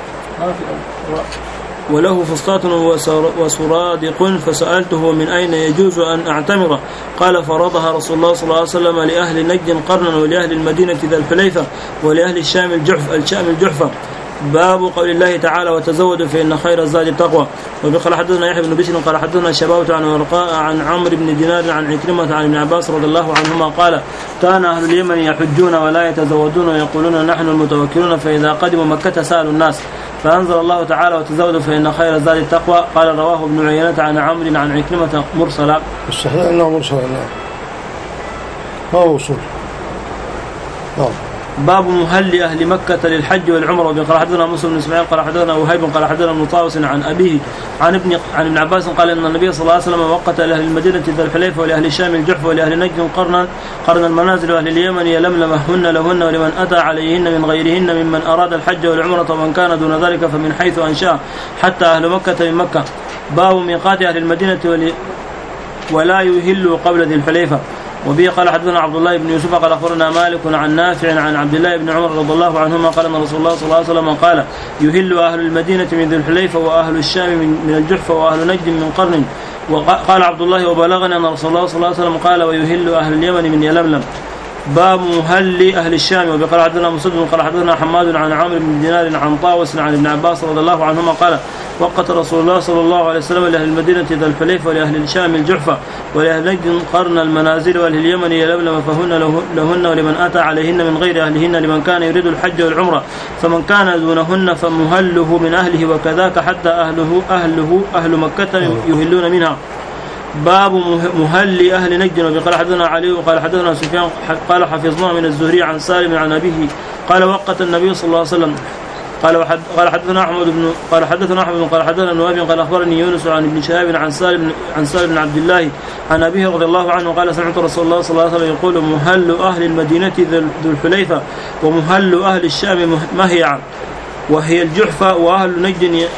وله فسطاط وسرادق فسألته من أين يجوز أن أعتمر قال فرضها رسول الله صلى الله عليه وسلم لأهل نجد قرنا ولأهل المدينة ذا الحليفة ولأهل الشام الجحف الشام الجحفة. باب قول الله تعالى وتزودوا فإن خير الزاد التقوى. وقال حدثنا يحيى بن بشر قال حدثنا شبابة عن ورقاء عن عمرو بن دينار عن عكرمة عن ابن عباس رضي الله عنهما قال كان أهل اليمن يحجون ولا يتزودون ويقولون نحن المتوكلون فإذا قدموا مكة سألوا الناس فأنزل الله تعالى وتزودوا فإن خير الزاد التقوى. قال رواه ابن عيينة عن عمرو عن عكرمة مرسلا. الصحيح أنه مرسل هو وصول. نعم. باب مهل أهل مكة للحج والعمرة. وقال حدثنا موسى بن إسماعيل قال حدثنا وهيب قال حدثنا ابن طاووس عن أبيه عن ابن عن ابن عباس قال إن النبي صلى الله عليه وسلم وقت لأهل المدينة ذا الحليفة ولأهل الشام الجحف ولأهل نجد قرنا قرن المنازل وأهل اليمن يلملمهن لهن ولمن أتى عليهن من غيرهن ممن أراد الحج والعمرة ومن كان دون ذلك فمن حيث أنشأ حتى أهل مكة من مكة. باب ميقات أهل المدينة ولا يهلوا قبل ذي الحليفة. وبه قال حدثنا عبد الله بن يوسف قال أخبرنا مالك عن نافع عن عبد الله بن عمر رضي الله عنهما قال أن رسول الله صلى الله عليه وسلم قال يهل أهل المدينة من ذي الحليفة وأهل الشام من الجحفة وأهل نجد من قرن. وقال عبد الله وبلغنا أن رسول الله صلى الله عليه وسلم قال ويهل أهل اليمن من يلملم. باب مهل أهل الشام. وبقال حدثنا مسدد قال حدثنا حماد عن عمرو بن دينار عن طاووس عن ابن عباس رضي الله عنهما قال وقت رسول الله صلى الله عليه وسلم لأهل المدينة ذا الحليفة ولأهل الشام الجحفة ولأهل نجد قرن المنازل ولأهل اليمن يلملم فهن لهن ولمن أتى عليهن من غير أهلهن لمن كان يريد الحج والعمرة فمن كان دونهن فمهله من أهله وكذاك حتى أهله أهله أهل مكة يهلون منها. باب مهل أهل نجد. وقال حدثنا علي وقال حدثنا سفيان قال حفظنا من الزهري عن سالم عن أبيه قال وقت النبي صلى الله عليه وسلم قال وحد قال حدثنا أحمد بن قال حدثنا أحمد قال حدثنا نواب قال أخبرني يونس عن ابن شهاب عن سالم عن سالم بن عبد الله عن أبيه رضي الله عنه قال سمعت رسول الله صلى الله عليه وسلم يقول مهل أهل المدينة ذو الحليفة ومهل أهل الشام مهيع وهي الجحفة وأهل نجد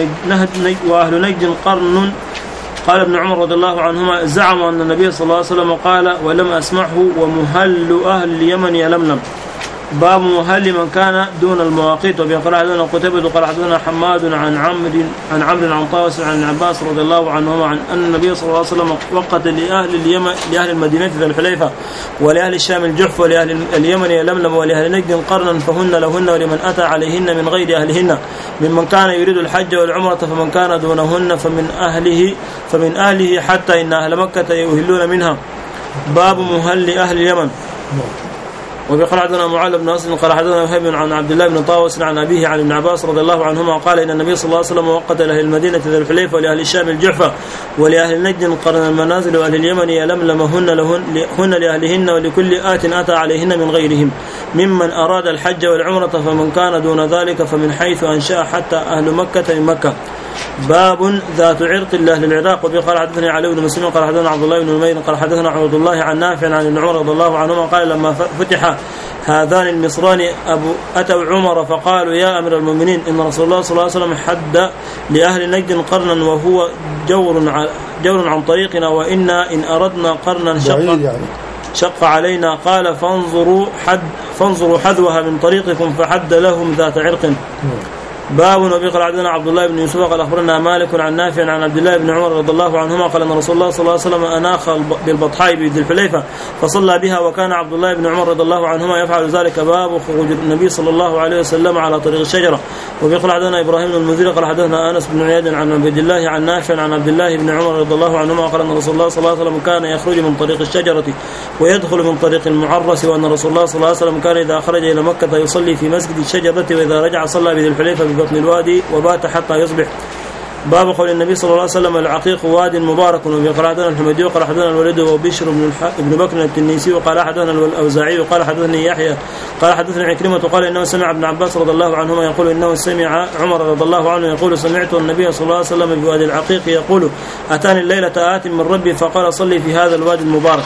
وأهل نجد قرن. قال ابن عمر رضي الله عنهما زعموا أن النبي صلى الله عليه وسلم قال ولم أسمعه ومهل أهل اليمن يلملم. باب مهل من كان دون المواقيت. وبقال حدثنا قتيبة قال حدثنا حماد عن عمرو عن عمرو عن طاووس عن عباس رضي الله عنهما عن أن النبي صلى الله عليه وسلم وقت لأهل اليمن لأهل المدينة ذا الحليفة ولأهل الشام الجحف ولأهل اليمن يلملم ولأهل نجد قرنا فهن لهن ولمن أتى عليهن من غير أهلهن ممن كان يريد الحج والعمرة فمن كان دونهن فمن أهله فمن أهله حتى إن أهل مكة يهلون منها. باب مهل أهل اليمن. وقال حدثنا معاذ بن أسد قال حدثنا وهيب عن عبد الله بن طاووس عن أبيه عن ابن عباس رضي الله عنهما قال إن النبي صلى الله عليه وسلم وقت لأهل المدينة ذي الحليفة ولأهل الشام الجحفة ولأهل نجد قرن المنازل وأهل اليمن يلملمهن لهن, هن لأهلهن ولكل آت أتى عليهن من غيرهم ممن أراد الحج والعمرة فمن كان دون ذلك فمن حيث أنشأ حتى أهل مكة من مكة. باب ذات عرق لأهل العراق. وبه قال حدثني علي بن مسلم قال حدثنا عبد الله بن نمير قال حدثنا عبد الله عن نافع عن ابن عمر رضي الله عنهما قال لما فتح هذان المصران أبو أتوا عمر فقالوا يا أمير المؤمنين إن رسول الله صلى الله عليه وسلم حد لأهل نجد قرنا وهو جور جور عن طريقنا وإنا إن أردنا قرنا شق, شق علينا قال فانظروا حد فانظروا حذوها من طريقكم فحد لهم ذات عرق. باب. وبه قال حدثنا عبد الله بن يوسف قال اخبرنا مالك عن نافع عن عبد الله بن عمر رضي الله عنهما قال ان رسول الله صلى الله عليه وسلم اناخ بالبطحاء بذي الحليفه فصلى بها وكان عبد الله بن عمر رضي الله عنهما يفعل ذلك. باب خروج النبي صلى الله عليه وسلم على طريق الشجره. وبه قال حدثنا ابراهيم بن المنذر قال حدثنا انس بن عياد عن عبد الله عن نافع عن عبد الله بن عمر رضي الله عنهما قال ان رسول الله صلى الله عليه وسلم كان يخرج من طريق الشجره ويدخل من طريق المعرس وان رسول الله صلى الله عليه وسلم كان اذا خرج الى مكه يصلي في مسجد الشجره واذا رجع صلى بذي الحليفه ببطن الوادي وبات حتى يصبح. باب قول النبي صلى الله عليه وسلم العقيق واد مبارك. وقال حدثنا الحميدي وقال حدثنا الوليد وبشر بن, بن بكر التنيسي وقال حدثنا الأوزاعي وقال حدثني يحيى قال حدثني عكرمة قال إنه سمع ابن عباس رضي الله عنهما يقول إنه سمع عمر رضي الله عنه يقول سمعت النبي صلى الله عليه وسلم بوادي العقيق يقول أتاني الليلة آت من ربي فقال صلي في هذا الوادي المبارك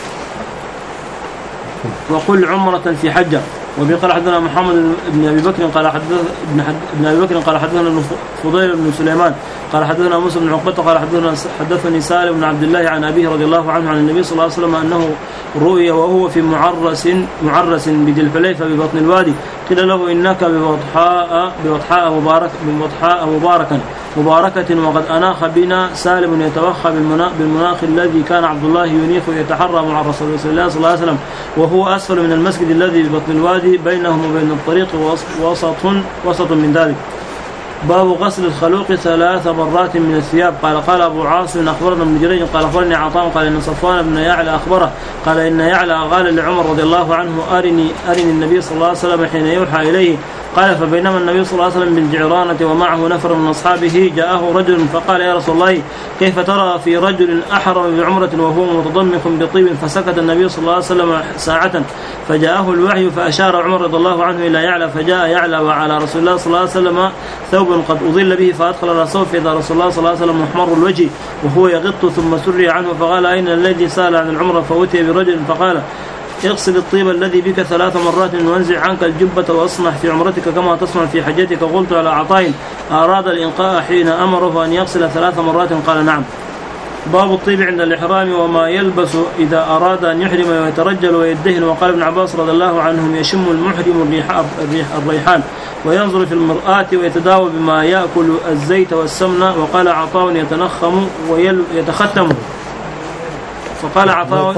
وقل عمرة في حجة. وبه قال حدثنا محمد بن ابي بكر قال حدثنا ابن ابي بكر قال حدثنا فضيل بن سليمان قال حدثنا موسى بن عقبة قال حدثنا حدثني سالم بن عبد الله عن ابيه رضي الله عنه عن النبي صلى الله عليه وسلم انه رؤي وهو في معرس معرس بذي الحليفة ببطن الوادي قيل له انك ببطحاء ببطحاء مبارك ببطحاء مباركا مباركة وقد اناخ بنا سالم يتوخى بالمناخ الذي كان عبد الله ينيخ يتحرى مع رسول الله صلى الله عليه وسلم وهو اسفل من المسجد الذي ببطن الوادي بينهم وبين الطريق وسط وسط من ذلك. باب غسل الخلوق ثلاث مرات من الثياب. قال قال أبو عاصم أخبرنا ابن جريج قال أخبرني عطاء قال إن صفوان بن يعلى أخبره قال إن يعلى قال لعمر رضي الله عنه أرني أرني النبي صلى الله عليه وسلم حين يوحى إليه قال فبينما النبي صلى الله عليه وسلم بالجعرانة ومعه نفر من أصحابه جاءه رجل فقال يا رسول الله كيف ترى في رجل أحرم بعمرة وهو متضمخ بطيب فسكت النبي صلى الله عليه وسلم ساعة فجاءه الوحي فأشار عمر رضي الله عنه إلى يعلى فجاء يعلى وعلى رسول الله صلى الله عليه وسلم ثوب قد أضل به فأدخل رأسه فإذا رسول الله صلى الله عليه وسلم محمر الوجه وهو يغط ثم سري عنه فقال أين الذي سأل عن العمرة فأتي برجل فقال اغسل الطيب الذي بك ثلاث مرات وانزع عنك الجبة واصنع في عمرتك كما تصنع في حجتك. قلت على عطاء أراد الإنقاء حين أمره أن يغسل ثلاث مرات قال نعم. باب الطيب عند الإحرام وما يلبس إذا أراد أن يحرم ويترجل ويدهن. وقال ابن عباس رضي الله عنهم يشم المحرم الريح الريحان وينظر في المرآة ويتداوى بما يأكل الزيت والسمنة. وقال عطاء يتنخم ويتختم. فقال عطاء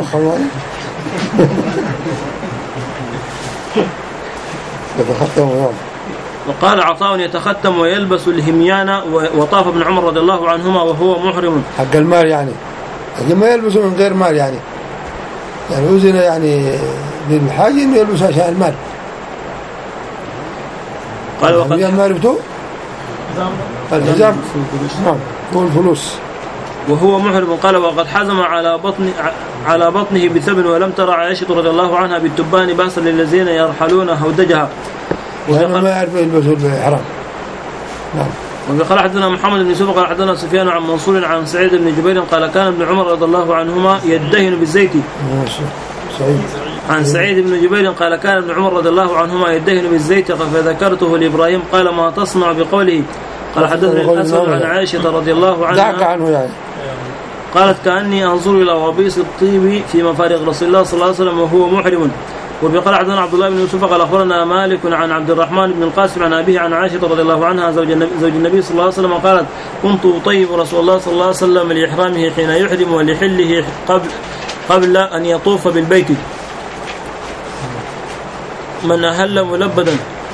وقال عطاء يتختم ويلبس الهميان. وطاف ابن عمر رضي الله عنهما وهو محرم. حق المال يعني ما يلبسه من غير مال يعني يعني وزن يعني للحاج انه يلبس عشان المال. قال وقد ما ربطه الحزام نعم والفلوس وهو محرم. قال وقد حزم على بطن على بطنه بثمن ولم ترى عائشة رضي الله عنها بالتبان بأسا للذين يرحلون هودجها. وقال ما يعرف يلبسوا الحرام. نعم. وقال حدثنا محمد بن يوسف قال حدثنا سفيان عن منصور عن سعيد بن جبير قال كان ابن عمر رضي الله عنهما يدهن بالزيت. سعيد. عن سعيد بن جبير قال كان ابن عمر رضي الله عنهما يدهن بالزيت فذكرته لإبراهيم قال ما تصنع بقوله. قال حدثني الأسود عن عائشة رضي الله عنها دعك عنه يعني. قالت كأني أنظر إلى وبيص الطيب في مفارق رسول الله صلى الله عليه وسلم وهو محرم. وبقال حدثنا عبد الله بن يوسف قال أخبرنا مالك عن عبد الرحمن بن القاسم عن أبيه عن عائشة رضي الله عنها زوج النبي, زوج النبي صلى الله عليه وسلم قالت كنت أطيب رسول الله صلى الله عليه وسلم لإحرامه حين يحرم ولحله قبل قبل أن يطوف بالبيت. من أهل ملبدا.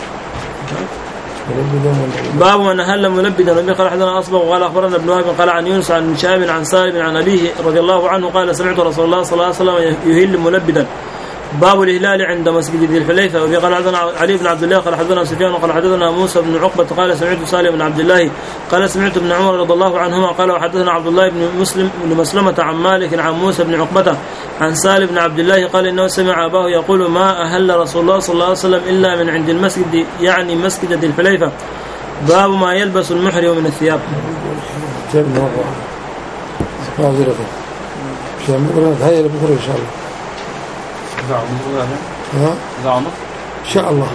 باب من أهل ملبدا. النبي قال حدثنا أصبغ وقال أخبرنا ابن وهب قال عن يونس عن شهاب عن سالم عن أبيه رضي الله عنه قال سمعت رسول الله صلى الله عليه وسلم يهل ملبدا. باب الهلال عند مسجد ذي الحليفة. وفي قال حدثنا علي بن عبد الله قال حدثنا سفيان وقال حدثنا موسى بن عقبة قال سمعت سالم بن عبد الله قال سمعت ابن عمر رضي الله عنهما قال وحدثنا عبد الله بن مسلم بن مسلمة عن مالك عن موسى بن عقبة عن سالم بن عبد الله قال انه سمع اباه يقول ما اهل رسول الله صلى الله عليه وسلم الا من عند المسجد يعني مسجد ذي الحليفة. باب ما يلبس المحرم من الثياب. معذرة عشان بكرة نتهيأ بكرة إن شاء الله. ها؟ إن شاء الله.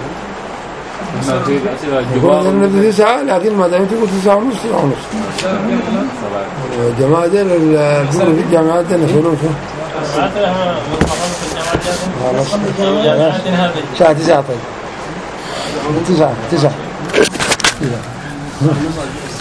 يقول نبدأ تسعة لكن ما دام تقول تسعة ونص تسعة ونص. جماعة دين البكرة في الجامعات دين يفعلون فيه. ساعة تسعة طيب. تسعة تسعة.